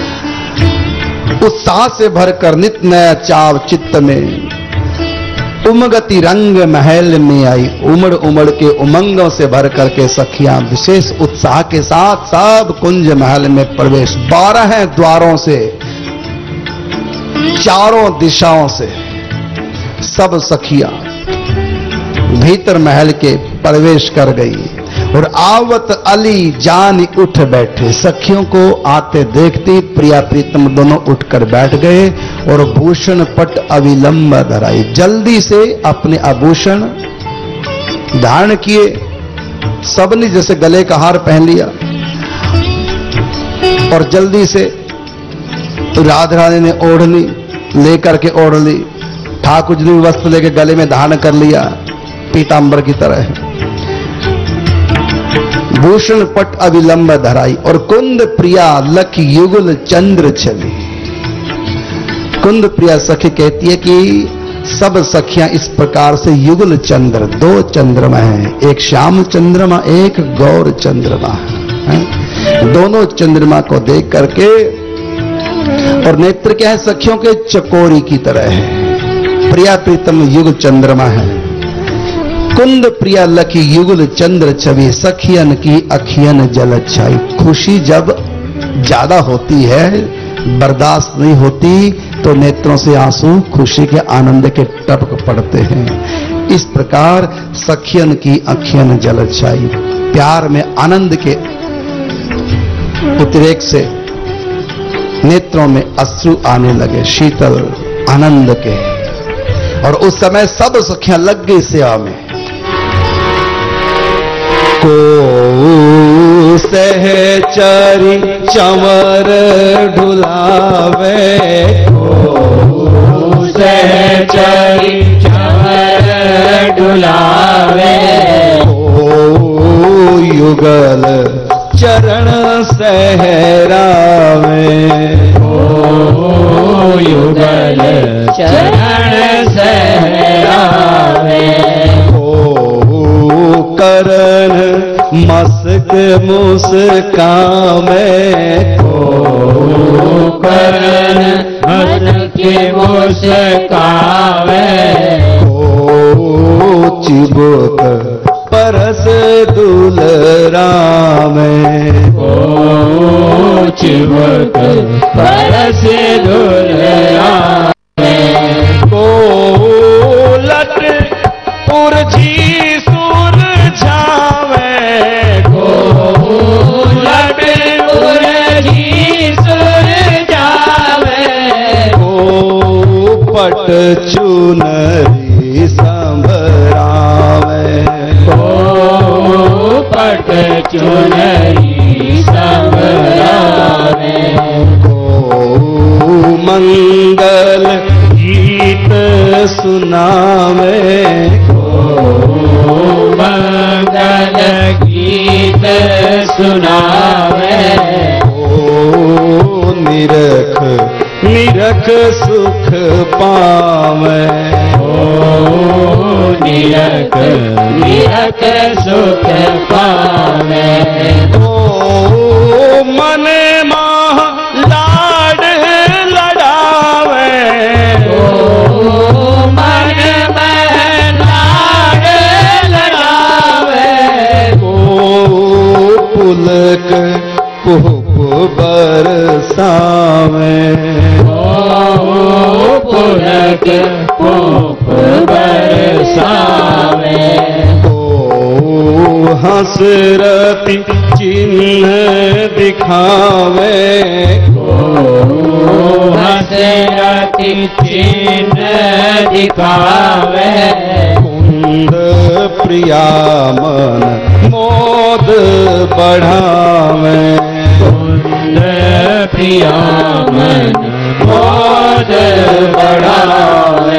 उत्साह से भरकर नित नया चाव चित्त में उमगती रंग महल में आई। उमड़ उमड़ के उमंगों से भर करके सखियां विशेष उत्साह के साथ सब कुंज महल में प्रवेश। बारह द्वारों से, चारों दिशाओं से सब सखियां भीतर महल के प्रवेश कर गई और आवत अली जान उठ बैठे। सखियों को आते देखती प्रिया प्रीतम दोनों उठकर बैठ गए और भूषण पट अविलंब धराई। जल्दी से अपने आभूषण धारण किए, सबने जैसे गले का हार पहन लिया और जल्दी से राधा रानी ने ओढ़नी लेकर के ओढ़ ली, ठाकुर जी ने वस्त्र लेके गले में धारण कर लिया पीतांबर की तरह। भूषण पट अविलंब धराई और कुंद प्रिया लख युगल चंद्र चली। कुंद प्रिया सखी कहती है कि सब सखियां इस प्रकार से युगल चंद्र, दो चंद्रमा हैं, एक श्याम चंद्रमा एक गौर चंद्रमा है, दोनों चंद्रमा को देख करके, और नेत्र क्या है सखियों के चकोरी की तरह है, प्रिया प्रीतम युग चंद्रमा है। कुंद प्रिया लखी युगल चंद्र छवि, सखियन की अखियन जल छाई। खुशी जब ज्यादा होती है, बर्दाश्त नहीं होती, तो नेत्रों से आंसू खुशी के आनंद के टपक पड़ते हैं। इस प्रकार सखियन की अखियन जल छाई, प्यार में आनंद के उद्रेक से नेत्रों में अश्रु आने लगे, शीतल आनंद के, और उस समय सब सखियां लग गई सेवा में। को सहचरी चंवर ढुलावे, को सहचरी चंवर ढुलावे, ओ युगल चरण सहरावे, ओ युगल चरण सहरावे, करण मस्क मुस्कामे, ओ करण मस्क मुस्कावे, ओ चिबुक परस दुलरामे, ओ चिबुक परस दुलरामे, को लट उर्जी पट चुनरी संभरावे, ओ पट चुनरी संभरावे, ओ मंगल गीत सुनावे, ओ मंगल गीत सुनावे, ओ निरख निरख सुख पावे, ओ निरख निरख सुख पावे, ओ मन माह लाड लड़ावे, ओ मन में लाड लड़ावे, ओ पुलक पुप बरसावे, ओ पुलक पुप बरसावे, ओ हसरती चिन्ह दिखावे, ओ हसरती चिन्ह दिखावे, कुंद प्रिया मन मोद बढ़ावे, कुंद प्रिया मन मोद बढ़ावे,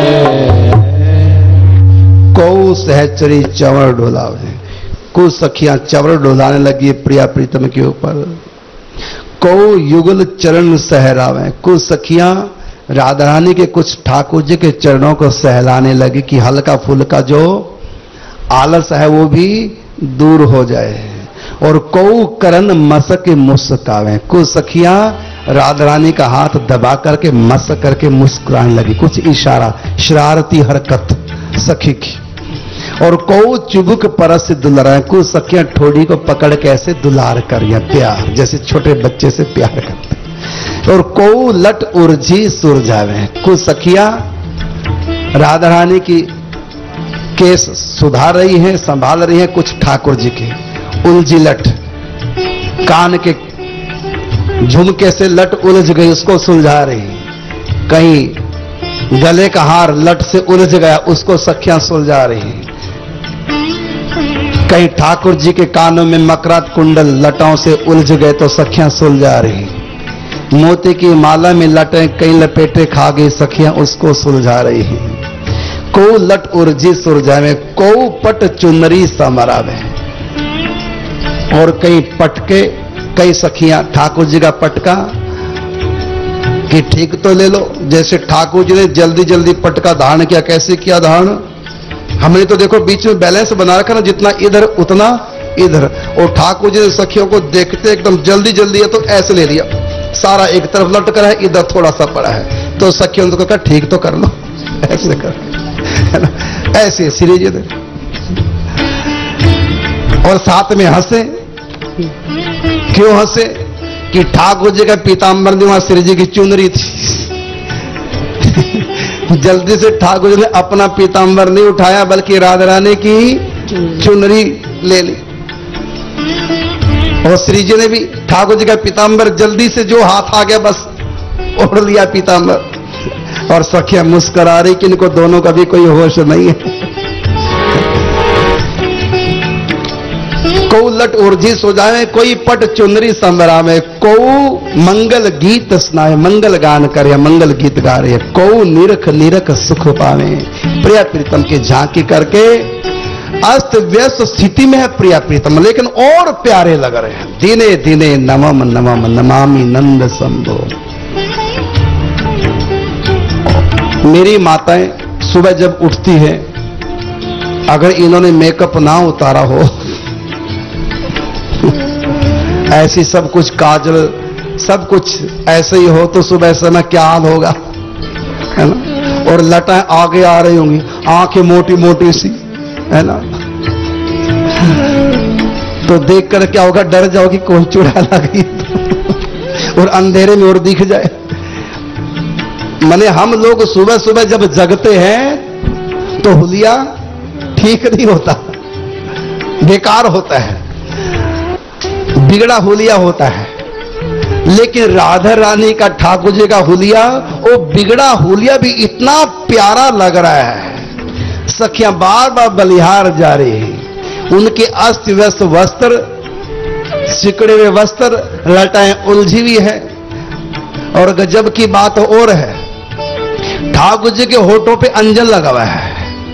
को सहचरी चंवर डोलावे, कुछ सखियां चंवर डोलाने लगी प्रिया प्रीतम के ऊपर, को युगल चरण सहरावे, कुछ सखियां राधा रानी के कुछ ठाकुर जी के चरणों को सहलाने लगी कि हल्का फुल्का जो आलस है वो भी दूर हो जाए, और कौ करन मसक मुस्कावे, कुछ सखियां राधा रानी का हाथ दबा करके मस करके मुस्कुराने लगी, कुछ इशारा शरारती हरकत सखी की, और कौ चुबुक परस दुलारा, कुछ सखियां ठोड़ी को पकड़ के ऐसे दुलार करिया, प्यार जैसे छोटे बच्चे से प्यार करते, और कौ लट उर्जी सुरझावे, कुछ सखियां राधा रानी की केस सुधार रही हैं, संभाल रही हैं, कुछ ठाकुर जी के उलझी लट, कान के झुमके से लट उलझ गई उसको सुलझा रही, कहीं गले का हार लट से उलझ गया उसको सखियां सुलझा रही, कहीं ठाकुर जी के कानों में मकरात कुंडल लटों से उलझ गए तो सखियां सुलझा रही, मोती की माला में लटें कई लपेटे खा गई सखियां उसको सुलझा रही हैं, को लट उर्जी सुरझावे, को पट चुनरी समरावे, और कई पटके, कई सखियां ठाकुर जी का पटका कि ठीक तो ले लो। जैसे ठाकुर जी ने जल्दी जल्दी पटका धारण किया, कैसे किया धारण? हमने तो देखो बीच में बैलेंस बना रखा ना, जितना इधर उतना इधर। और ठाकुर जी ने सखियों को देखते एकदम जल्दी जल्दी है तो ऐसे ले लिया, सारा एक तरफ लटक रहा है, इधर थोड़ा सा पड़ा है। तो सखियों ने तो कहा ठीक तो कर लो, ऐसे कर, है ना? ऐसे श्री जी ने और साथ में हंसे। क्यों हंसे? कि ठाकुर जी का पीताम्बर नहीं, वहां श्री जी की चुनरी थी। जल्दी से ठाकुर जी ने अपना पीताम्बर नहीं उठाया, बल्कि राधा रानी की चुनरी ले ली। और श्री जी ने भी ठाकुर जी का पीताम्बर जल्दी से जो हाथ आ गया बस ओढ़ लिया पीताम्बर। और सखिया मुस्कुरा रही कि इनको दोनों का भी कोई होश नहीं है। को लट उर्जी सो जाए, कोई पट चुनरी संबरा में, को मंगल गीत सुनाए, मंगल गान करे, मंगल गीत गा रहे, को निरख निरख सुख पावे। प्रिया प्रीतम की झांकी करके अस्त व्यस्त स्थिति में है प्रिया प्रीतम, लेकिन और प्यारे लग रहे हैं। दिने दिने नमम नमम नमामि नंद संभो। मेरी माताएं सुबह जब उठती है, अगर इन्होंने मेकअप ना उतारा हो, ऐसी सब कुछ काजल सब कुछ ऐसे ही हो, तो सुबह समय क्या हाल होगा, है ना? और लटाएं आगे आ रही होंगी, आंखें मोटी मोटी सी, है ना? तो देखकर क्या होगा, डर जाओगी कोई चुड़ैल आ गई तो। और अंधेरे में और दिख जाए। माने हम लोग सुबह सुबह जब जगते हैं तो हुलिया ठीक नहीं होता, बेकार होता है, बिगड़ा हुलिया होता है। लेकिन राधा रानी का ठाकुर जी का हुलिया, वो बिगड़ा हुलिया भी इतना प्यारा लग रहा है। सखियां बार बार बलिहार जा रही है, उनके अस्त व्यस्त वस्त्र, सिकड़े हुए वस्त्र, लटाएं उलझी हुई है। और गजब की बात और है, ठाकुर जी के होठों पे अंजन लगा हुआ है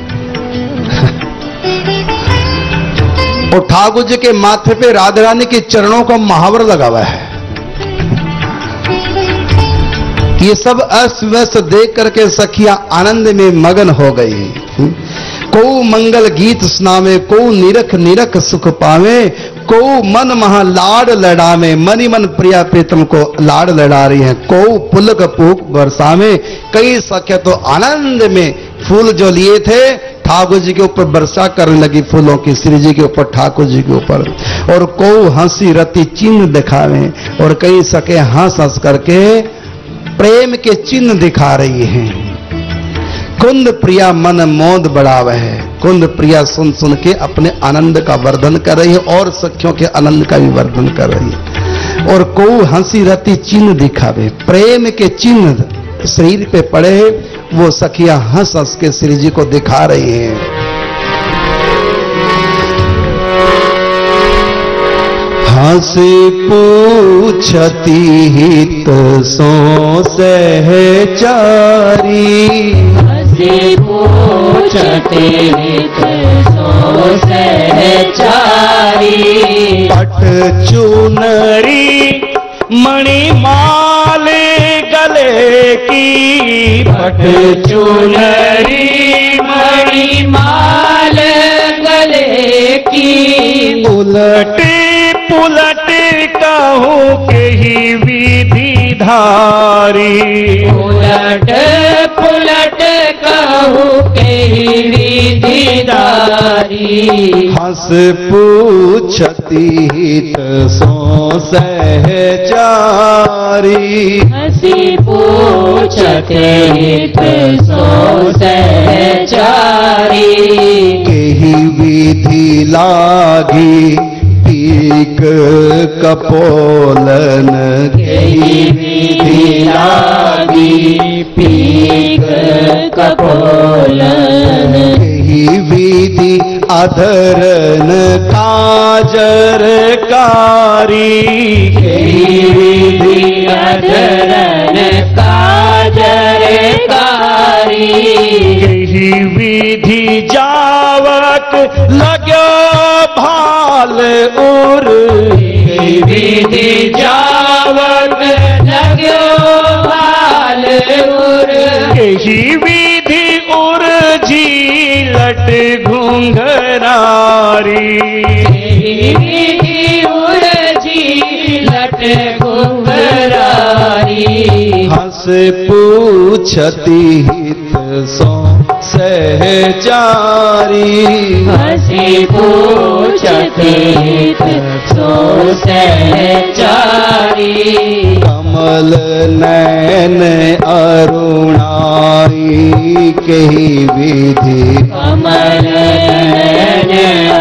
और ठाकुर जी के माथे पे राधा रानी के चरणों का महावर लगा हुआ है। ये सब अस्त व्यस्त देख करके सखियां आनंद में मगन हो गई। को मंगल गीत सुनावे, को निरख निरख सुख पावे, को मन महा लाड लड़ावे। मनी मन प्रिया प्रीतम को लाड लड़ा रही है। को पुलक पूक बरसावे। कई सखिया तो आनंद में फूल जो लिए थे ठाकुर जी के ऊपर वर्षा करने लगी, फूलों की, श्री जी के ऊपर, ठाकुर जी के ऊपर। और को हंसी रति चिन्ह दिखावे, और कई सके हंस हंस करके प्रेम के चिन्ह दिखा रही हैं। कुंद प्रिया मन मोद बढ़ावे है। कुंद प्रिया सुन सुन के अपने आनंद का वर्धन कर रही है और सखियों के आनंद का भी वर्धन कर रही है। और को हंसी रति चिन्ह दिखावे, प्रेम के चिन्ह शरीर पे पड़े, वो सखियां हंस हंस के श्री जी को दिखा रही हैं। हंसी पूछती हित सो सहचारी, हंसी पूछती हित सो सहचारी। पट चुनरी मणिमाल गले की, पट चुनरी मणिमाल गले की। उलट पुलट कहूँ के ही विधि धारी, उलट पुलट कहूँ के ही विधि धारी। हंस पूछती हित सो सहचारी, हंसी पूछते हित सो सहचारी। केही विधि लागी पीक कपोलन, केही विधि लागी पीक कपोलन। केही विधि अधरन काजर कारी, केही विधि अधरन काजर कारी। यही विधि जावक लगो भाल उर, विधि जावक लगो भाल यही विधि उर झीलट घुंघरारी, विधि उर झीलट घुंघरारी। हंस पूछती हित सो सहचारी, हंसी पूछती हित सो सहचारी। कमल नयन अरुणाई कही विधि, कमल नयन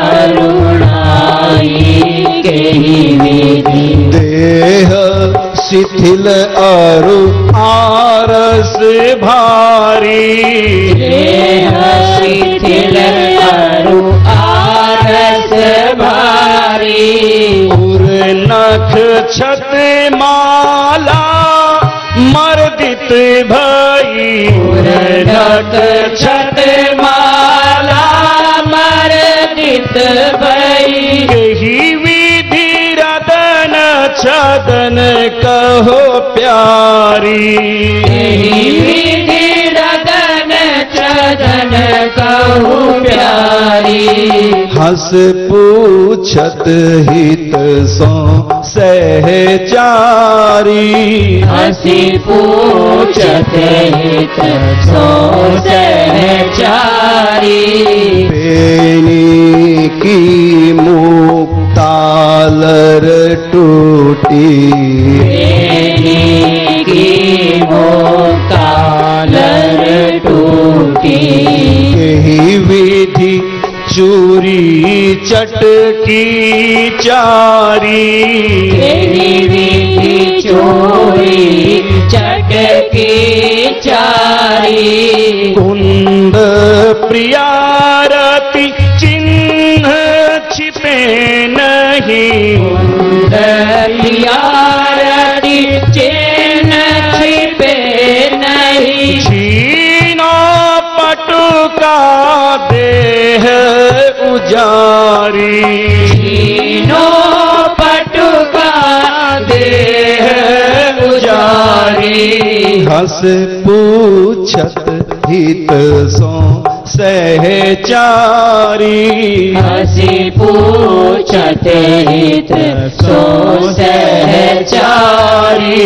अरुणाई कही विधि। देह शिथिल अरु आरस भारी, देह शिथिल अरु आरस भारी। उर नख छत माला मर्दित भई, उर नख छत माला मर्दित भई। यही विधि रदन छदन कहो प्यारी, यही विधि रदन छदन कहु प्यारी। हंस पूछत हित सो सहचारी, हंसी पूछत हित सो सहचारी। बेनी की मुक्तालर टूटी, बेनी की मुक्तालर टूटी। यही विधि चूरी चटकी चारी, यही विधि चोरी चटकी चारी। कुंद प्रियारति चिन्ह छिपे नहीं, दलियारती चैन छिपे नहीं। छीनो पटुका देह उजारी, छीनो पटुका देह उजारी। हंस पूछत हित सो सहचारी, हंसी पूछत हित सो सहचारी।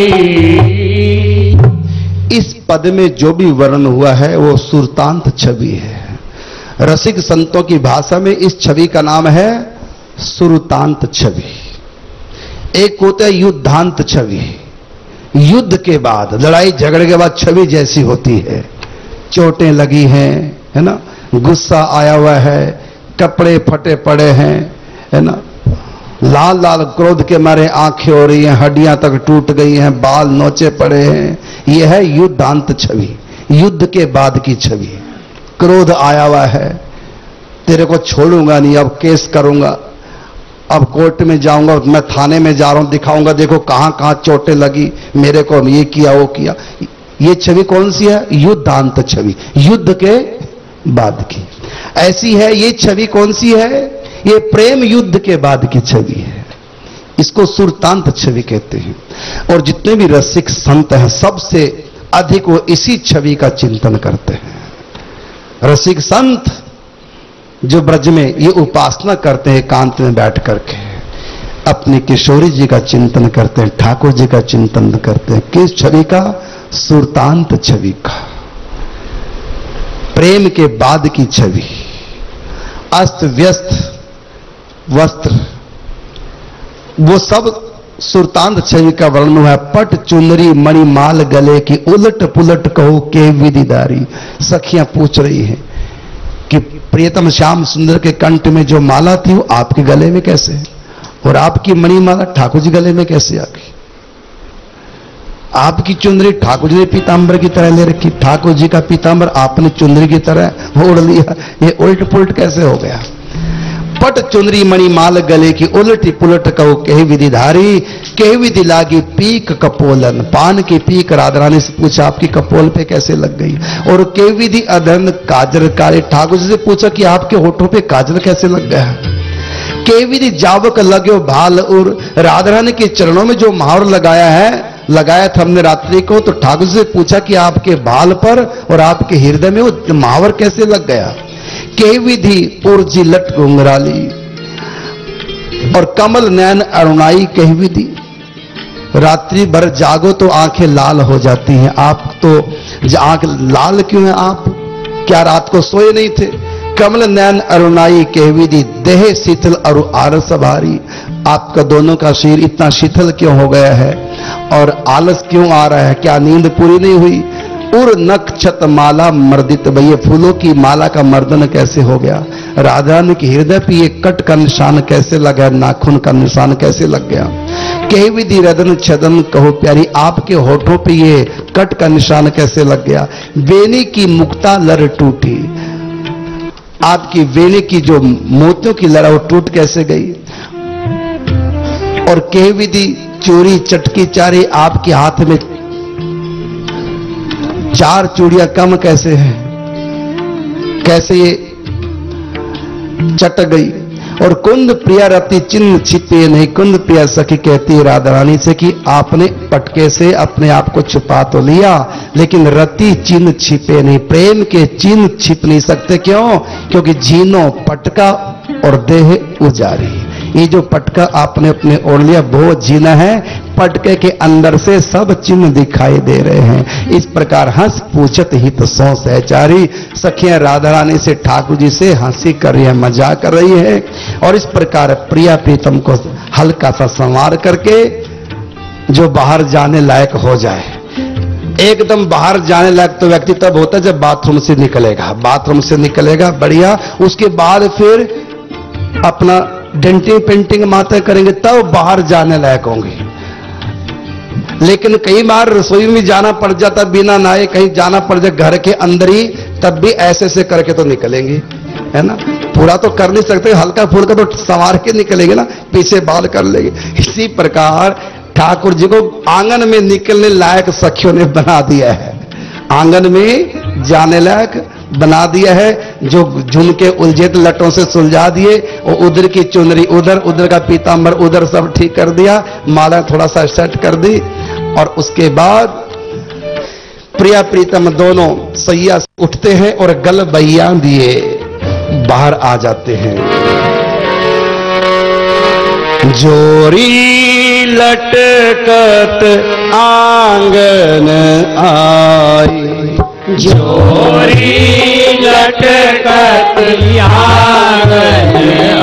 इस पद में जो भी वर्ण हुआ है वो सुरतांत छवि है। रसिक संतों की भाषा में इस छवि का नाम है सुरतांत छवि। एक होता है युद्धांत छवि, युद्ध के बाद, लड़ाई झगड़े के बाद छवि जैसी होती है, चोटें लगी हैं, है ना, गुस्सा आया हुआ है, कपड़े फटे पड़े हैं, है ना, लाल लाल क्रोध के मारे आंखें हो रही हैं, हड्डियां तक टूट गई हैं, बाल नोचे पड़े हैं। यह है युद्धांत छवि, युद्ध के बाद की छवि। क्रोध आया हुआ है, तेरे को छोड़ूंगा नहीं, अब केस करूंगा, अब कोर्ट में जाऊंगा, मैं थाने में जा रहा हूं, दिखाऊंगा देखो कहां कहां चोटें लगी मेरे को, ये किया वो किया। ये छवि कौन सी है? युद्धांत छवि, युद्ध के बाद की। ऐसी है ये छवि कौन सी है? ये प्रेम युद्ध के बाद की छवि है, इसको सुरतांत छवि कहते हैं। और जितने भी रसिक संत हैं सबसे अधिक वो इसी छवि का चिंतन करते हैं। रसिक संत जो ब्रज में ये उपासना करते हैं, एकांत में बैठ करके अपनी किशोरी जी का चिंतन करते हैं, ठाकुर जी का चिंतन करते हैं। किस छवि का? सुरतांत छवि का, प्रेम के बाद की छवि। अस्त व्यस्त वस्त्र वो सब सुरतांत छवि का वर्णन है। पट चुनरी मणिमाल गले की, उलट पुलट कहो के विधिदारी। सखियां पूछ रही हैं कि प्रियतम श्याम सुंदर के कंठ में जो माला थी वो आपके गले में कैसे है, और आपकी मणिमाला ठाकुर जी गले में कैसे आ गई? आपकी चुंदरी ठाकुर जी ने पीतांबर की तरह ले रखी, ठाकुर जी का पीतांबर आपने चुंदरी की तरह ओढ़ लिया, ये उल्ट पुलट कैसे हो गया? पट चुंदरी मणिमाल गले की, उलटी पुलट कहो कही विधिधारी। कही विधि लागी पीक कपोलन, पान की पीक राधारानी से पूछा आपकी कपोल पे कैसे लग गई। और कही विधि अधन काजर काले, ठाकुर जी से पूछा कि आपके होठों पे काजल कैसे लग गया। कही विधि जावक लग्यो भाल, और राधारानी के चरणों में जो महावर लगाया है लगाया था हमने रात्रि को, तो ठाकुर से पूछा कि आपके बाल पर और आपके हृदय में वो महावर कैसे लग गया। के विधि उर्जी लट घुंघराली और कमल नैन अरुणाई कह विधि। रात्रि भर जागो तो आंखें लाल हो जाती हैं। आप तो आंख लाल क्यों है? आप क्या रात को सोए नहीं थे? कमल नैन अरुणाई कह विधि देह शीतल अरु आलस भारी। आपका दोनों का शरीर इतना शीतल क्यों हो गया है और आलस क्यों आ रहा है? क्या नींद पूरी नहीं हुई? उर नक्षत माला मर्दित, भैया फूलों की माला का मर्दन कैसे हो गया? राधा रानी के हृदय पे ये कट का निशान कैसे लगा? नाखून का निशान कैसे लग गया? कह विधि रदन छदन कहो प्यारी, आपके होठों पे ये कट का निशान कैसे लग गया? वेणी की मुक्ता लर टूटी, आपकी वेणी की जो मोतियों की लड़ा वो टूट कैसे गई? और कह विधि चोरी चटकी चारी, आपके हाथ में चार चूड़ियां कम कैसे हैं? कैसे ये चटक गई? और कुंद प्रिया रति चिन्ह छिपे नहीं, कुंद प्रिया सखी कहती है राधा रानी से कि आपने पटके से अपने आप को छुपा तो लिया, लेकिन रति चिन्ह छिपे नहीं, प्रेम के चिन्ह छिप नहीं सकते। क्यों? क्योंकि जीनो पटका और देह उजारी। ये जो पटका आपने अपने ओढ़ लिया वो जीना है, पटके के अंदर से सब चिन्ह दिखाई दे रहे हैं। इस प्रकार हंस पूछत ही तो सौ सहचारी, सखियां राधा रानी से ठाकुर जी से हंसी कर रही है, मजाक कर रही है। और इस प्रकार प्रिया प्रीतम को हल्का सा संवार करके जो बाहर जाने लायक हो जाए। एकदम बाहर जाने लायक तो व्यक्ति तब होता है जब बाथरूम से निकलेगा, बाथरूम से निकलेगा बढ़िया, उसके बाद फिर अपना डेंटिंग पेंटिंग माता करेंगे तब बाहर जाने लायक होंगे। लेकिन कई बार रसोई में जाना पड़ जाता बिना नहाए, कहीं जाना पड़ जाए घर के अंदर ही, तब भी ऐसे ऐसे करके तो निकलेंगे, है ना। पूरा तो कर नहीं सकते, हल्का फुल्का तो संवार के निकलेंगे ना, पीछे बाल कर लेंगे। इसी प्रकार ठाकुर जी को आंगन में निकलने लायक सखियों ने बना दिया है, आंगन में जाने लायक बना दिया है। जो झुमके उलझे लटों से सुलझा दिए, और उधर की चुनरी उधर, उधर का पीतांबर उधर, सब ठीक कर दिया, माला थोड़ा सा सेट कर दी। और उसके बाद प्रिया प्रीतम दोनों सैया उठते हैं और गल बैया दिए बाहर आ जाते हैं। जोरी लटकत आंगन आई, जोरी लटकत आंगन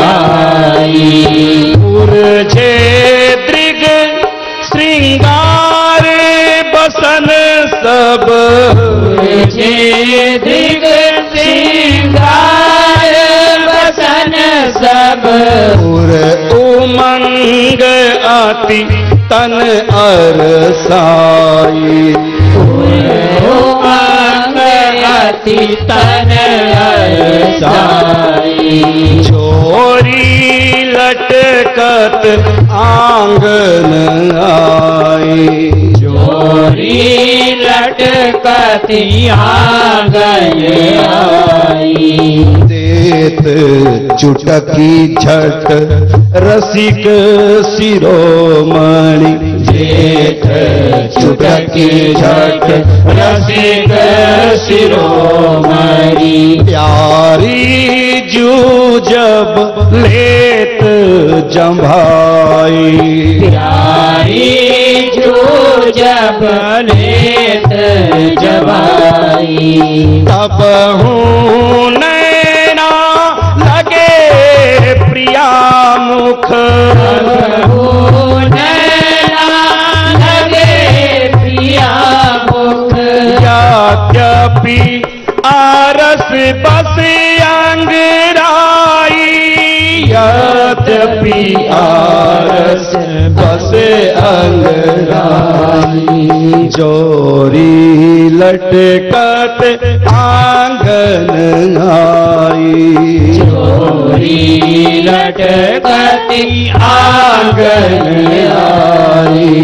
आई। उर्झे दृग श्रृंगार बसन सब, उर्झे दृग श्रृंगार बसन सब। उर उमंग अति तन अरसाई, उमंग अति तन अरसाई। जोरी लटकत आंगन आई, जोरी लटकत आंगन आई। देत चुटकी झट रसिक शिरोमणि, देत चुटकी झट रसिक शिरोमणि। प्यारी जू जब लेत जंभाई, प्यारी जू जब लेत जंभाई। तब हूँ नैना लगे प्रिया मुख, तब हूँ नैना लगे प्रिया मुख। यद्यपि आरस बस अंगराई, यद्यपि आरस बस अंगराई। जोरी लटकत आंगन आई, जोरी लटकत आंगन आई।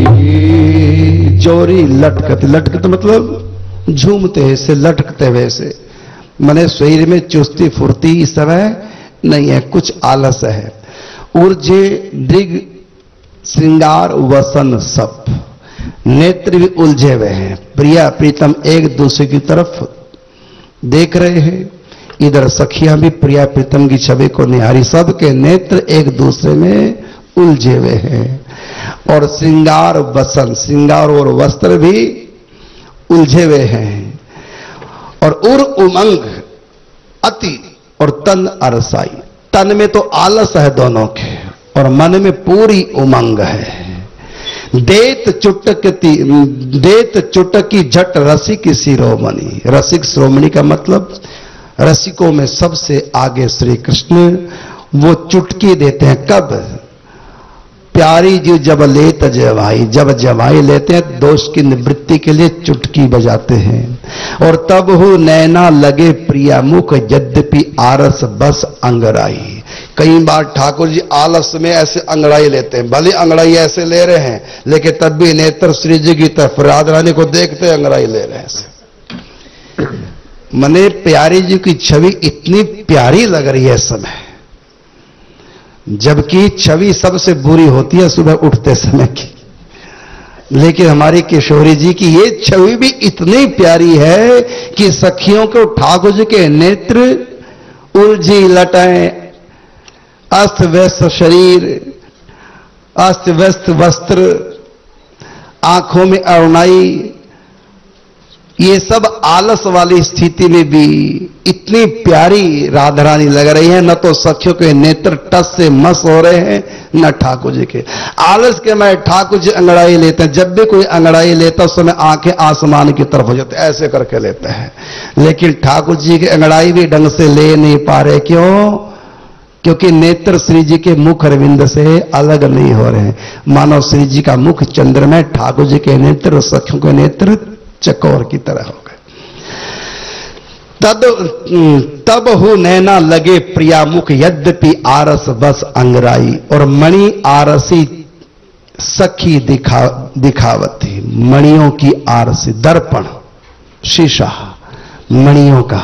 जोरी लटकत, लटकत मतलब झूमते हैं से, लटकते हुए से, मने शरीर में चुस्ती फुर्ती इस समय नहीं है, कुछ आलस है। ऊर्जे दृग श्रृंगार वसन सब, नेत्र भी उलझे हुए हैं। प्रिया प्रीतम एक दूसरे की तरफ देख रहे हैं। इधर सखियां भी प्रिया प्रीतम की छवि को निहारी, सबके नेत्र एक दूसरे में उलझे हुए हैं। और श्रृंगार वसन, श्रृंगार और वस्त्र भी उलझे हुए हैं। और उर उमंग अति और तन अरसाई, तन में तो आलस है दोनों के और मन में पूरी उमंग है। देत चुटकती देत चुटकी झट रसिक शिरोमणि, रसिक शिरोमणि का मतलब रसिकों में सबसे आगे श्री कृष्ण। वो चुटकी देते हैं कब? प्यारी जी जब लेत जवाई, जब जवाई लेते हैं दोष की निवृत्ति के लिए चुटकी बजाते हैं। और तब हो नैना लगे प्रिया मुख यद्यपि आरस बस अंगराई। कई बार ठाकुर जी आलस में ऐसे अंगड़ाई लेते हैं, भले अंगड़ाई ऐसे ले रहे हैं लेकिन तब भी नेत्र श्री जी की तरफ राधा रानी को देखते अंगड़ाई ले रहे हैं ऐसे। मने प्यारी जी की छवि इतनी प्यारी लग रही है इस समय, जबकि छवि सबसे बुरी होती है सुबह उठते समय की, लेकिन हमारी किशोरी जी की ये छवि भी इतनी प्यारी है कि सखियों को ठाकुर जी के नेत्र उलझी लटाएं, अस्त व्यस्त शरीर, अस्त व्यस्त वस्त्र, आंखों में अरुणाई, ये सब आलस वाली स्थिति में भी इतनी प्यारी राधा रानी लग रही है। न तो सखियों के नेत्र टस से मस हो रहे हैं न ठाकुर जी के। आलस के मैं ठाकुर जी अंगड़ाई लेते हैं, जब भी कोई अंगड़ाई लेता उस समय आंखें आसमान की तरफ हो जाते, ऐसे करके लेते हैं। लेकिन ठाकुर जी की अंगड़ाई भी ढंग से ले नहीं पा रहे। क्यों? क्योंकि नेत्र श्री जी के मुख अरविंद से अलग नहीं हो रहे हैं। मानो श्री जी का मुख चंद्रमय, ठाकुर जी के नेत्र और सखियों के नेत्र चकोर की तरह हो गए। तद तब हो नैना लगे प्रिया मुख यद्यपि आरस बस अंगराई। और मणि आरसी सखी दिखा दिखावती, मणियों की आरसी, दर्पण शीशा मणियों का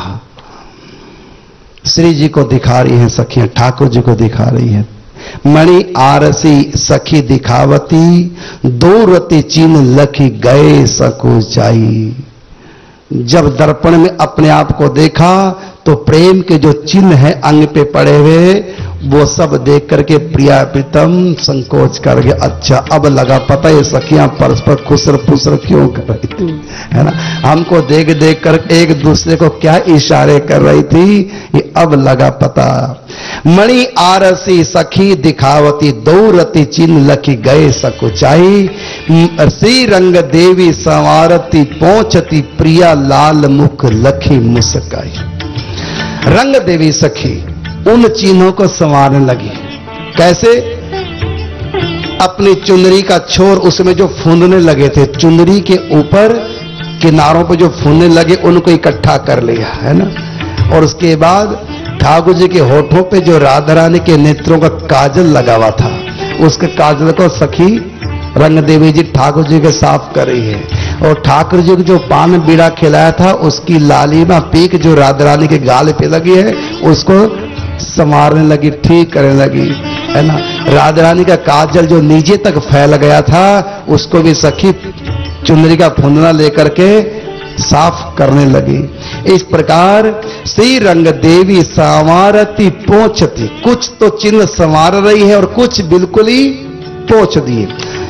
श्री जी को दिखा रही हैं सखियां, ठाकुर जी को दिखा रही हैं। मणि आरसी सखी दिखावती, दो रति चीन लखी गए सको जाई। जब दर्पण में अपने आप को देखा तो प्रेम के जो चिन्ह है अंग पे पड़े हुए वो सब देख करके प्रिया प्रीतम संकोच कर गए। अच्छा अब लगा पता ये सखियां परस्पर खुसर फुसर क्यों कर रही थी, है ना। हमको देख देख कर एक दूसरे को क्या इशारे कर रही थी, ये अब लगा पता। मणि आरसी सखी दिखावती, दो रति चिन्ह लखी गए सकुचाई। श्री रंग देवी संवारती, पहुंचती प्रिया लाल मुख लखी मुस्काई। रंग देवी सखी उन चिन्हों को संवारने लगी। कैसे? अपनी चुनरी का छोर उसमें जो फूंदने लगे थे, चुनरी के ऊपर किनारों पर जो फूंदने लगे उनको इकट्ठा कर लिया, है ना। और उसके बाद ठाकुर जी के होठों पे जो राधा रानी के नेत्रों का काजल लगा हुआ था, उसके काजल को सखी रंग देवी जी ठाकुर जी के साफ कर रही है। और ठाकुर जी को जो पान बीड़ा खिलाया था उसकी लालिमा पीक जो राधा रानी के गाल पे लगी है उसको संवारने लगी, ठीक करने लगी, है ना। राधा रानी का काजल जो नीचे तक फैल गया था उसको भी सखी चुनरी का फुंदना लेकर के साफ करने लगी। इस प्रकार श्री रंग देवी संवारती पोंछती, कुछ तो चिन्ह संवार रही है और कुछ बिल्कुल ही पोंछ दिए।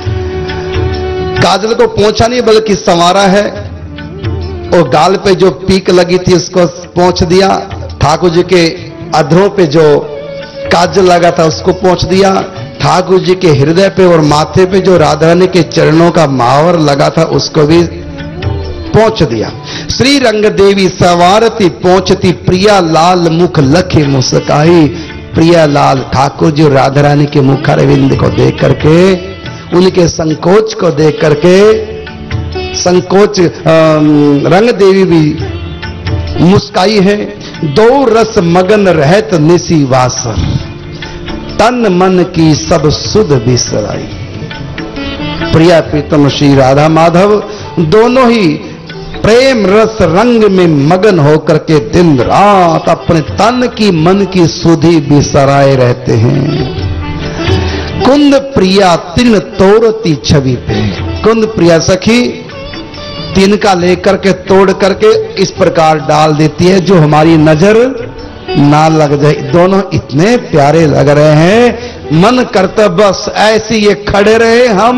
काजल को पोंछा नहीं बल्कि संवारा है, और गाल पे जो पीक लगी थी उसको पोंछ दिया। ठाकुर जी के अधरों पे जो काजल लगा था उसको पोंछ दिया। ठाकुर जी के हृदय पे और माथे पे जो राधा रानी के चरणों का मावर लगा था उसको भी पोंछ दिया। श्री रंग देवी संवारती पोंछती, प्रिया लाल मुख लखे मुस्काई। प्रिया लाल ठाकुर जी राधा रानी के मुख अरविंद को देख करके, उनके संकोच को देख करके, संकोच रंग देवी भी मुस्काई है। दो रस मगन रहत निसी वासर, तन मन की सब सुध बिसराई। प्रिया प्रीतम श्री राधा माधव दोनों ही प्रेम रस रंग में मगन होकर के दिन रात अपने तन की मन की सुधि बिसराए रहते हैं। कुंद प्रिया तीन तोरती छवि पे, कुंद प्रिया सखी तिनका लेकर के तोड़ करके इस प्रकार डाल देती है जो हमारी नजर ना लग जाए। दोनों इतने प्यारे लग रहे हैं, मन करता बस ऐसे ये खड़े रहे, हम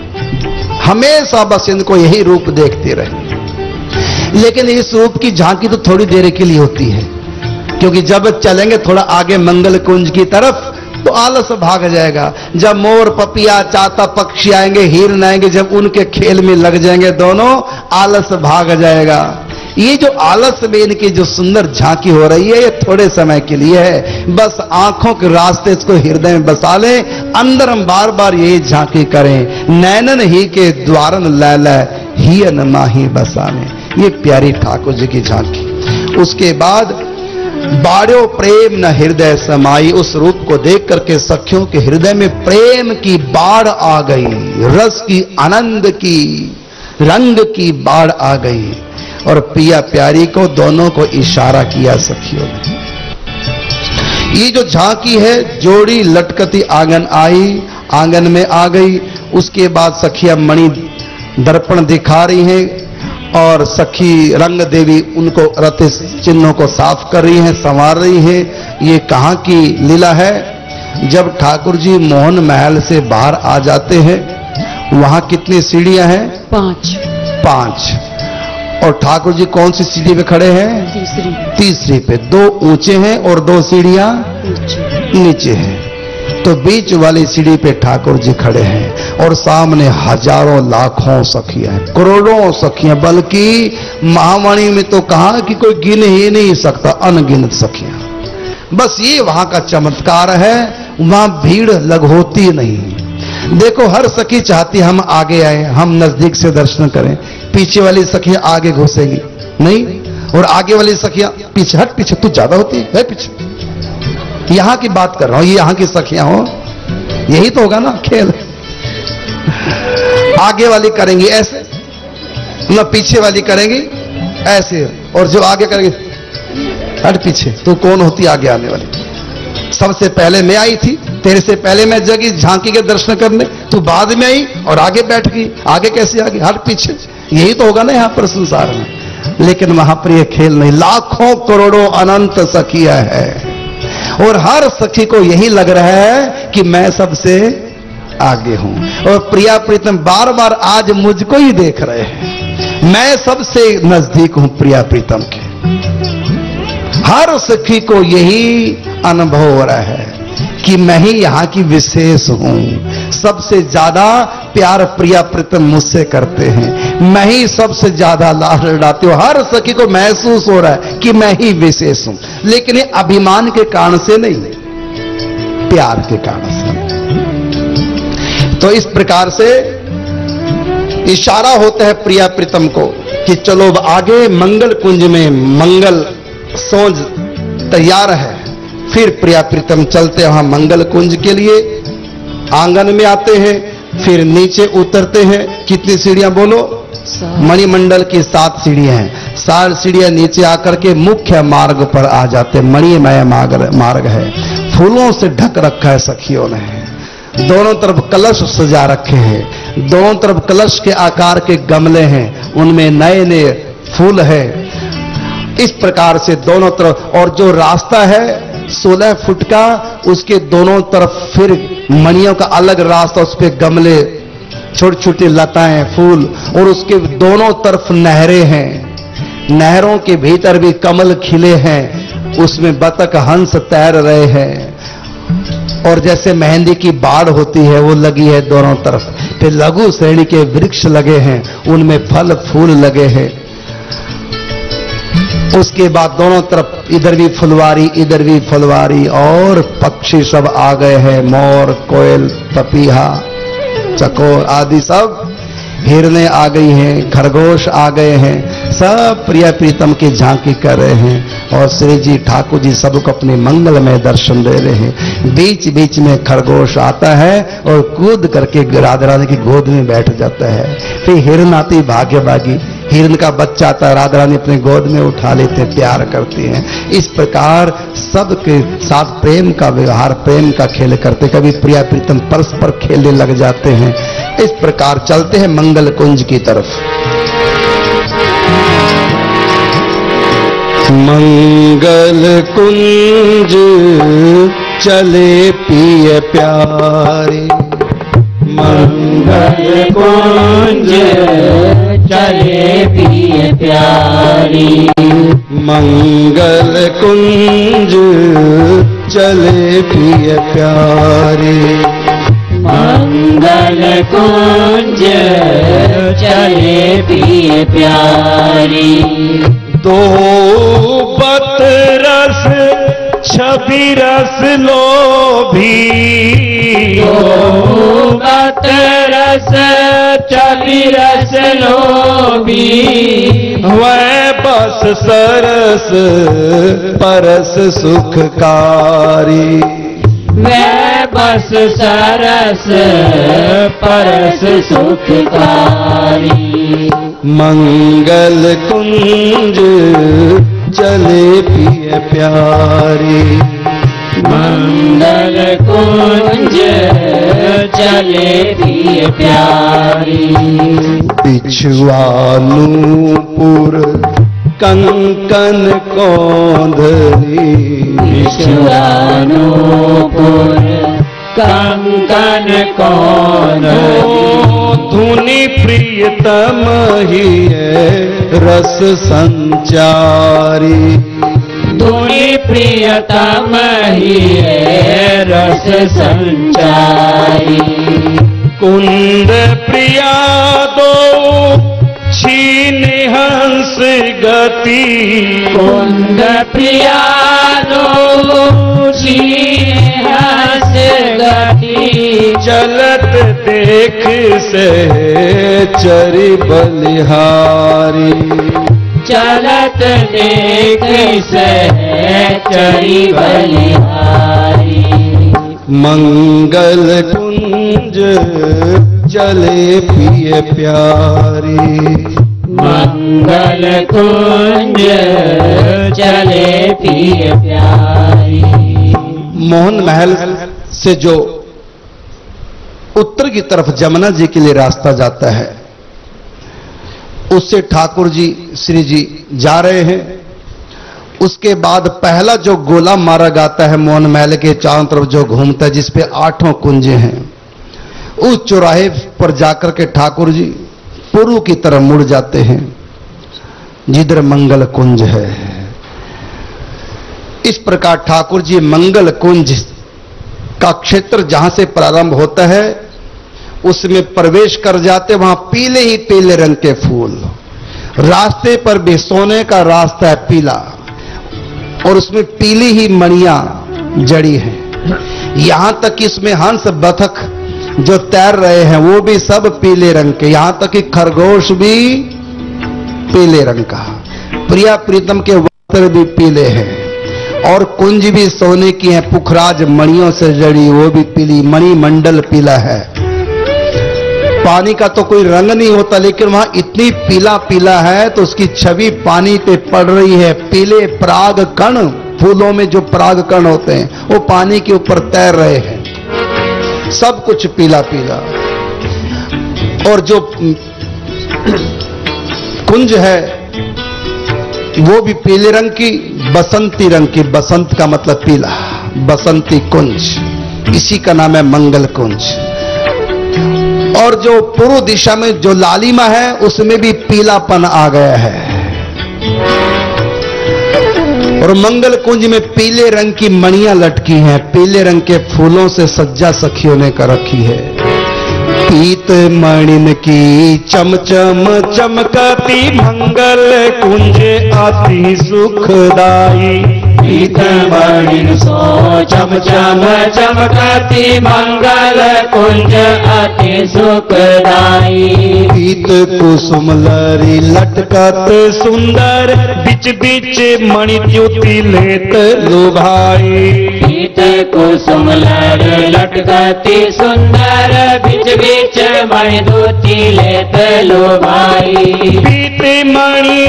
हमेशा बस इनको यही रूप देखते रहे। लेकिन इस रूप की झांकी तो थोड़ी देर के लिए होती है, क्योंकि जब चलेंगे थोड़ा आगे मंगल कुंज की तरफ तो आलस भाग जाएगा। जब मोर पपिया चाता पक्षी आएंगे, हिरण आएंगे, जब उनके खेल में लग जाएंगे दोनों, आलस भाग जाएगा। ये जो आलस में इनकी जो सुंदर झांकी हो रही है, ये थोड़े समय के लिए है। बस आंखों के रास्ते इसको हृदय में बसा लें, अंदर हम बार बार यही झांकी करें। नैनन ही के द्वारन लैल ही न माही बसाने, ये प्यारी ठाकुर जी की झांकी। उसके बाद बाड़ो प्रेम न हृदय समाई, उस रूप को देख करके सखियों के हृदय में प्रेम की बाढ़ आ गई, रस की, आनंद की, रंग की बाढ़ आ गई। और पिया प्यारी को दोनों को इशारा किया सखियों ने। ये जो झांकी है, जोड़ी लटकती आंगन आई, आंगन में आ गई। उसके बाद सखिया मणि दर्पण दिखा रही हैं और सखी रंग देवी उनको रति चिन्हों को साफ कर रही हैं, संवार रही हैं। ये कहां की लीला है? जब ठाकुर जी मोहन महल से बाहर आ जाते हैं, वहां कितनी सीढ़ियां हैं? पांच। पांच। और ठाकुर जी कौन सी सीढ़ी पे खड़े हैं? तीसरी। तीसरी पे। दो ऊंचे हैं और दो सीढ़ियां नीचे हैं। तो बीच वाली सीढ़ी पे ठाकुर जी खड़े हैं और सामने हजारों लाखों सखियां हैं, करोड़ों सखियां, बल्कि महावाणी में तो कहा कि कोई गिन ही नहीं सकता, अनगिनत सखियां। बस ये वहां का चमत्कार है, वहां भीड़ लग होती नहीं। देखो हर सखी चाहती हम आगे आए, हम नजदीक से दर्शन करें। पीछे वाली सखियां आगे घुसेगी नहीं, और आगे वाली सखियां पीछे, हट पीछे, तू ज्यादा होती है पीछे। यहां की बात कर रहा हूं, ये यहां की सखियां हो, यही तो होगा ना खेल। आगे वाली करेंगी ऐसे, ना पीछे वाली करेंगी ऐसे, और जो आगे करेंगे हट पीछे, तू कौन होती आगे आने वाली? सबसे पहले मैं आई थी, तेरे से पहले मैं जगी झांकी के दर्शन करने, तू बाद में आई और आगे बैठ गई, आगे कैसे आगे, हट पीछे। यही तो होगा ना यहां पर संसार में। लेकिन वहां पर यह खेल नहीं, लाखों करोड़ों अनंत सखियां है और हर सखी को यही लग रहा है कि मैं सबसे आगे हूं। और प्रिया प्रीतम बार बार आज मुझको ही देख रहे हैं, मैं सबसे नजदीक हूं प्रिया प्रीतम के। हर सखी को यही अनुभव हो रहा है कि मैं ही यहां की विशेष हूं, सबसे ज्यादा प्यार प्रिया प्रीतम मुझसे करते हैं, मैं ही सबसे ज्यादा लाड लड़ाती हूं। हर सखी को महसूस हो रहा है कि मैं ही विशेष हूं, लेकिन ये अभिमान के कारण से नहीं, प्यार के कारण से। तो इस प्रकार से इशारा होता है प्रिया प्रीतम को कि चलो अब आगे मंगल कुंज में मंगल सोज तैयार है। फिर प्रिया प्रीतम चलते वहां मंगल कुंज के लिए, आंगन में आते हैं, फिर नीचे उतरते हैं। कितनी सीढ़ियां बोलो? मणिमंडल की सात सीढ़ियां हैं। सात सीढ़ियां नीचे आकर के मुख्य मार्ग पर आ जाते। मणिमय मार्ग है, फूलों से ढक रखा है सखियों ने, दोनों तरफ कलश सजा रखे हैं, दोनों तरफ कलश के आकार के गमले हैं, उनमें नए नए फूल है। इस प्रकार से दोनों तरफ, और जो रास्ता है सोलह फुट का, उसके दोनों तरफ फिर मणियों का अलग रास्ता, उस पे गमले, छोटी छोटी लताएं, फूल, और उसके दोनों तरफ नहरें हैं। नहरों के भीतर भी कमल खिले हैं, उसमें बतख हंस तैर रहे हैं। और जैसे मेहंदी की बाढ़ होती है वो लगी है दोनों तरफ। फिर लघु श्रेणी के वृक्ष लगे हैं, उनमें फल फूल लगे हैं। उसके बाद दोनों तरफ इधर भी फुलवारी, इधर भी फुलवारी, और पक्षी सब आ गए हैं, मोर, कोयल, पपीहा, चकोर आदि सब, हिरने आ गई हैं, खरगोश आ गए हैं, सब प्रिया प्रीतम की झांकी कर रहे हैं। और श्री जी ठाकुर जी सबको अपने मंगलमय दर्शन दे रहे हैं। बीच बीच में खरगोश आता है और कूद करके राधा रानी की गोद में बैठ जाता है। फिर हिरन आती भाग्यभागी, हिरन का बच्चा आता है, राधा रानी अपने गोद में उठा लेते, प्यार करती हैं। इस प्रकार सबके साथ प्रेम का व्यवहार, प्रेम का खेल करते। कभी प्रिया प्रीतम परस्पर खेलने लग जाते हैं, इस प्रकार चलते हैं मंगल कुंज की तरफ। मंगल कुंज चले पिय प्यारे, मंगल कुंज चले पिय प्यारी, मंगल कुंज चले पिय प्यारे, मंगल कुंज चले पिय प्यारी। दो बत रस छवि रस लोभी, दो बत रस छवि रस लोभी, वह बस सरस परस सुखकारी, मैं बस सरस परस सुखकारी। मंगल कुंज चले पिय प्यारी, मंगल कुंज चले पिय प्यारी। बिछुआनूपुर कंकन कौंधरी, विश्वानुपुर कंकन कौंधरी, धुनि प्रियतम ही है रस संचारी, धुनि प्रियतम ही है रस संचारी। कुंद प्रिया दो छीन हंस गति, कुंद प्रिया दो छीन हंस गति, चलत देख से चरी बलिहारी, चलत देख से चरी बलिहारी। मंगल कुंज चले पिय प्यारी, मंगल कुंज चले पिय प्यारी। मोहन महल से जो उत्तर की तरफ जमुना जी के लिए रास्ता जाता है, उससे ठाकुर जी श्री जी जा रहे हैं। उसके बाद पहला जो गोला मारा जाता है मोहन महल के चारों तरफ जो घूमता है, जिसपे आठों कुंजे हैं, उस चौराहे पर जाकर के ठाकुर जी पूर्व की तरफ मुड़ जाते हैं, जिधर मंगल कुंज है। इस प्रकार ठाकुर जी मंगल कुंज का क्षेत्र जहां से प्रारंभ होता है उसमें प्रवेश कर जाते। वहां पीले ही पीले रंग के फूल, रास्ते पर भी सोने का रास्ता है पीला, और उसमें पीली ही मणियां जड़ी हैं। यहां तक कि इसमें हंस बतख जो तैर रहे हैं वो भी सब पीले रंग के, यहां तक कि खरगोश भी पीले रंग का, प्रिया प्रीतम के वस्त्र भी पीले हैं, और कुंज भी सोने की है, पुखराज मणियों से जड़ी, वो भी पीली, मणि मंडल पीला है। पानी का तो कोई रंग नहीं होता, लेकिन वहां इतनी पीला पीला है तो उसकी छवि पानी पे पड़ रही है। पीले पराग कण, फूलों में जो पराग कण होते हैं वो पानी के ऊपर तैर रहे हैं, सब कुछ पीला पीला। और जो कुंज है वो भी पीले रंग की, बसंती रंग की, बसंत का मतलब पीला, बसंती कुंज, इसी का नाम है मंगल कुंज। और जो पूर्व दिशा में जो लालिमा है उसमें भी पीलापन आ गया है, और मंगल कुंज में पीले रंग की मणियां लटकी हैं, पीले रंग के फूलों से सज्जा सखियों ने कर रखी है। पीत मणिन की चमचम चमकती मंगल कुंज अति सुखदाई, पीत मणिन सो चमचम चमकती मंगल कुंज अति सुखदाई। पीत कुसुम लरी लटकत सुंदर बिच बिच मणि ज्योति लेत लुभाई, पीत कुसुम लर लटकती सुंदर बिच बिच मणि ज्योति लेत लुभाई। पीत मणि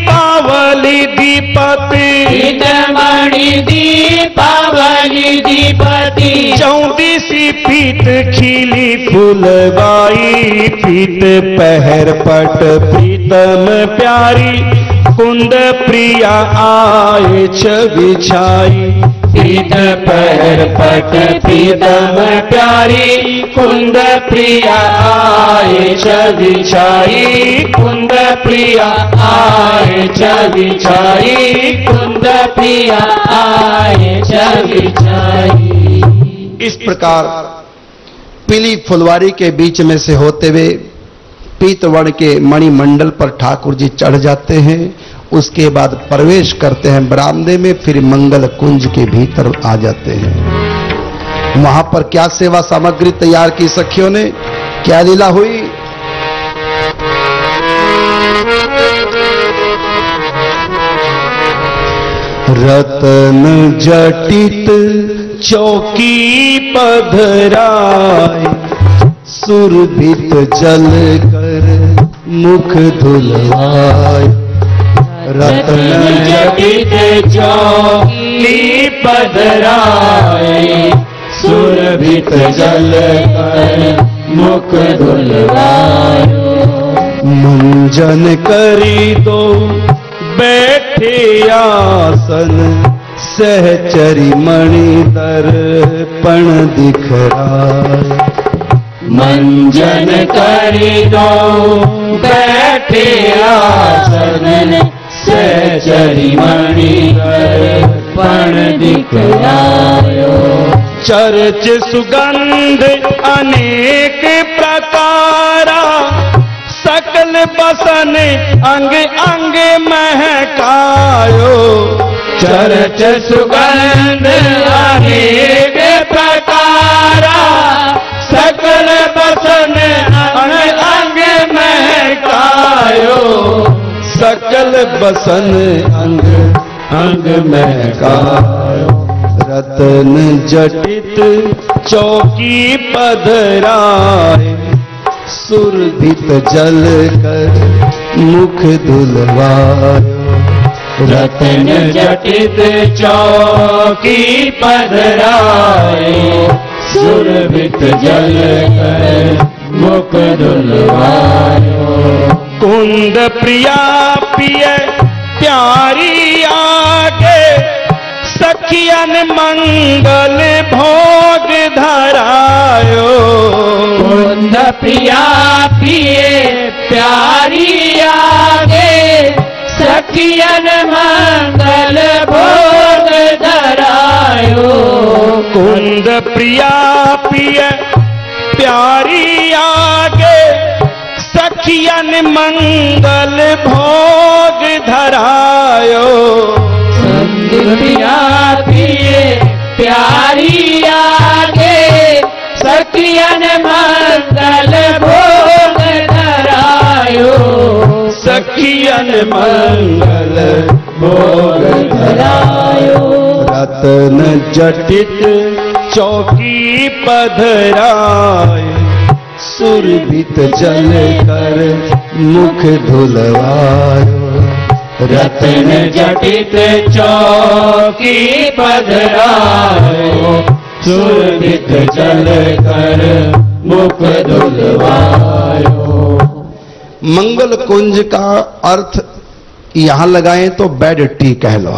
दीपावली दीपति, पीत मणि दीपावली दीपति, बती चौदीसी पीत खिली फूलबाई पीत पहर पट प्रीतम प्यारी कुंद प्रिया आए छवि छाई पीत पहर पट प्रीतम प्यारी कुंद प्रिया आए छवि छाई कुंद प्रिया आए छवि छाई कुंद प्रिया आए छवि छाई। इस प्रकार पीली फुलवारी के बीच में से होते हुए पीतवर्ण के मणिमंडल पर ठाकुर जी चढ़ जाते हैं। उसके बाद प्रवेश करते हैं बरामदे में, फिर मंगल कुंज के भीतर आ जाते हैं। वहां पर क्या सेवा सामग्री तैयार की सखियों ने, क्या लीला हुई? रतन जटित चौकी पधराए सुरभित जल कर मुख धुलवाए। रतन जटित चौकी पधराए सुरभित जल कर मुख धुलवायो। मंजन करी दो बैठे आसन सहचरी मणि दर्पण दिखराए। मंजन करी दो बैठे आसन सहचरी मणि दर्पण दिखरायो। चर्च सुगंध अनेक प्रकारा सकल बसन अंग अंग महकायो। चर्च सुगंध अनेक प्रकारा सकल बसन अंग अंग महकायो। सकल बसन अंग अंग महकायो। रतन जटित चौकी पधराए सुरभित जल कर मुख धुलवायो। रतन जटित चौकी पधराए सुरभित जल कर मुख धुलवायो। कुंद प्रिया पिय प्यारी आगे सखियन मंगल भोग धरायो। कुंद प्रिया पिए प्यारी आगे सखियन मंगल भोग धरायो। कुंद प्रिया पिय प्यारी आगे सखियन मंगल भोग धरायो। प्रिया पिए प्यारी आगे सखियन मंगल भोग धरायो। सखियन मंगल भोग धरायो। रतन जटित चौकी पधराए सुरभित जल कर मुख धुलवायो। रतन जटित चौकी पधराए सुरभित जल कर मुख धुलवायो। मंगल कुंज का अर्थ यहां लगाएं तो बेड टी कह लो।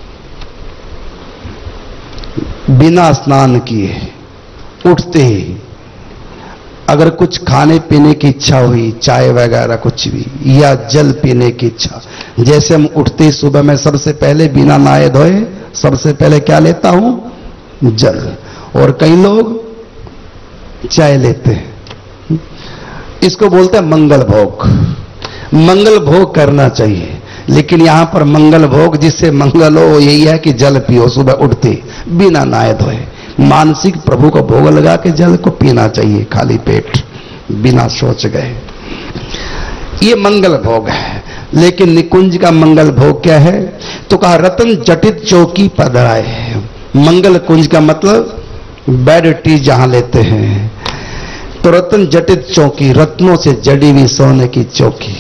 बिना स्नान किए उठते ही अगर कुछ खाने पीने की इच्छा हुई, चाय वगैरह कुछ भी, या जल पीने की इच्छा, जैसे हम उठते ही सुबह में सबसे पहले बिना नहाए धोए सबसे पहले क्या लेता हूं? जल। और कई लोग चाय लेते हैं। इसको बोलते हैं मंगल भोग। मंगल भोग करना चाहिए, लेकिन यहां पर मंगल भोग जिससे मंगल हो यही है कि जल पियो सुबह उठते बिना नहाए धोए। मानसिक प्रभु को भोग लगा के जल को पीना चाहिए खाली पेट, बिना सोच गए। ये मंगल भोग है। लेकिन निकुंज का मंगल भोग क्या है? तो कहा रतन जटित चौकी पधराए। मंगल कुंज का मतलब बेड टी जहां लेते हैं। तो रतन जटित चौकी, रत्नों से जड़ी हुई सोने की चौकी।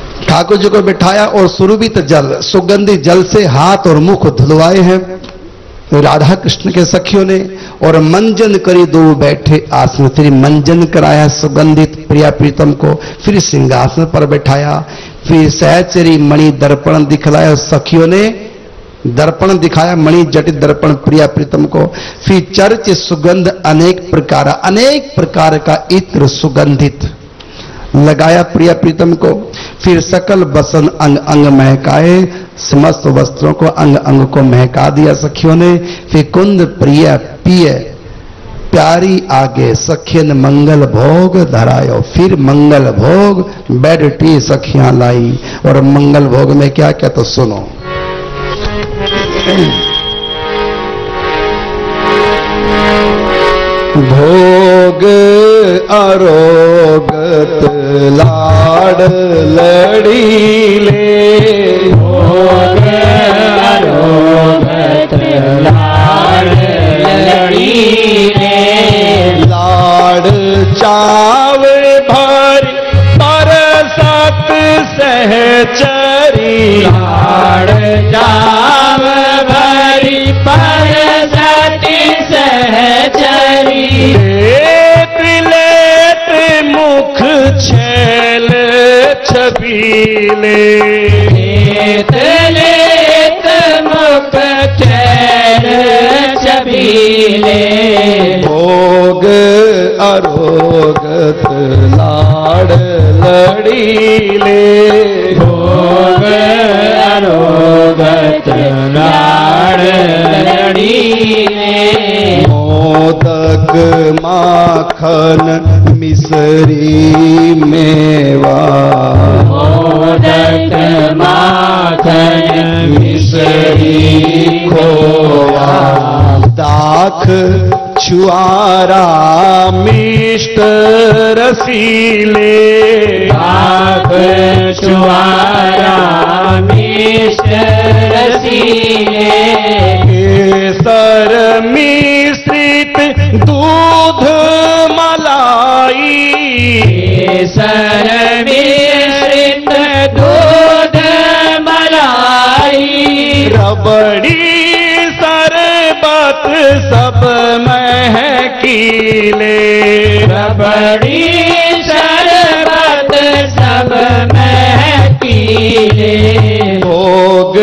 ठाकुर जी को बिठाया और सुरभित जल, सुगंधित जल से हाथ और मुख धुलवाए हैं। राधा कृष्ण के सखियों ने और मंजन करी दो बैठे आसन, फिर मंजन कराया सुगंधित प्रिया प्रीतम को, फिर सिंहासन पर बैठाया, फिर सहचरी मणि दर्पण दिखलाया, सखियों ने दर्पण दिखाया मणि जटित दर्पण प्रिया प्रीतम को, फिर चर्च सुगंध अनेक प्रकार अनेक प्रकार का इत्र सुगंधित लगाया प्रिया प्रीतम को, फिर सकल बसन अंग अंग महकाए, समस्त वस्त्रों को अंग अंग को महका दिया सखियों ने, फिर कुंद प्रिय पिय प्यारी आगे सखियन मंगल भोग धरायो, फिर मंगल भोग बेड टी सखियां लाई, और मंगल भोग में क्या क्या तो सुनो। भोग अरोगत लाड लड़ीले, भोग अरोगत लाड लड़ीले, लाड चाव भर परसत सहचरी, लाड चाव भरी परसत सहचरी, लेत मुख छैल छबीले, लेत लेत मुख छैल छबीले, भोग अरोगत लाड लड़ीले, भोग अरोगत लाड लड़ीले, मोदक माखन मिसरी मेवा, मोदक माखन मिसरी खोवा, दाख छुआरा मिष्ट रसीले, दाख छुआरा मिष्ट रसीले, केसर मिश्रित दूध मलाई, केसर मिश्रित दूध मलाई, रबड़ी शरबत सब महकीले, रबड़ी शरबत सब महकीले, भोग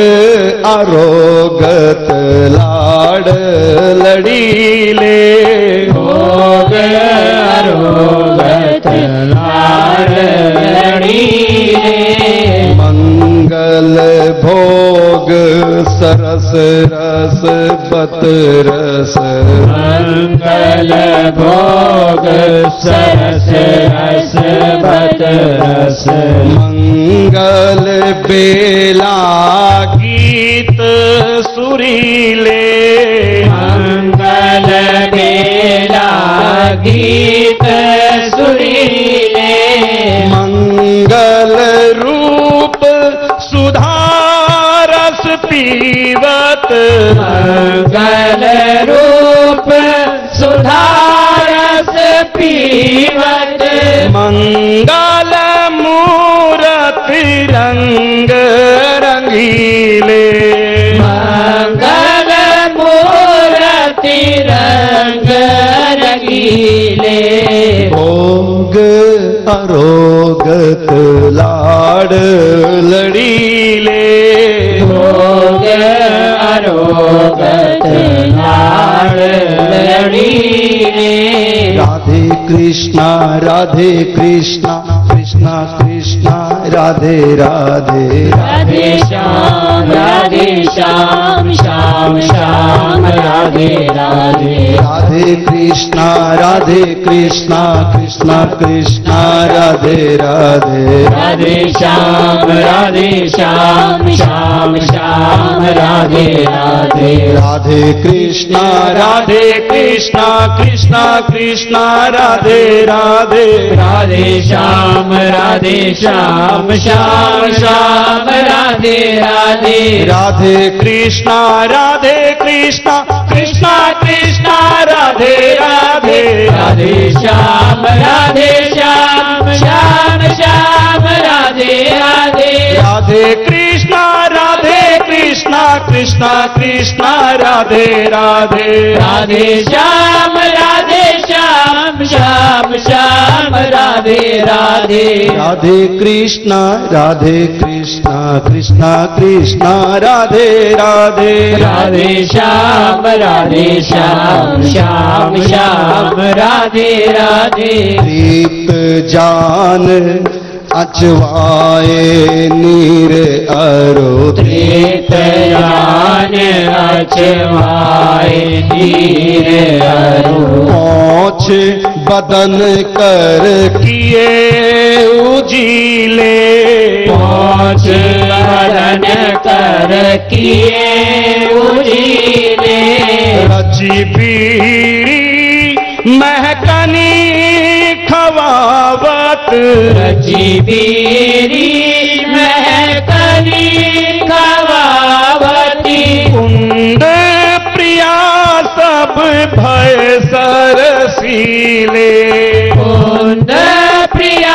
अरोगत लाड लड़ीले, भोग अरोगत लाड लड़ीले, मंगल भोग सरस रस बत रस, मंगल भोग सरस रस बत रस, मंगल बेला गीत सुरीले, मंगल बेला गीत सुरीले, मंगल रूप सुधारस पीवत, मंगल रूप सुधारस पीवत, मंगल मूरति रंग रंगीले, मंगल मूरति रंग रंगीले, भोग अरोगत लाड लड़ीले, भोग अरोगत लाड लड़ीले, राधे कृष्णा राधे कृष्णा कृष्णा कृष्णा राधे राधे, राधे श्याम राधे श्याम श्याम श्याम राधे राधे, राधे कृष्णा राधे कृष्णा कृष्णा कृष्णा राधे राधे, राधे श्याम राधे श्याम श्याम श्याम राधे राधे, राधे कृष्णा राधे कृष्णा कृष्णा कृष्णा राधे राधे, राधे श्याम राधे श्याम श्याम श्याम राधे राधे, राधे कृष्णा राधे कृष्णा कृष्णा कृष्णा राधे राधे, राधे श्याम राधे श्याम श्याम श्याम राधे राधे, राधे कृष्णा राधे कृष्णा कृष्णा कृष्णा कृष्णा राधे राधे राधे श्याम राधे श्याम श्याम श्याम राधे राधे राधे कृष्णा राधे कृष्णा कृष्णा कृष्णा राधे राधे राधे श्याम राधे श्याम श्याम श्याम राधे राधे दीप जान अचवाए नीर अरो त्रित जान अचवाए नीर अरु पहुँच बदन कर किए उजीले पहुँच बदन कर किए उजीले रची बीड़ी महकनी खवावत रची बीरी महकनी खवावती कुंद प्रिया सब भय सरसीले कुंद प्रिया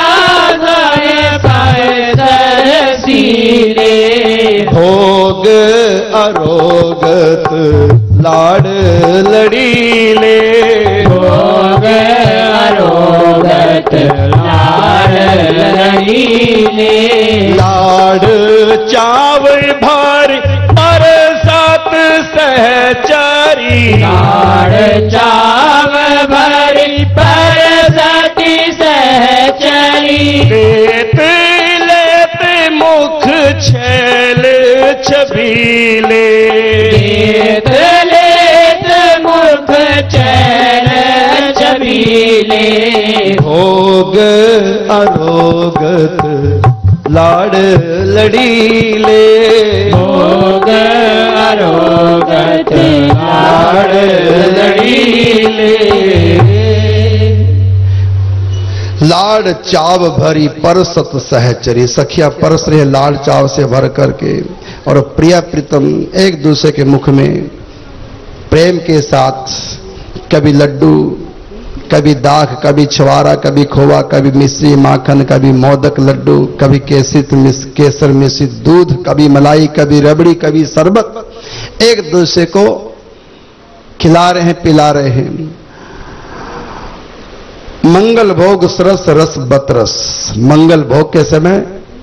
गए सरसीले भोग अरोगत लाड लड़ीले भोग अरोगत लाड लड़ीले लाड चावल भर पर सात सहचरी लाड चाव भरी पर सती सहचरी लेत लेत मुख छैल छबीले लेत लेत मुख चैन छबीले भोग अरोगत लाड लड़ीले भोग अरोगत लाड लड़ीले लाड चाव भरी परसत सहचरी सखिया परस रहे लाड चाव से भर करके और प्रिया प्रीतम एक दूसरे के मुख में प्रेम के साथ कभी लड्डू कभी दाख कभी छवारा कभी खोवा कभी मिश्री माखन कभी मोदक लड्डू कभी केसित मिस, केसर मिश्रित दूध कभी मलाई कभी रबड़ी कभी शरबत एक दूसरे को खिला रहे हैं पिला रहे हैं। मंगल भोग सरस रस बतरस मंगल भोग के समय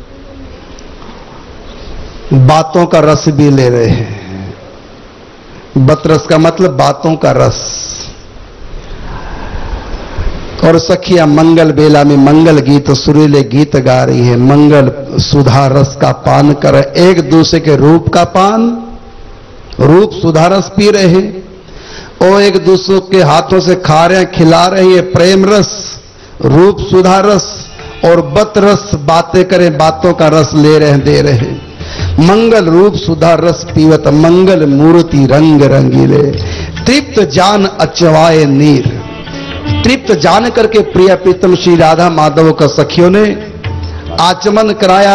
बातों का रस भी ले रहे हैं। बतरस का मतलब बातों का रस। और सखिया मंगल बेला में मंगल गीत सुरीले गीत गा रही है। मंगल सुधा रस का पान कर एक दूसरे के रूप का पान रूप सुधा रस पी रहे हैं और एक दूसरे के हाथों से खा रहे हैं खिला रहे हैं प्रेम रस रूप सुधा रस और बत रस बातें करें बातों का रस ले रहे हैं दे रहे हैं। मंगल रूप सुधा रस पीवत मंगल मूर्ति रंग रंगीले तृप्त जान अचवाए नीर। तृप्त जान करके प्रिया प्रीतम श्री राधा माधव का सखियों ने आचमन कराया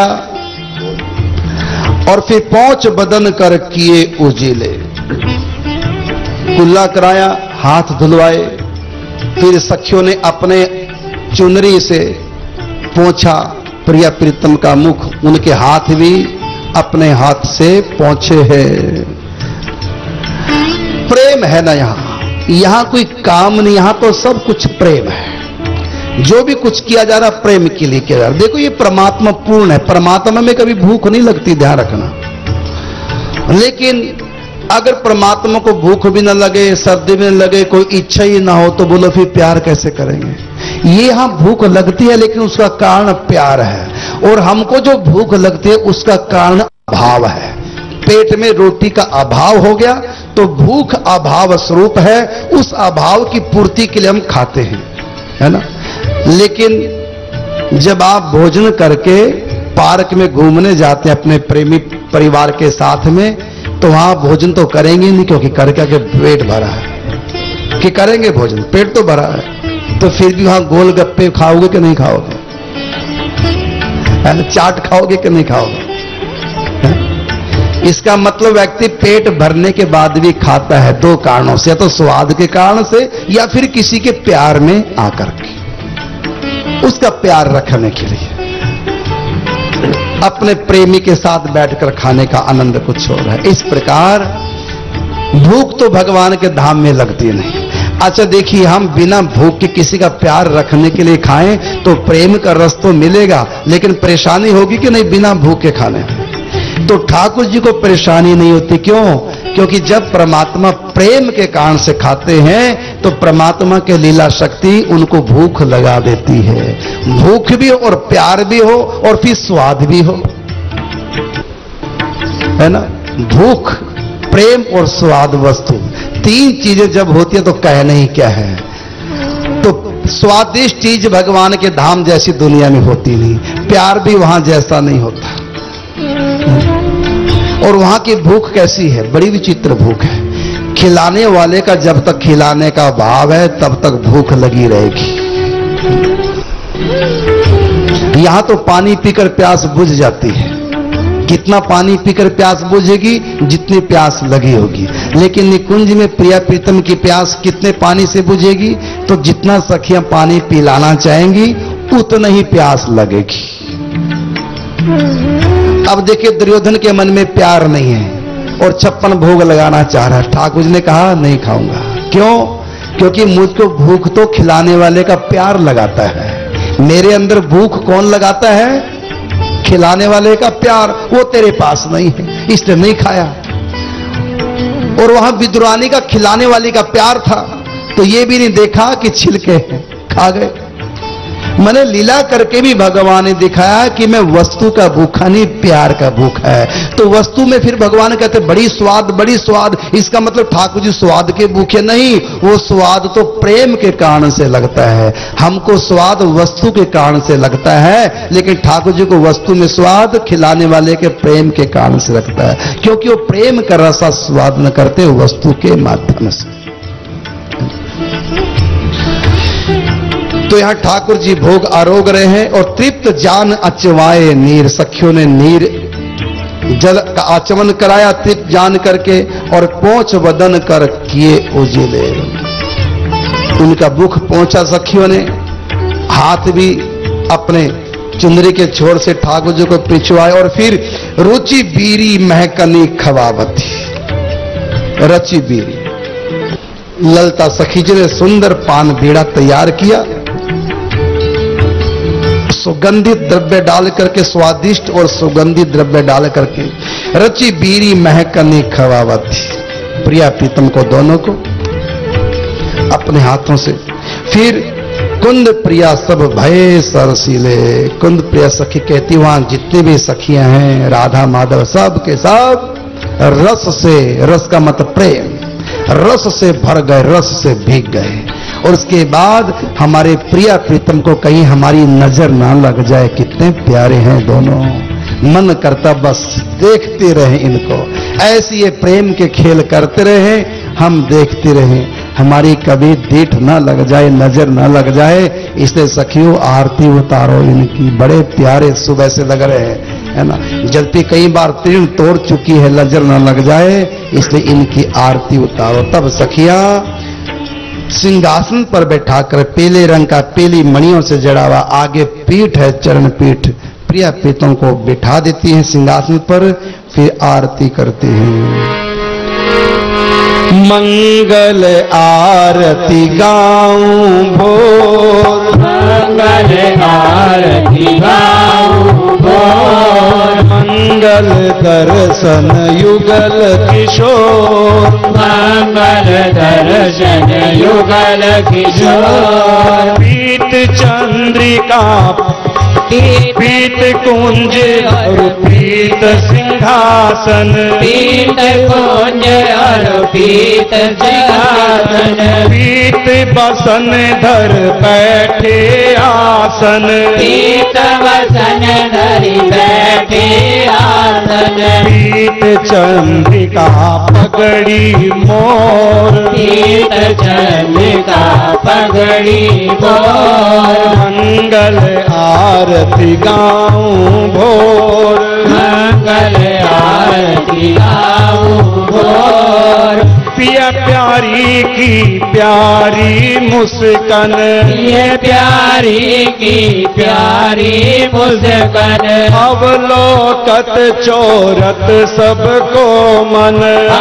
और फिर पहुंच बदन कर किए उजीले। कुल्ला कराया हाथ धुलवाए फिर सखियों ने अपने चुनरी से पोंछा प्रिया प्रीतम का मुख उनके हाथ भी अपने हाथ से पोंछे हैं। प्रेम है ना यहां यहां कोई काम नहीं यहां तो सब कुछ प्रेम है। जो भी कुछ किया जा रहा प्रेम के लिए किया जा रहा। देखो ये परमात्मा पूर्ण है। परमात्मा में कभी भूख नहीं लगती ध्यान रखना। लेकिन अगर परमात्मा को भूख भी ना लगे सर्दी भी ना लगे कोई इच्छा ही ना हो तो बोलो फिर प्यार कैसे करेंगे। ये यहां भूख लगती है लेकिन उसका कारण प्यार है और हमको जो भूख लगती है उसका कारण अभाव है। पेट में रोटी का अभाव हो गया तो भूख अभाव स्वरूप है। उस अभाव की पूर्ति के लिए हम खाते हैं है ना। लेकिन जब आप भोजन करके पार्क में घूमने जाते हैं अपने प्रेमी परिवार के साथ में तो वहां भोजन तो करेंगे नहीं क्योंकि करके के पेट भरा है कि करेंगे भोजन पेट तो भरा है तो फिर भी वहां गोलगप्पे खाओगे कि नहीं खाओगे है ना। चाट खाओगे कि नहीं खाओगे। इसका मतलब व्यक्ति पेट भरने के बाद भी खाता है दो कारणों से या तो स्वाद के कारण से या फिर किसी के प्यार में आकर के उसका प्यार रखने के लिए। अपने प्रेमी के साथ बैठकर खाने का आनंद कुछ और है। इस प्रकार भूख तो भगवान के धाम में लगती नहीं। अच्छा देखिए, हम बिना भूख के किसी का प्यार रखने के लिए खाएं तो प्रेम का रस तो मिलेगा, लेकिन परेशानी होगी कि नहीं बिना भूख के खाने में? तो ठाकुर जी को परेशानी नहीं होती। क्यों? क्योंकि जब परमात्मा प्रेम के कारण से खाते हैं तो परमात्मा के लीला शक्ति उनको भूख लगा देती है। भूख भी हो और प्यार भी हो और फिर स्वाद भी हो, है ना? भूख, प्रेम और स्वाद वस्तु, तीन चीजें जब होती है तो कहना ही क्या है। तो स्वादिष्ट चीज भगवान के धाम जैसी दुनिया में होती नहीं, प्यार भी वहां जैसा नहीं होता। और वहां की भूख कैसी है? बड़ी विचित्र भूख है। खिलाने वाले का जब तक खिलाने का भाव है तब तक भूख लगी रहेगी। यहां तो पानी पीकर प्यास बुझ जाती है। कितना पानी पीकर प्यास बुझेगी? जितनी प्यास लगी होगी। लेकिन निकुंज में प्रिया प्रीतम की प्यास कितने पानी से बुझेगी? तो जितना सखियां पानी पिलाना चाहेंगी उतना ही प्यास लगेगी। अब देखिए, दुर्योधन के मन में प्यार नहीं है और छप्पन भोग लगाना चाह रहा है। ठाकुर जी ने कहा नहीं खाऊंगा। क्यों? क्योंकि मुझको भूख तो खिलाने वाले का प्यार लगाता है। मेरे अंदर भूख कौन लगाता है? खिलाने वाले का प्यार। वो तेरे पास नहीं है, इसलिए नहीं खाया। और वहां विद्रुरानी का खिलाने वाली का प्यार था, तो ये भी नहीं देखा कि छिलके खा गए। मैंने लीला करके भी भगवान ने दिखाया कि मैं वस्तु का भूखा नहीं, प्यार का भूखा है। तो वस्तु में फिर भगवान कहते बड़ी स्वाद, बड़ी स्वाद। इसका मतलब ठाकुर जी स्वाद के भूखे नहीं, वो स्वाद तो प्रेम के कारण से लगता है। हमको स्वाद वस्तु के कारण से लगता है, लेकिन ठाकुर जी को वस्तु में स्वाद खिलाने वाले के प्रेम के कारण से लगता है, क्योंकि वो प्रेम का रसा स्वाद न करते वस्तु के माध्यम से। तो यहां ठाकुर जी भोग आरोग रहे हैं और तृप्त जान अचवाए नीर, सखियों ने नीर जल का आचमन कराया तृप्त जान करके, और पोंछ वदन कर किए उजिले। उनका मुख पहुंचा सखियों ने, हाथ भी अपने चुंदरी के छोर से ठाकुर जी को पिछवाए, और फिर रुचि बीरी महकनी खवावती, रचि बीरी ललता सखी जी ने सुंदर पान बीड़ा तैयार किया, सुगंधित द्रव्य डाल करके, स्वादिष्ट और सुगंधित द्रव्य डाल करके रचि बीरी महकनी खवावती, प्रिया प्रीतम को दोनों को अपने हाथों से। फिर कुंद प्रिया सब भय सरसीले, कुंद प्रिया सखी कहती वहां जितनी भी सखियां हैं राधा माधव सब के सब रस से, रस का मतलब प्रेम, रस से भर गए, रस से भीग गए। और उसके बाद हमारे प्रिया प्रीतम को कहीं हमारी नजर ना लग जाए। कितने प्यारे हैं दोनों, मन करता बस देखते रहे इनको, ऐसे ये प्रेम के खेल करते रहे, हम देखते रहे, हमारी कभी दीठ ना लग जाए, नजर ना लग जाए। इसलिए सखियों आरती उतारो इनकी, बड़े प्यारे सुबह से लग रहे हैं, है ना। जल्दी कई बार तीर्ण तोड़ चुकी है, नजर ना लग जाए, इसलिए इनकी आरती उतारो। तब सखियां सिंहासन पर बैठाकर पीले रंग का पीली मणियों से जड़ा हुआ आगे पीठ है, चरण पीठ, प्रिया प्रीतम को बिठा देती हैं सिंहासन पर, फिर आरती करते हैं। मंगल आरती गाऊं भोर, मंगल आरती गाऊं भोर, मंगल दर्शन युगल किशोर, मंगल दर्शन युगल किशोर। पीत चंद्रिका पीत कुंज और पीत सिंहासन, पीत कुंज और पीत सिंहासन, पीत बसन धर बैठे आसन, पीत वसन धरि बैठे आसन, पीत चंद्रिका पगड़ी मोर, पीत चंद्रिका पगड़ी मोर। मंगल आरती गाऊं भोर, मंगल आरती गाऊं भोर, प्रिया प्यारी की प्यारी मुस्कान, ये प्यारी की प्यारी मुस्कान, अवलोकत चोरत सबको मन,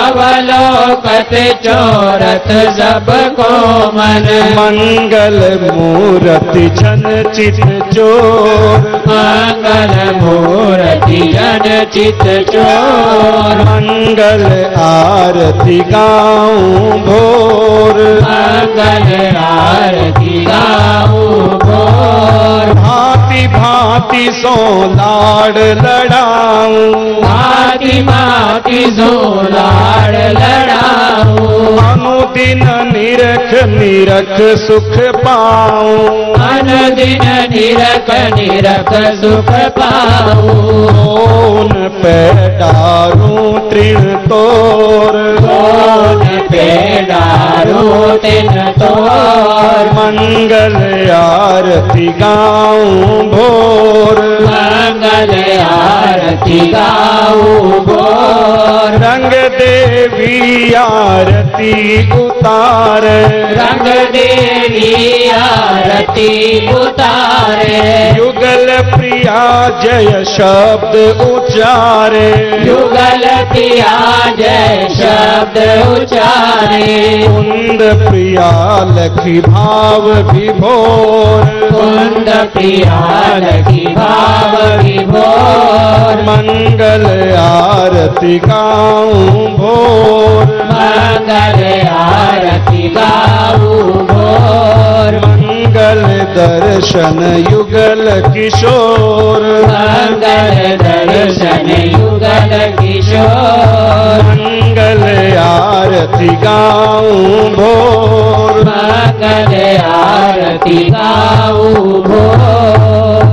अवलोकत चोरत सबको मन, मंगल मूर्ति जन चित चोर, मंगल मूर्ति जन चित चोर, मंगल आरती गाऊं भोर, मंगल आरती गाऊं भोर, भांति भांति सो लाड़ लड़ाऊं, भांति भांति सो लाड़ लड़ाऊं, अनुदिन निरख निरख सुख पाऊं, अनुदिन निरख निरख सुख पाऊं, कौन पे डारूं तृण तोर, कौन पे डारूं तृण तोर, मंगल आरती गाऊं भोर, मंगल आरती गाऊं भोर, रंग देवी आरती उतारे, रंग देवी आरती उतारे, युगल प्रिया जय शब्द उचारे, युगल प्रिया जय शब्द उचारे, कुंद प्रिया लखी भाव विभोर, कुंद प्रिया लखी भाव विभोर, मंगल आरती गाऊं भोर, मंगल आरती गाऊं भोर, मंगल दर्शन युगल किशोर, मंगल दर्शन युगल किशोर, मंगल आरती गाऊं भोर, मंगल आरती गाऊं भोर,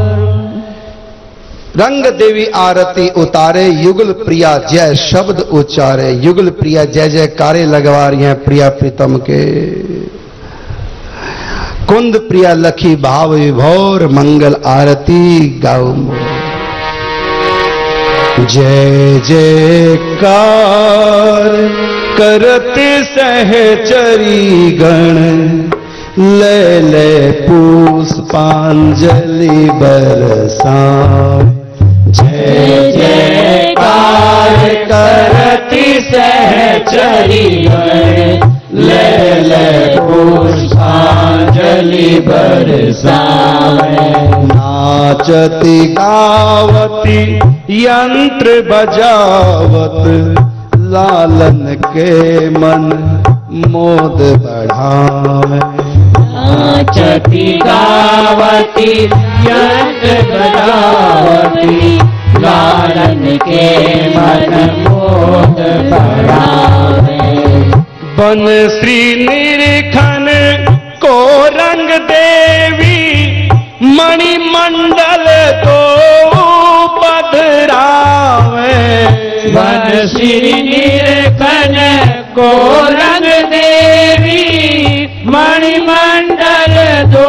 रंग देवी आरती उतारे, युगल प्रिया जय शब्द उच्चारे, युगल प्रिया जय जयकारे लगवा रही हैं प्रिया प्रीतम के, कुंद प्रिया लखी भाव विभोर, मंगल आरती गाऊं मोर। जय जयकार करत सहचरी गण, ले ले पुष्पांजलि बरसाए, जय जयकार करति सहचरी गण, ले ले पुष्पांजलि बरसाए, नाचती गावती यंत्र बजावत, लालन के मन मोद बढ़ावे, नाचती गावती यंत्र बजावती, लालन के मन मोद बढ़ावे, बन श्री निरखन को रंग देवी, मणिमंडल तो पधरावे, वन श्री निरखन को रंग देवी, मणिमंडल दो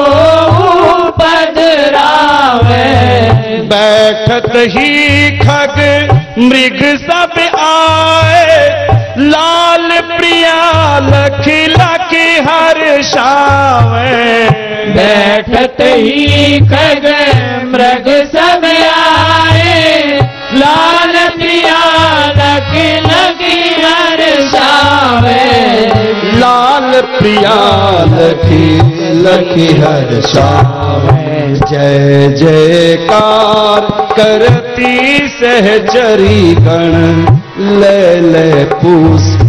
पधरावे, बैठत ही खग मृग सब आए, लाल प्रिया लखी लखी हर्षावे, बैठत ही खग मृग सब आए, लाल प्रिया लखी लखी हर्षावे, लाल प्रिया लखी लखी हर्षावे, जय जयकार करती सहचरी गण, ले ले पुष्पांजलि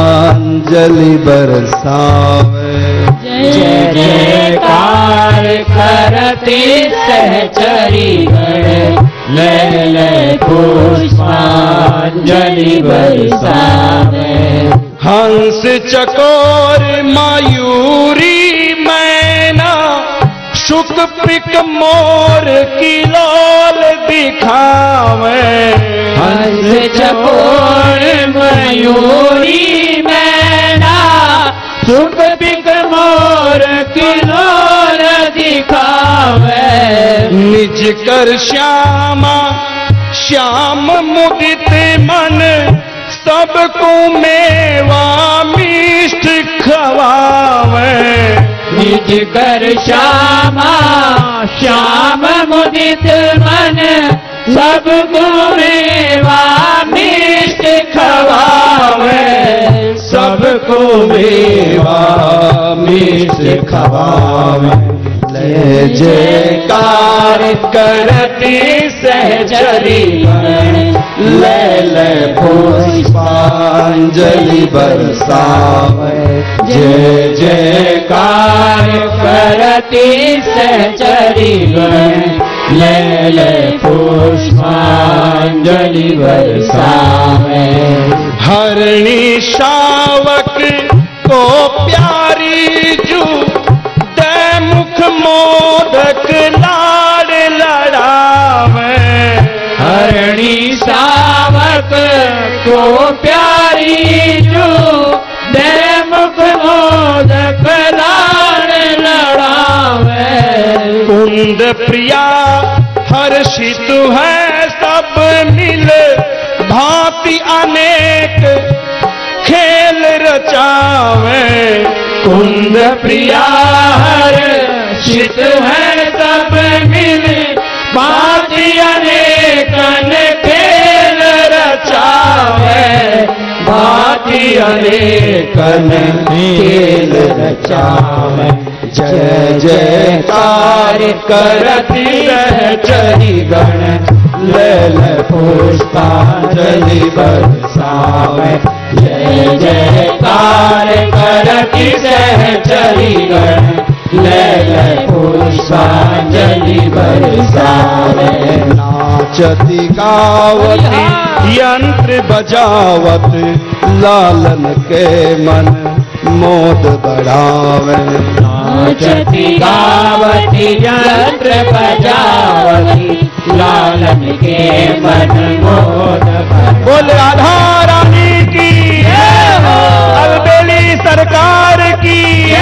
बरसावे, जय जयकार करति सहचरी गण, ले ले पुष्पांजलि बरसावे, हंस चकोर मयूरी मैना, शुक पिक मोर की लोल दिखावे, हंस चकोर मयूरी मैना, शुक पिक मोर की लोल दिखावे, निज कर श्यामा श्याम मुदित मन, सबको मेवा मी कर श्यामा श्याम मुदित मन सबको मेवा मिष्ट खवावे सबको मेवा मिष्ट खवावे जय जयकार करती सहचरी ले ले पुष्पांजलि बरसावे जय जयकार करती सहचरी ले ले पुष्पांजलि बरसावे हरणी शावक को प्यारी जू दे मुख मोदक लाड़ लड़ावे हरणी शावक को प्यारी जू दे मुख मोदक लाड़ लड़ावे कुंद प्रिया हर्षित है सब मिल भांति अनेक खेल रचावे कुंद प्रिया हर्षित है सब मिल भांति अनेकन खेल रचावे भांति अनेकन खेल रचावे जय जयकार करती सहचरी गण ले ले पुष्पांजलि बरसावे जय जयकार करती सहचरी गण ले ले पुष्पांजलि बरसावे नाचती गावती यंत्र बजावत लालन के मन मोद बढ़ावे नाचती गावती यंत्र बजावती लालन के मन मोद बोल राधा रानी की अलबेली सरकार की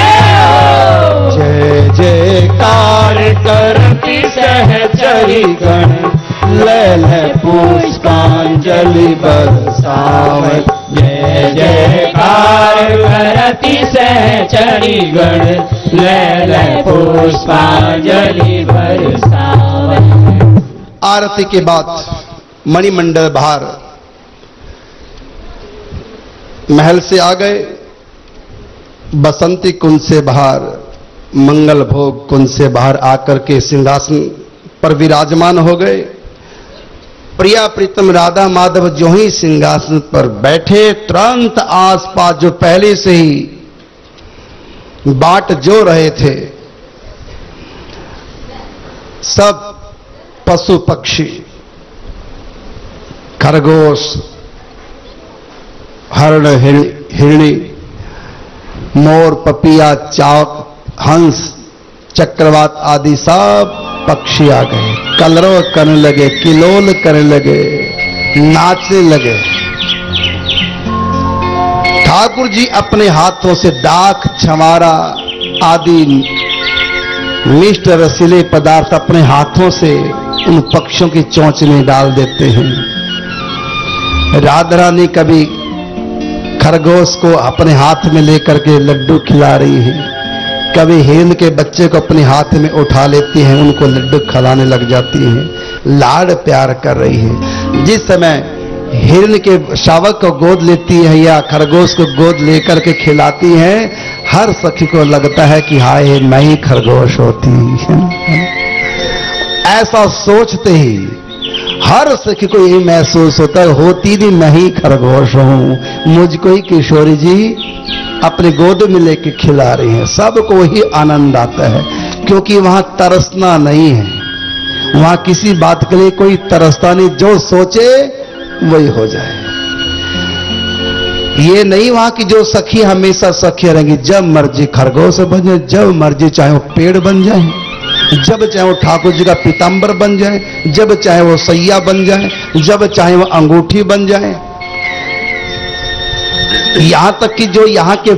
जय जयकार करती सहचरी गण ले ले पुष्पांजलि बरसावे जय जयकार करती सहचरी गण ले ले पुष्पांजलि बरसावे। आरती के बाद मणिमंडल बाहर महल से आ गए, बसंती कुंज से बाहर, मंगल भोग कुंज से बाहर आकर के सिंहासन पर विराजमान हो गए। प्रिया प्रीतम राधा माधव जो ही सिंहासन पर बैठे, तुरंत आसपास जो पहले से ही बाट जो रहे थे सब पशु पक्षी, खरगोश, हरण, हिरणी, मोर, पपिया, चाक, हंस, चक्रवात आदि सब पक्षी आ गए, कलरव करने लगे, किलोल करने लगे, नाचने लगे। ठाकुर जी अपने हाथों से डाक, छमारा आदि मिष्ट रसीले पदार्थ अपने हाथों से उन पक्षियों की चोंच में डाल देते हैं। राधा रानी कभी खरगोश को अपने हाथ में लेकर के लड्डू खिला रही हैं, कभी हिरण के बच्चे को अपने हाथ में उठा लेती हैं, उनको लड्डू खिलाने लग जाती हैं, लाड़ प्यार कर रही हैं। जिस समय हिरण के शावक को गोद लेती है या खरगोश को गोद लेकर के खिलाती हैं, हर सखी को लगता है कि हाय मैं ही खरगोश होती है। ऐसा सोचते ही हर सखी को यही महसूस होता है, होती भी मैं ही खरगोश हूं, मुझको ही किशोरी जी अपने गोद में लेके खिला रही हैं। सबको ही आनंद आता है, क्योंकि वहां तरसना नहीं है, वहां किसी बात के लिए कोई तरसता नहीं, जो सोचे वही हो जाए। ये नहीं वहां की जो सखी हमेशा सखी रहेंगी, जब मर्जी खरगोश बन जाए, जब मर्जी चाहे वो पेड़ बन जाए, जब चाहे वो ठाकुर जी का पीतांबर बन जाए, जब चाहे वो सैया बन जाए, जब चाहे वो अंगूठी बन जाए। यहां तक कि जो यहां के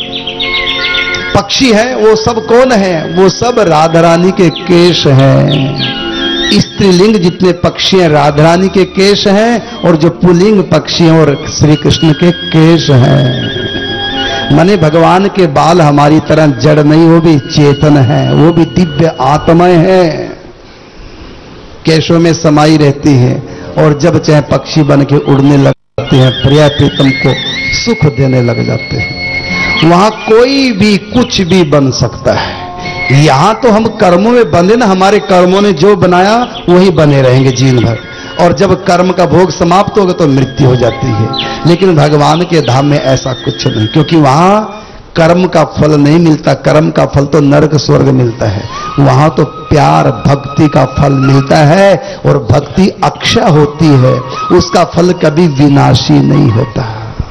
पक्षी हैं वो सब कौन है? वो सब राधा रानी के केश हैं। स्त्रीलिंग जितने पक्षी हैं राधा रानी के केश हैं, और जो पुल्लिंग पक्षी हैं और श्री कृष्ण के केश हैं। माने भगवान के बाल हमारी तरह जड़ नहीं, वो भी चेतन है, वो भी दिव्य आत्माएं हैं, केशों में समाई रहती है और जब चाहे पक्षी बन के उड़ने लगते हैं, प्रिय प्रीतम को सुख देने लग जाते हैं। वहां कोई भी कुछ भी बन सकता है। यहां तो हम कर्मों में बंधे ना, हमारे कर्मों ने जो बनाया वही बने रहेंगे जीवन भर, और जब कर्म का भोग समाप्त होगा तो मृत्यु हो जाती है। लेकिन भगवान के धाम में ऐसा कुछ नहीं, क्योंकि वहां कर्म का फल नहीं मिलता, कर्म का फल तो नरक स्वर्ग मिलता है। वहां तो प्यार भक्ति का फल मिलता है, और भक्ति अक्षय होती है, उसका फल कभी विनाशी नहीं होता,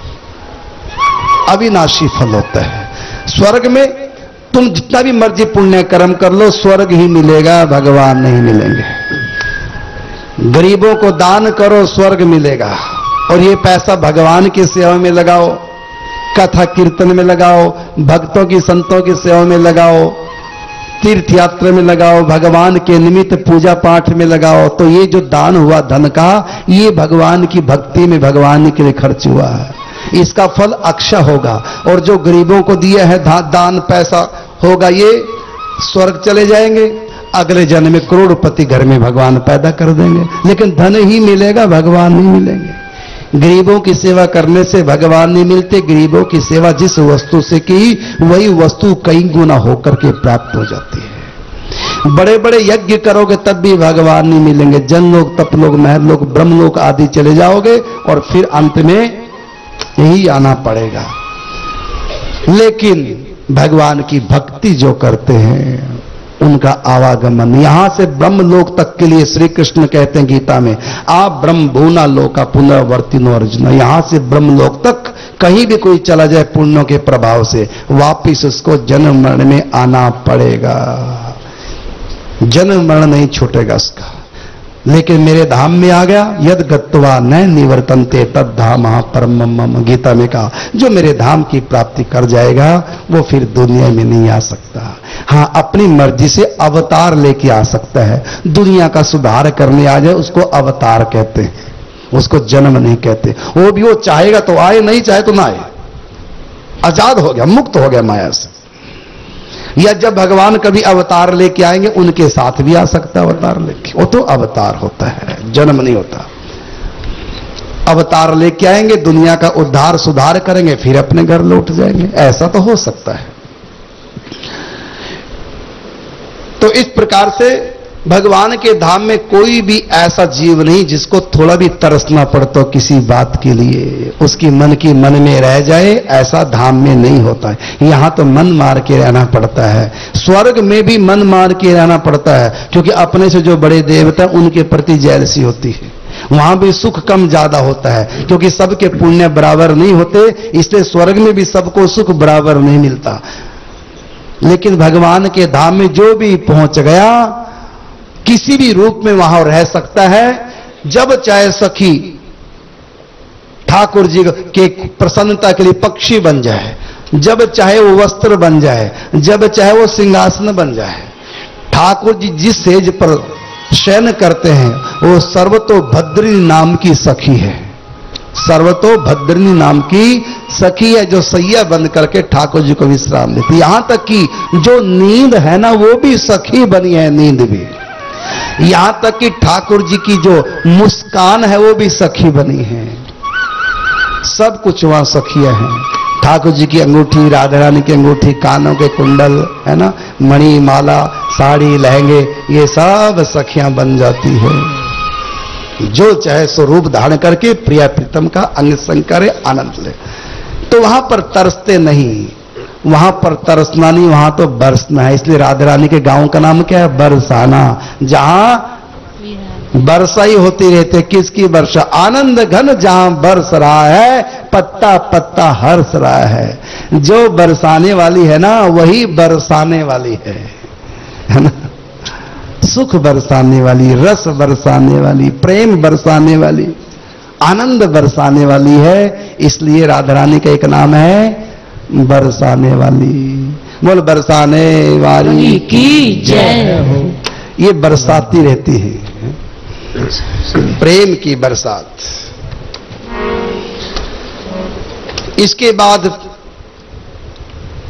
अविनाशी फल होता है। स्वर्ग में तुम जितना भी मर्जी पुण्य कर्म कर लो, स्वर्ग ही मिलेगा, भगवान नहीं मिलेंगे। गरीबों को दान करो, स्वर्ग मिलेगा, और ये पैसा भगवान की सेवा में लगाओ, कथा कीर्तन में लगाओ, भक्तों की संतों की सेवा में लगाओ, तीर्थ यात्रा में लगाओ, भगवान के निमित्त पूजा पाठ में लगाओ, तो ये जो दान हुआ धन का, ये भगवान की भक्ति में भगवान के लिए खर्च हुआ है, इसका फल अक्षय होगा। और जो गरीबों को दिया है दान पैसा होगा, ये स्वर्ग चले जाएंगे, अगले जन्म में करोड़पति घर में भगवान पैदा कर देंगे, लेकिन धन ही मिलेगा, भगवान नहीं मिलेंगे। गरीबों की सेवा करने से भगवान नहीं मिलते, गरीबों की सेवा जिस वस्तु से की वही वस्तु कई गुना होकर के प्राप्त हो जाती है। बड़े बड़े यज्ञ करोगे तब भी भगवान नहीं मिलेंगे, जन लोग, तप लोग, महर लोग, ब्रह्म लोग आदि चले जाओगे, और फिर अंत में यही आना पड़ेगा। लेकिन भगवान की भक्ति जो करते हैं उनका आवागमन यहां से ब्रह्म लोक तक के लिए, श्री कृष्ण कहते हैं गीता में, आप ब्रह्म भूना लोका पुनर्वर्तिनो अर्जुन, यहां से ब्रह्म लोक तक कहीं भी कोई चला जाए पुण्यों के प्रभाव से, वापिस उसको जन्म मरण में आना पड़ेगा, जन्म मरण नहीं छूटेगा उसका। लेकिन मेरे धाम में आ गया, यद गत्वा न निवर्तन्ते तद धाम परम मम, गीता में कहा, जो मेरे धाम की प्राप्ति कर जाएगा वो फिर दुनिया में नहीं आ सकता। हाँ, अपनी मर्जी से अवतार लेके आ सकता है, दुनिया का सुधार करने आ जाए उसको अवतार कहते हैं, उसको जन्म नहीं कहते। वो भी वो चाहेगा तो आए, नहीं चाहे तो ना आए, आजाद हो गया, मुक्त हो गया माया से। या जब भगवान कभी अवतार लेके आएंगे उनके साथ भी आ सकता है अवतार लेके, वो तो अवतार होता है, जन्म नहीं होता। अवतार लेके आएंगे, दुनिया का उद्धार सुधार करेंगे, फिर अपने घर लौट जाएंगे, ऐसा तो हो सकता है। तो इस प्रकार से भगवान के धाम में कोई भी ऐसा जीव नहीं जिसको थोड़ा भी तरसना पड़ता हो किसी बात के लिए, उसकी मन की मन में रह जाए, ऐसा धाम में नहीं होता है। यहां तो मन मार के रहना पड़ता है, स्वर्ग में भी मन मार के रहना पड़ता है, क्योंकि अपने से जो बड़े देवता उनके प्रति जेलसी होती है। वहां भी सुख कम ज्यादा होता है, क्योंकि सबके पुण्य बराबर नहीं होते, इसलिए स्वर्ग में भी सबको सुख बराबर नहीं मिलता। लेकिन भगवान के धाम में जो भी पहुंच गया किसी भी रूप में वहां रह सकता है, जब चाहे सखी ठाकुर जी के प्रसन्नता के लिए पक्षी बन जाए, जब चाहे वो वस्त्र बन जाए, जब चाहे वो सिंहासन बन जाए। ठाकुर जी जिस सेज पर शयन करते हैं वो सर्वतोभद्रिनी नाम की सखी है, सर्वतोभद्रिनी नाम की सखी है, जो सैया बंद करके ठाकुर जी को विश्राम देती। यहां तक कि जो नींद है ना वो भी सखी बनी है, नींद भी। यहां तक कि ठाकुर जी की जो मुस्कान है वो भी सखी बनी है, सब कुछ वहां सखियां हैं। ठाकुर जी की अंगूठी, राधा रानी की अंगूठी, कानों के कुंडल है ना, मणि माला, साड़ी, लहंगे, ये सब सखियां बन जाती है। जो चाहे स्वरूप धारण करके प्रिया प्रीतम का अंग संग करे, आनंद ले। तो वहां पर तरसते नहीं, वहां पर तरसना नहीं, वहां तो बरसना है। इसलिए राधा रानी के गांव का नाम क्या है? बरसाना, जहां वर्षा ही होती रहती है। किसकी वर्षा? आनंद घन जहां बरस रहा है, पत्ता पत्ता हर्ष रहा है। जो बरसाने वाली है ना वही बरसाने वाली है, है ना। सुख बरसाने वाली, रस बरसाने वाली, प्रेम बरसाने वाली, आनंद बरसाने वाली है। इसलिए राधा रानी का एक नाम है बरसाने वाली। बोल बरसाने वाली की जय हो। ये बरसाती रहती है, प्रेम की बरसात। इसके बाद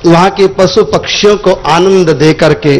वहां के पशु पक्षियों को आनंद दे करके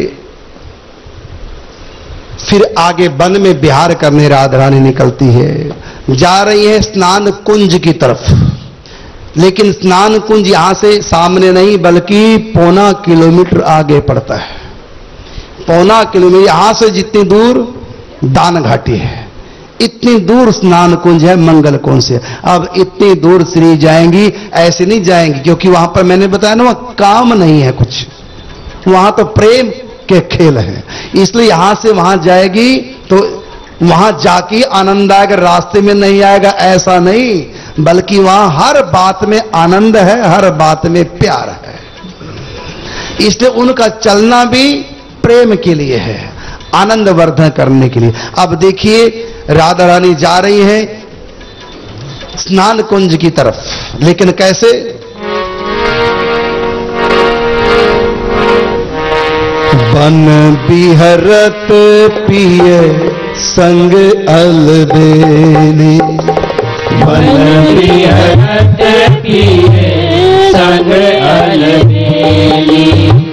फिर आगे वन में विहार करने राधा रानी निकलती है। जा रही है स्नान कुंज की तरफ, लेकिन स्नान कुंज यहां से सामने नहीं बल्कि पौना किलोमीटर आगे पड़ता है। पौना किलोमीटर यहां से जितनी दूर दान घाटी है, इतनी दूर स्नान कुंज है मंगल कुंज से। अब इतनी दूर श्री जाएंगी, ऐसे नहीं जाएंगी, क्योंकि वहां पर मैंने बताया ना वहां काम नहीं है कुछ, वहां तो प्रेम के खेल है। इसलिए यहां से वहां जाएगी तो वहां जाके आनंद आएगा, रास्ते में नहीं आएगा ऐसा नहीं, बल्कि वहां हर बात में आनंद है, हर बात में प्यार है। इसलिए उनका चलना भी प्रेम के लिए है, आनंद वर्धन करने के लिए। अब देखिए राधा रानी जा रही है स्नान कुंज की तरफ, लेकिन कैसे? बन बिहरत पिए संग अलबेली, बन बिहरत पिए संग अलबेली,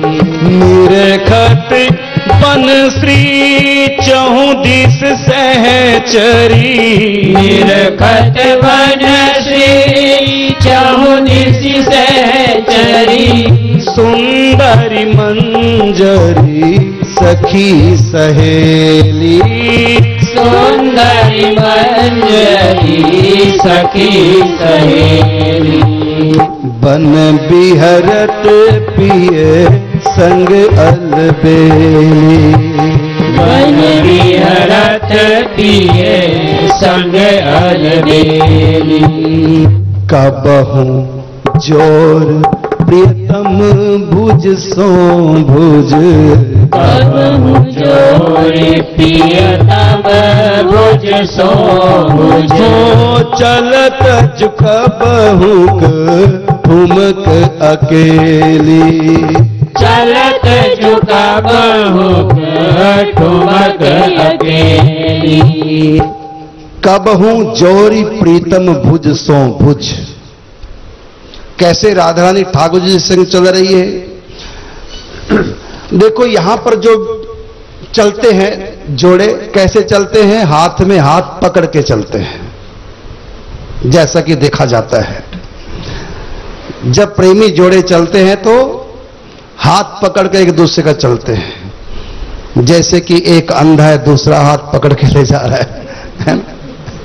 निरखत बन श्री चहु दिस सहचरी, निरखत बन श्री चहु दिस सहचरी, सुंदरी मंजरी सखी सहेली, सुंदरी मंजरी सखी सहेली, बन बिहरत पिए संग अलबेली, बन बिहरत पिए संग अलबेली, कबहू जोर प्रियतम भुज सो भुज, कबहू जोरी प्रियतम भुज सो भुज, चलत कबहू ठुमक अकेली, चलत झुका बहुक ठुमक अकेली, कबहू जोरी प्रीतम भुज सो भुज। कैसे राधा रानी ठाकुर जी संग चल रही है? देखो यहां पर जो चलते हैं जोड़े कैसे चलते हैं? हाथ में हाथ पकड़ के चलते हैं, जैसा कि देखा जाता है। जब प्रेमी जोड़े चलते हैं तो हाथ पकड़ के एक दूसरे का चलते हैं, जैसे कि एक अंधा है दूसरा हाथ पकड़ के ले जा रहा है, है ना?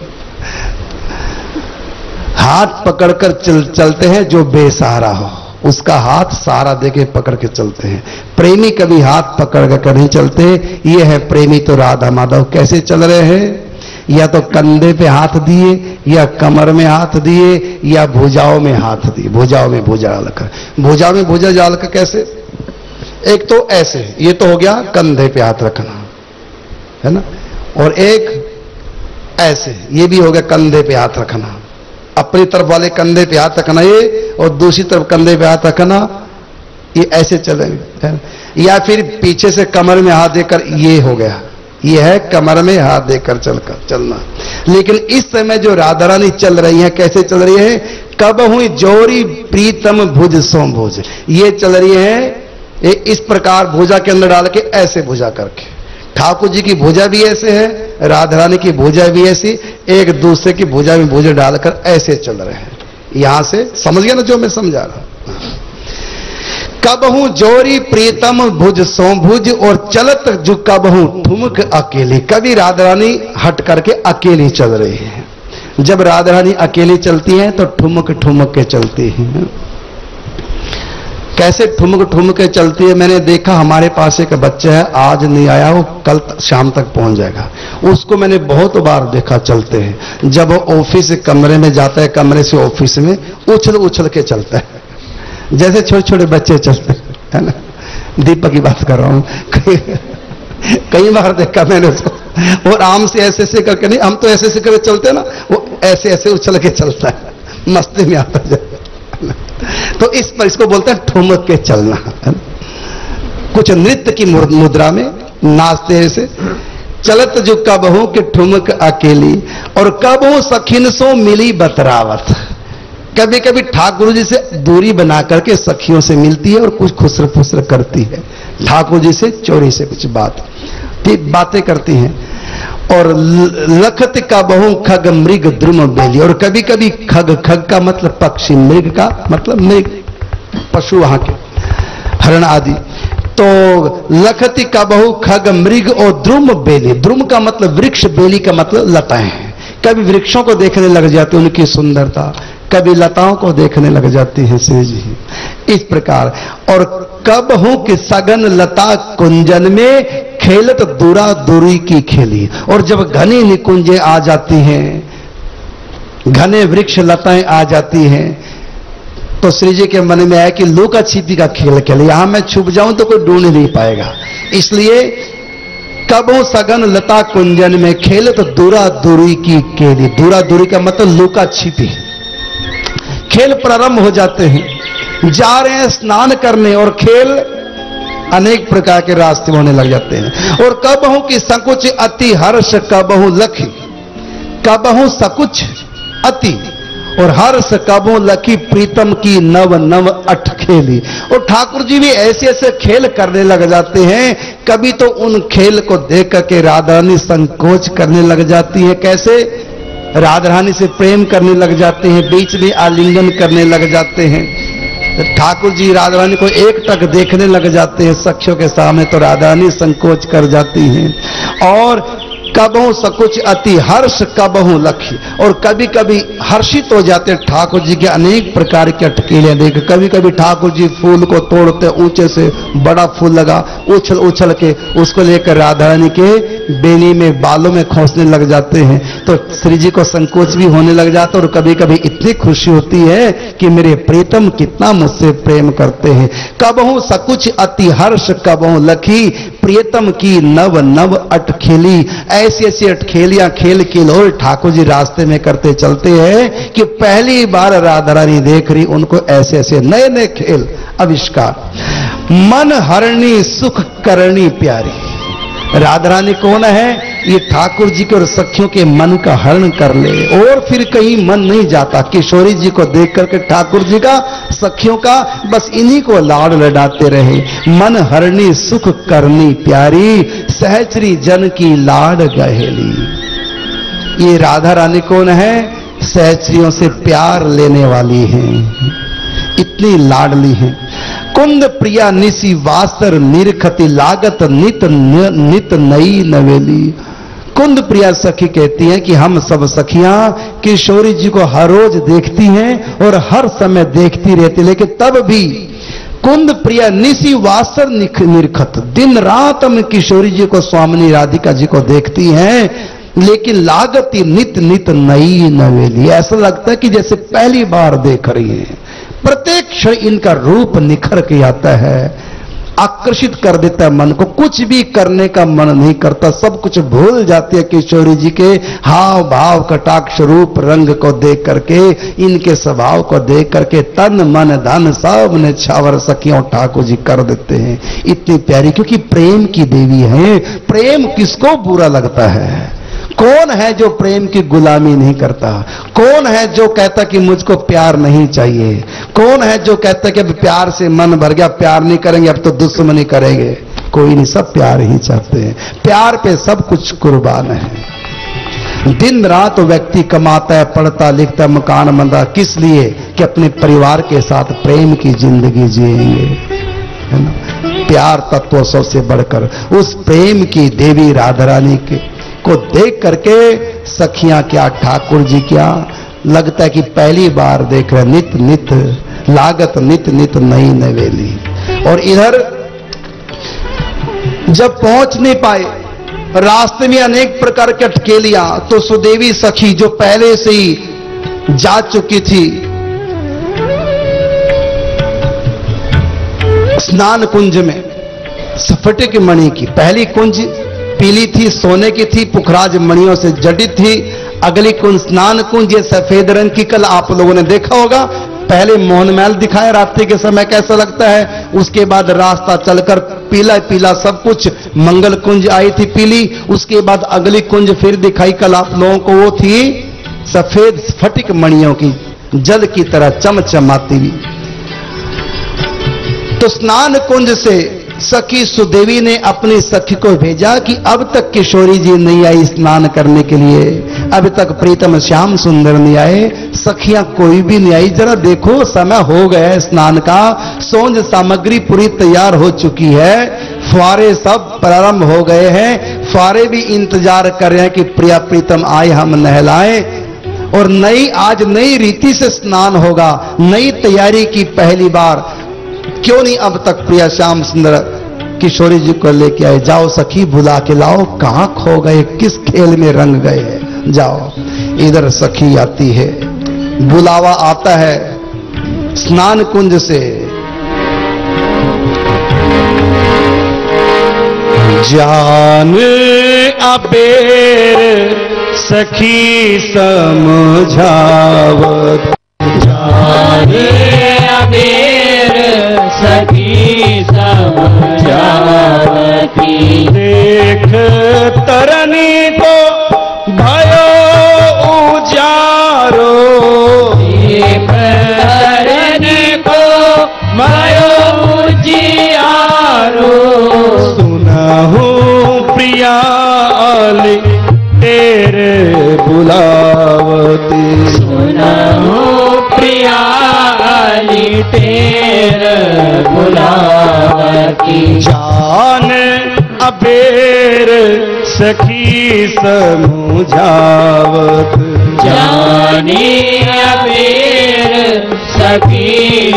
हाथ पकड़कर चल, चलते हैं जो बेसहारा हो उसका हाथ सहारा देके पकड़ के चलते हैं। प्रेमी कभी हाथ पकड़ कर नहीं चलते। ये है प्रेमी तो राधा माधव कैसे चल रहे हैं? या तो कंधे पे हाथ दिए, या कमर में हाथ दिए, या भुजाओं में हाथ दिए, भुजाओं में भुजा डालकर। भुजाओं में भुजा डालकर कैसे? एक तो ऐसे, ये तो हो गया कंधे पे हाथ रखना, है ना, और एक ऐसे, ये भी हो गया कंधे पे हाथ रखना। अपनी तरफ वाले कंधे पे हाथ रखना ये, और दूसरी तरफ कंधे पे हाथ रखना, ये ऐसे चलेंगे। या फिर पीछे से कमर में हाथ देकर, ये हो गया, ये है कमर में हाथ देकर चलकर चलना। लेकिन इस समय जो राधा रानी चल रही है कैसे चल रही है? कब हुई जोरी प्रीतम भुज सो भुज, ये चल रही है इस प्रकार भुजा के अंदर डाल के, ऐसे भुजा करके। ठाकुर जी की भुजा भी ऐसे है, राधा रानी की भुजा भी ऐसी, एक दूसरे की भुजा में भुजा डालकर ऐसे चल रहे हैं। यहां से समझ गया ना जो मैं समझा रहा हूं? कबहू जोरी प्रीतम भुज सो भुज, और चलत जो कबहू ठुमक अकेली। कभी राधा रानी हट करके अकेली चल रही है। जब राधा रानी अकेली चलती है तो ठुमक ठुमक के चलती है। कैसे ठुमक ठुमक के चलती है? मैंने देखा, हमारे पास एक बच्चा है, आज नहीं आया, वो कल शाम तक पहुंच जाएगा। उसको मैंने बहुत बार देखा चलते हैं। जब वो ऑफिस कमरे में जाता है, कमरे से ऑफिस में उछल उछल के चलता है, जैसे छोटे छोटे बच्चे चलते हैं, है ना। दीपक की बात कर रहा हूं। कई, कई बार देखा मैंने उसको, और आम से ऐसे ऐसे करके नहीं, हम तो ऐसे ऐसे करके चलते हैं ना, वो ऐसे ऐसे उछल के चलता है, मस्ती में आता है। तो इस पर इसको बोलते हैं ठुमक के चलना। कुछ नृत्य की मुद्रा में नाचते ऐसे। चलत जो कबहू के ठुमक अकेली, और कबहू सखिन सो मिली बतरावत। कभी कभी ठाकुर जी से दूरी बना करके सखियों से मिलती है और कुछ खुसर फुसर करती है, ठाकुर जी से चोरी से कुछ बात बातें करती हैं। और लखत का बहु खग मृग द्रुम बेली, और कभी कभी खग, खग का मतलब पक्षी, मृग का मतलब मृग पशु वहां के हरण आदि। तो लखती का बहु खग मृग और द्रुम बेली, द्रुम का मतलब वृक्ष, बेली का मतलब लताएं। कभी वृक्षों को देखने लग जाते उनकी सुंदरता, कभी लताओं को देखने लग जाती हैं श्री जी, इस प्रकार। और कब हूं कि सगन लता कुंजन में खेलत दूरा दूरी की खेली, और जब घनी निकुंजे आ जाती हैं, घने वृक्ष लताएं आ जाती हैं, तो श्री जी के मन में आया कि लुका छिपी का खेल खेले, यहां मैं छुप जाऊं तो कोई ढूंढ नहीं पाएगा। इसलिए कबो सगन लता कुंजन में खेलत दूरा दूरी की खेली, दूरा दूरी का मतलब लुका छिपी। खेल प्रारंभ हो जाते हैं, जा रहे हैं स्नान करने और खेल अनेक प्रकार के रास्ते होने लग जाते हैं। और कबहू की संकुच अति हर्ष कबहू लखी, कबहू सकुच अति और हर्ष कबहू लखी प्रीतम की नव नव अठ खेली। और ठाकुर जी भी ऐसे ऐसे खेल करने लग जाते हैं, कभी तो उन खेल को देख करके राधा रानी संकोच करने लग जाती है। कैसे? राधा रानी से प्रेम करने लग जाते हैं, बीच में आलिंगन करने लग जाते हैं। ठाकुर जी राधा रानी को एक टक देखने लग जाते हैं सखियों के सामने, तो राधा रानी संकोच कर जाती हैं। और कबहू सकुच अति हर्ष कबहू लखी, और कभी कभी हर्षित हो जाते ठाकुर जी के अनेक प्रकार के अटकेले देख। कभी कभी ठाकुर जी फूल को तोड़ते, ऊंचे से बड़ा फूल लगा, उछल उछल के उसको लेकर राधा रानी के बेनी में बालों में खोसने लग जाते हैं, तो श्री जी को संकोच भी होने लग जाता है। और कभी कभी इतनी खुशी होती है कि मेरे प्रीतम कितना मुझसे प्रेम करते हैं। कबहू सकुच अति हर्ष कबहू लखी प्रियतम की नव नव अटखेली, ऐसी ऐसी अटखेलियां खेल खेल और ठाकुर जी रास्ते में करते चलते हैं कि पहली बार राधा रानी देख रही उनको ऐसे ऐसे नए नए खेल आविष्कार। मन हरणी सुख करणी प्यारी, राधा रानी कौन है? ये ठाकुर जी के और सखियों के मन का हरण कर ले, और फिर कहीं मन नहीं जाता। किशोरी जी को देख करके ठाकुर जी का, सखियों का, बस इन्हीं को लाड़ लडाते रहे। मन हरणी सुख करनी प्यारी, सहचरी जन की लाड गहेली। ये राधा रानी कौन है? सहचरियों से प्यार लेने वाली हैं, इतनी लाडली हैं। कुंद प्रिया निसी वासर निरखति लागत नित न, नित नई नवेली। कुंद प्रिया सखी कहती हैं कि हम सब सखियां किशोरी जी को हर रोज देखती हैं और हर समय देखती रहती, लेकिन तब भी कुंद प्रिया निसी वासर निरखत, दिन रात हम किशोरी जी को, स्वामिनी राधिका जी को देखती हैं, लेकिन लागती नित नित नई नवेली। ऐसा लगता है कि जैसे पहली बार देख रही है। प्रत्येक क्षण इनका रूप निखर के आता है, आकर्षित कर देता है मन को, कुछ भी करने का मन नहीं करता, सब कुछ भूल जाती है किशोरी जी के हाव भाव कटाक्ष रूप रंग को देख करके, इनके स्वभाव को देख करके तन मन धन सब ने छावर सखियों ठाकुर जी कर देते हैं। इतनी प्यारी, क्योंकि प्रेम की देवी है। प्रेम किसको बुरा लगता है? कौन है जो प्रेम की गुलामी नहीं करता? कौन है जो कहता कि मुझको प्यार नहीं चाहिए? कौन है जो कहता कि अब प्यार से मन भर गया, प्यार नहीं करेंगे, अब तो दुश्मनी करेंगे? कोई नहीं, सब प्यार ही चाहते हैं। प्यार पे सब कुछ कुर्बान है। दिन रात व्यक्ति कमाता है, पढ़ता लिखता, मकान बनता, किस लिए? कि अपने परिवार के साथ प्रेम की जिंदगी जिएंगे, है ना। प्यार तत्व सबसे बढ़कर, उस प्रेम की देवी राधा रानी के को देख करके सखियां क्या, ठाकुर जी क्या, लगता है कि पहली बार देख रहे। नित नित लागत नित नित नई नवेली। और इधर जब पहुंच नहीं पाए, रास्ते में अनेक प्रकार की अटकेलियां, तो सुदेवी सखी जो पहले से ही जा चुकी थी स्नान कुंज में, स्फटिक मणि की पहली कुंज पीली थी, सोने की थी, पुखराज मणियों से जडित थी। अगली कुंज स्नान कुंज, ये सफेद रंग की, कल आप लोगों ने देखा होगा। पहले मोहन महल दिखाया रात्रि के समय कैसा लगता है, उसके बाद रास्ता चलकर पीला पीला सब कुछ, मंगल कुंज आई थी पीली, उसके बाद अगली कुंज फिर दिखाई कल आप लोगों को, वो थी सफेद स्फटिक मणियों की, जल की तरह चमचमाती। तो स्नान कुंज से सखी सुदेवी ने अपनी सखी को भेजा कि अब तक किशोरी जी नहीं आई स्नान करने के लिए, अब तक प्रीतम श्याम सुंदर नहीं आए, सखियां कोई भी नहीं आई, जरा देखो समय हो गया है स्नान का, सौंज सामग्री पूरी तैयार हो चुकी है, फुआरे सब प्रारंभ हो गए हैं, फुआरे भी इंतजार कर रहे हैं कि प्रिया प्रीतम आए हम नहलाएं। और नई आज नई रीति से स्नान होगा, नई तैयारी की पहली बार, क्यों नहीं अब तक प्रिया श्याम सुंदर किशोरी जी को लेके आए, जाओ सखी बुला के लाओ, कहां खो गए, किस खेल में रंग गए हैं, जाओ। इधर सखी आती है, बुलावा आता है स्नान कुंज से, जान अबेर सखी समझावत, जान अबेर सखी समझावती, देख तरनी को भयो उजारो, देख तरनी को भयो उजियारो, सुनहु प्रियाली तेरे बुलावती, सुनहु प्रियाली तेरे बुलावती, जान अबेर सखी समझावत, जानी अबेर सखी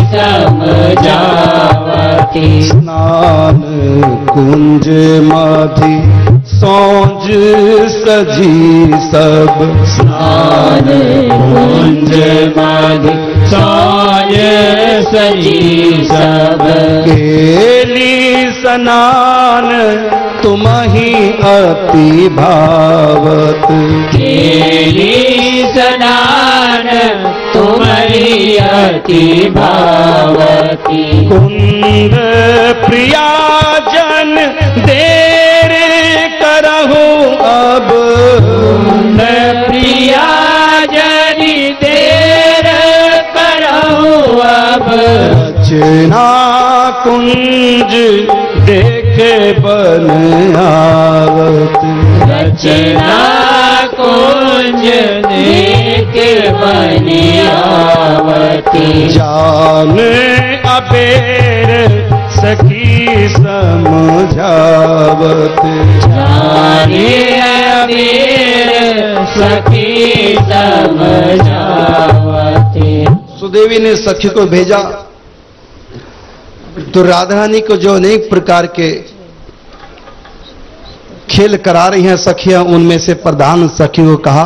समझावती, स्नान कुंज माधी सौंज सजी सब, स्नान कुंज माधी सौंज सजी सब, केली स्नान तुम ही अति भावत, केली स्नान तुम्हारी अति भावती, कुंद प्रियाजन देर करहु अब, कुंद प्रिया जनी देर करहु अब, रचना कुंज देख बन आवत, रचना कुंज देख बनी आवती, जान अबेर सखी समझावत, जाने अबेर सखी समझावती। सुदेवी ने सखी को भेजा तो राधा रानी को जो अनेक प्रकार के खेल करा रही हैं सखियां, उनमें से प्रधान सखी को कहा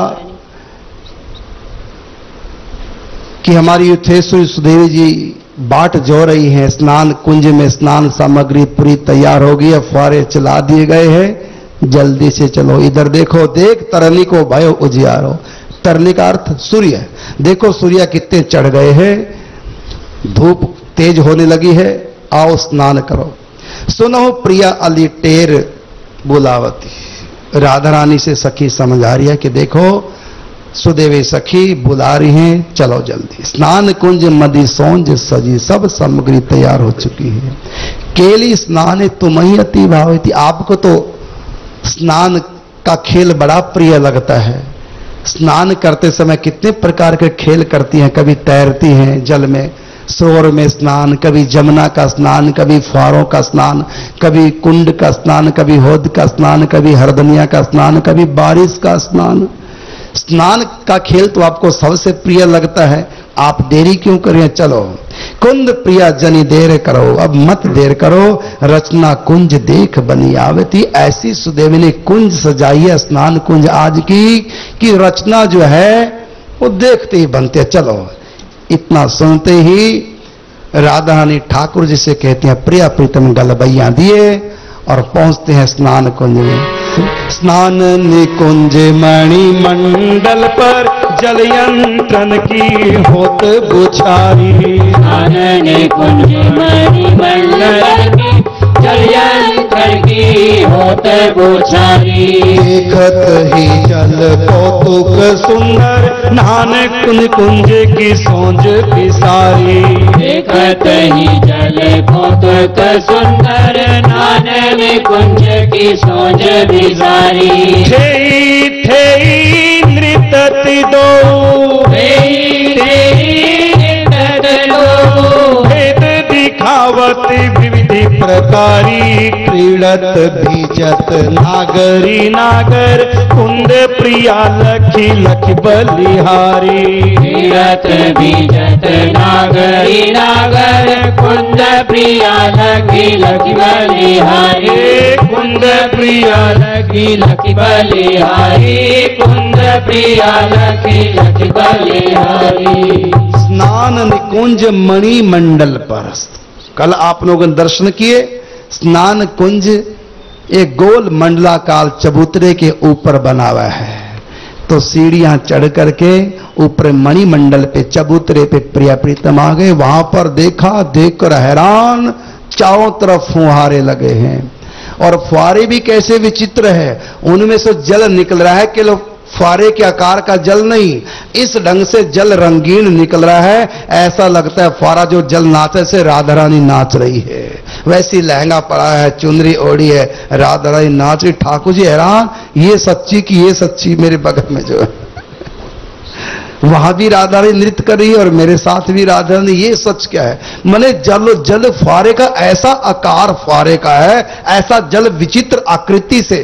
कि हमारी युद्धेश्वरी सुदेवी जी बाट जो रही हैं, स्नान कुंज में स्नान सामग्री पूरी तैयार हो गई है, फुआरे चला दिए गए हैं, जल्दी से चलो, इधर देखो, देख तरनी को भयो उजियारो, तरनी का अर्थ सूर्य, देखो सूर्य कितने चढ़ गए हैं, धूप तेज होने लगी है, आओ स्नान करो। सुनो प्रिया अली टेर बुलावती, राधा रानी से सखी समझा रही है कि देखो सुदेवी सखी बुला रही हैं, चलो जल्दी। स्नान कुंज मदि सौंज सजी, सब सामग्री तैयार हो चुकी है। केली स्नान तुम ही अति भावती, आपको तो स्नान का खेल बड़ा प्रिय लगता है, स्नान करते समय कितने प्रकार के खेल करती हैं, कभी तैरती हैं जल में, सरोवर में स्नान, कभी जमुना का स्नान, कभी फुहारों का स्नान, कभी कुंड का स्नान, कभी होद का स्नान, कभी हरदनिया का स्नान, कभी बारिश का स्नान। स्नान का खेल तो आपको सबसे प्रिय लगता है, आप देरी क्यों करें, चलो। कुंद प्रिया जनी देर करो, अब मत देर करो, रचना कुंज देख बनी आवती। ऐसी सुदेवी ने कुंज सजाई है स्नान कुंज आज की कि रचना जो है वो देखते ही बनते, चलो। इतना सुनते ही राधा रानी ठाकुर जी से कहती हैं प्रिया प्रीतम गलबैया दिए और पहुंचते हैं स्नान कुंज में। स्नान निकुंज मणि मंडल पर जल यंत्रन की होत बुछारी, स्नान निकुंज मणि मंडल की जल यंत्रन की होत बुझारी। देखत ही जल कौतुक सुंदर नानक कुंज की सोज बिसारी। देखत ही जल कौतुक सुंदर नानक कुंज की सोज बिसारी। ठेई ठेई नृतति दो ठेई ठेई नृतति दो भेद दिखावती विविधि प्रकारी। क्रीड़त बीजत नागरी नागर कुंद प्रिया लखी लखी बलिहारी। तीरथ बीजत नागरी नागर कुंद प्रिया लखी लखी बलिहारी। कुंद प्रिया लखी लखी बलिहारी। कुंद प्रिया लखी लखी बलिहारी। स्नान निकुंज मणि मंडल पर, कल आप लोगों ने दर्शन किए। स्नान कुंज एक गोल मंडलाकार चबूतरे के ऊपर बना हुआ है। तो सीढ़ियां चढ़ करके ऊपर मणि मंडल पे चबूतरे पे प्रिया प्रीतम आ गए। वहां पर देखा, देखकर हैरान, चारों तरफ फुहारे लगे हैं और फुहारे भी कैसे विचित्र है। उनमें से जल निकल रहा है, केवल फुहारे के आकार का जल नहीं, इस ढंग से जल रंगीन निकल रहा है। ऐसा लगता है फुहारा जो जल नाचे से राधा रानी नाच रही है। वैसी लहंगा पड़ा है, चुनरी ओढ़ी है, राधा रानी नाच रही। ठाकुर जी हैरान, ये सच्ची की ये सच्ची मेरे बगल में जो है वहां भी राधा रानी नृत्य कर रही है और मेरे साथ भी राधा रानी, ये सच क्या है। मने जल जल फुहारे का ऐसा आकार फुहारे का है, ऐसा जल विचित्र आकृति से,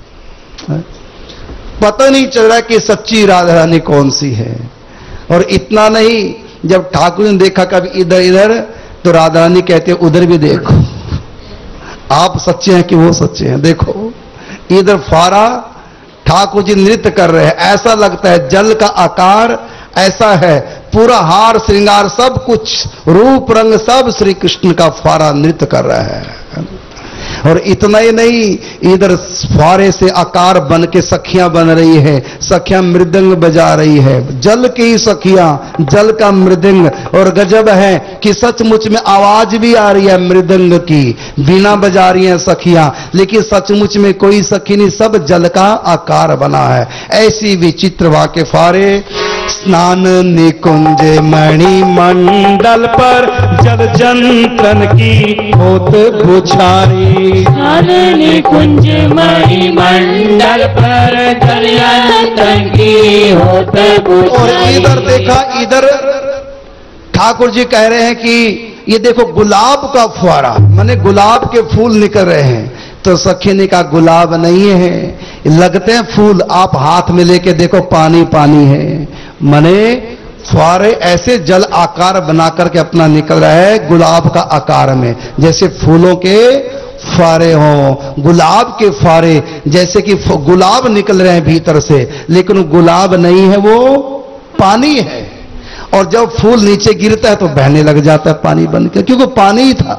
पता नहीं चल रहा कि सच्ची राधा रानी कौन सी है। और इतना नहीं, जब ठाकुर ने देखा कभी इधर इधर, तो राधा रानी कहते उधर भी देखो, आप सच्चे हैं कि वो सच्चे हैं। देखो इधर फुहारा, ठाकुर जी नृत्य कर रहे हैं। ऐसा लगता है जल का आकार ऐसा है, पूरा हार श्रृंगार सब कुछ, रूप रंग सब श्री कृष्ण का फुहारा नृत्य कर रहा है। और इतना ही नहीं, इधर फुहारे से आकार बन के सखियां बन रही है, सखियां मृदंग बजा रही है, जल की सखियां, जल का मृदंग। और गजब है कि सचमुच में आवाज भी आ रही है मृदंग की, वीणा बजा रही है सखियां, लेकिन सचमुच में कोई सखी नहीं, सब जल का आकार बना है। ऐसी विचित्र वाक्य फुहारे। स्नान निकुंज मणि मंडल पर जल जंतन की होत बुझारी। स्नान निकुंज मणि मंडल पर जल जंतन की होत बुझारी। और इधर देखा, इधर ठाकुर जी कह रहे हैं कि ये देखो गुलाब का फुहारा, माने गुलाब के फूल निकल रहे हैं। तो सखी ने कहा गुलाब नहीं है, लगते हैं फूल, आप हाथ में लेके देखो पानी पानी है। मने फुहारे ऐसे जल आकार बना करके अपना निकल रहा है गुलाब का आकार में, जैसे फूलों के फुहारे हों, गुलाब के फुहारे, जैसे कि गुलाब निकल रहे हैं भीतर से, लेकिन गुलाब नहीं है, वो पानी है। और जब फूल नीचे गिरता है तो बहने लग जाता है पानी बनकर, क्योंकि पानी ही था।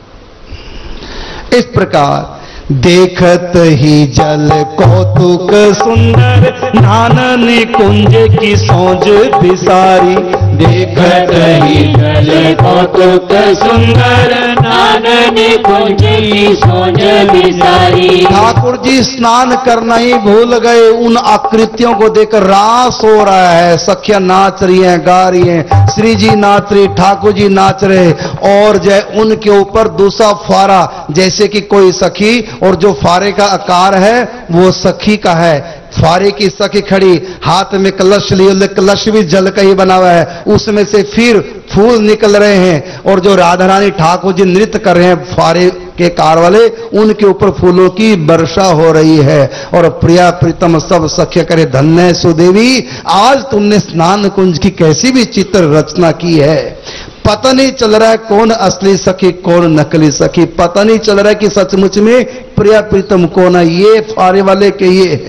इस प्रकार देखत ही जल कौतुक सुंदर नानन कुंज की सोज बिसारी। देखत ही जल कौतुक सुंदर नानन कुंज की सोज बिसारी। ठाकुर जी स्नान करना ही भूल गए, उन आकृतियों को देखकर रास हो रहा है। सखियां नाच रही हैं, गा रही हैं, श्री जी नाच रही, ठाकुर जी नाच रहे, और जय उनके ऊपर दूसरा फुहारा, जैसे कि कोई सखी, और जो फुहारे का आकार है वो सखी का है। फुहारे की सखी खड़ी, हाथ में कलश लिए, कलश भी जल का ही बना हुआ है, उसमें से फिर फूल निकल रहे हैं। और जो राधा रानी ठाकुर जी नृत्य कर रहे हैं फुहारे के कार वाले, उनके ऊपर फूलों की वर्षा हो रही है। और प्रिया प्रीतम सब सख्य करे, धन्य सुदेवी, आज तुमने स्नान कुंज की कैसी भी चित्र रचना की है। पता नहीं चल रहा है कौन असली सखी कौन नकली सखी, पता नहीं चल रहा है कि सचमुच में प्रिया प्रीतम कौन है, ये फुहारे वाले के ये है।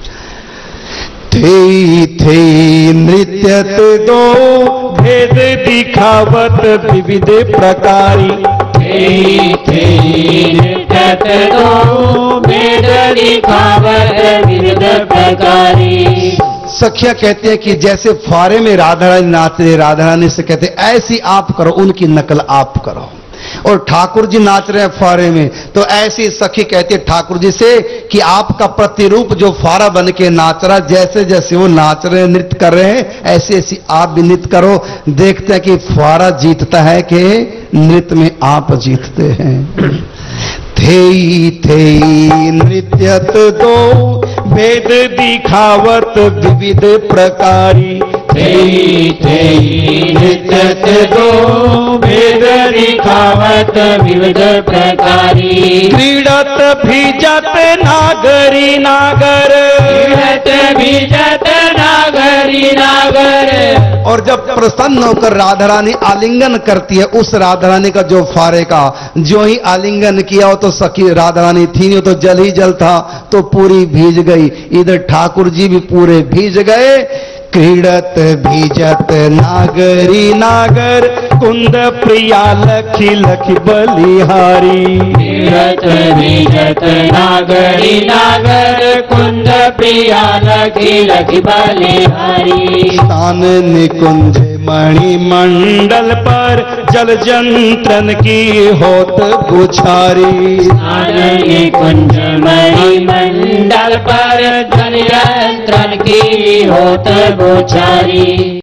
थे थे नृत्यत दो भेद दिखावत विविध प्रकारी। थे थे नृत्यत दो भेद दिखावत विविध प्रकारी। सखिया कहते हैं कि जैसे फुहारे में राधा रानी नाच रहे, राधा रानी से कहते ऐसी आप करो, उनकी नकल आप करो। और ठाकुर जी नाच रहे हैं फुहारे में। तो ऐसी सखी कहती है ठाकुर जी से कि आपका प्रतिरूप जो फुहारा बन के नाच रहा, जैसे जैसे वो नाच रहे हैं, नृत्य कर रहे हैं, ऐसे ऐसी आप भी नृत्य करो। देखते हैं कि फुहारा जीतता है कि नृत्य में आप जीतते हैं। थेई थेई नृत्यत दो भेद दिखावत विविध प्रकारी, थेई थेई नृत्यत दो भेद दिखावत विविध प्रकारी। क्रीडत भिजत नागरी नागर, क्रीडत भिजत नागरी नागर। और जब प्रसन्न होकर राधा रानी आलिंगन करती है, उस राधा रानी का जो फारे का जो ही आलिंगन किया हो तो सखी राधा रानी थी नहीं, तो जल ही जल था, तो पूरी भीज गई। इधर ठाकुर जी भी पूरे भीज गए। क्रीडत भीजत नागरी नागर, कुंद प्रिया लखी लखी बलिहारी। क्रीडत भीजत नागरी नागर, कुंद प्रिया लखी लखी बलिहारी। स्थान निकुंज मणि मंडल पर जल जंत्रन की होत बुछारी। स्थान कुंज मणि मंडल पर जल जंत्रन की होत बुछारी।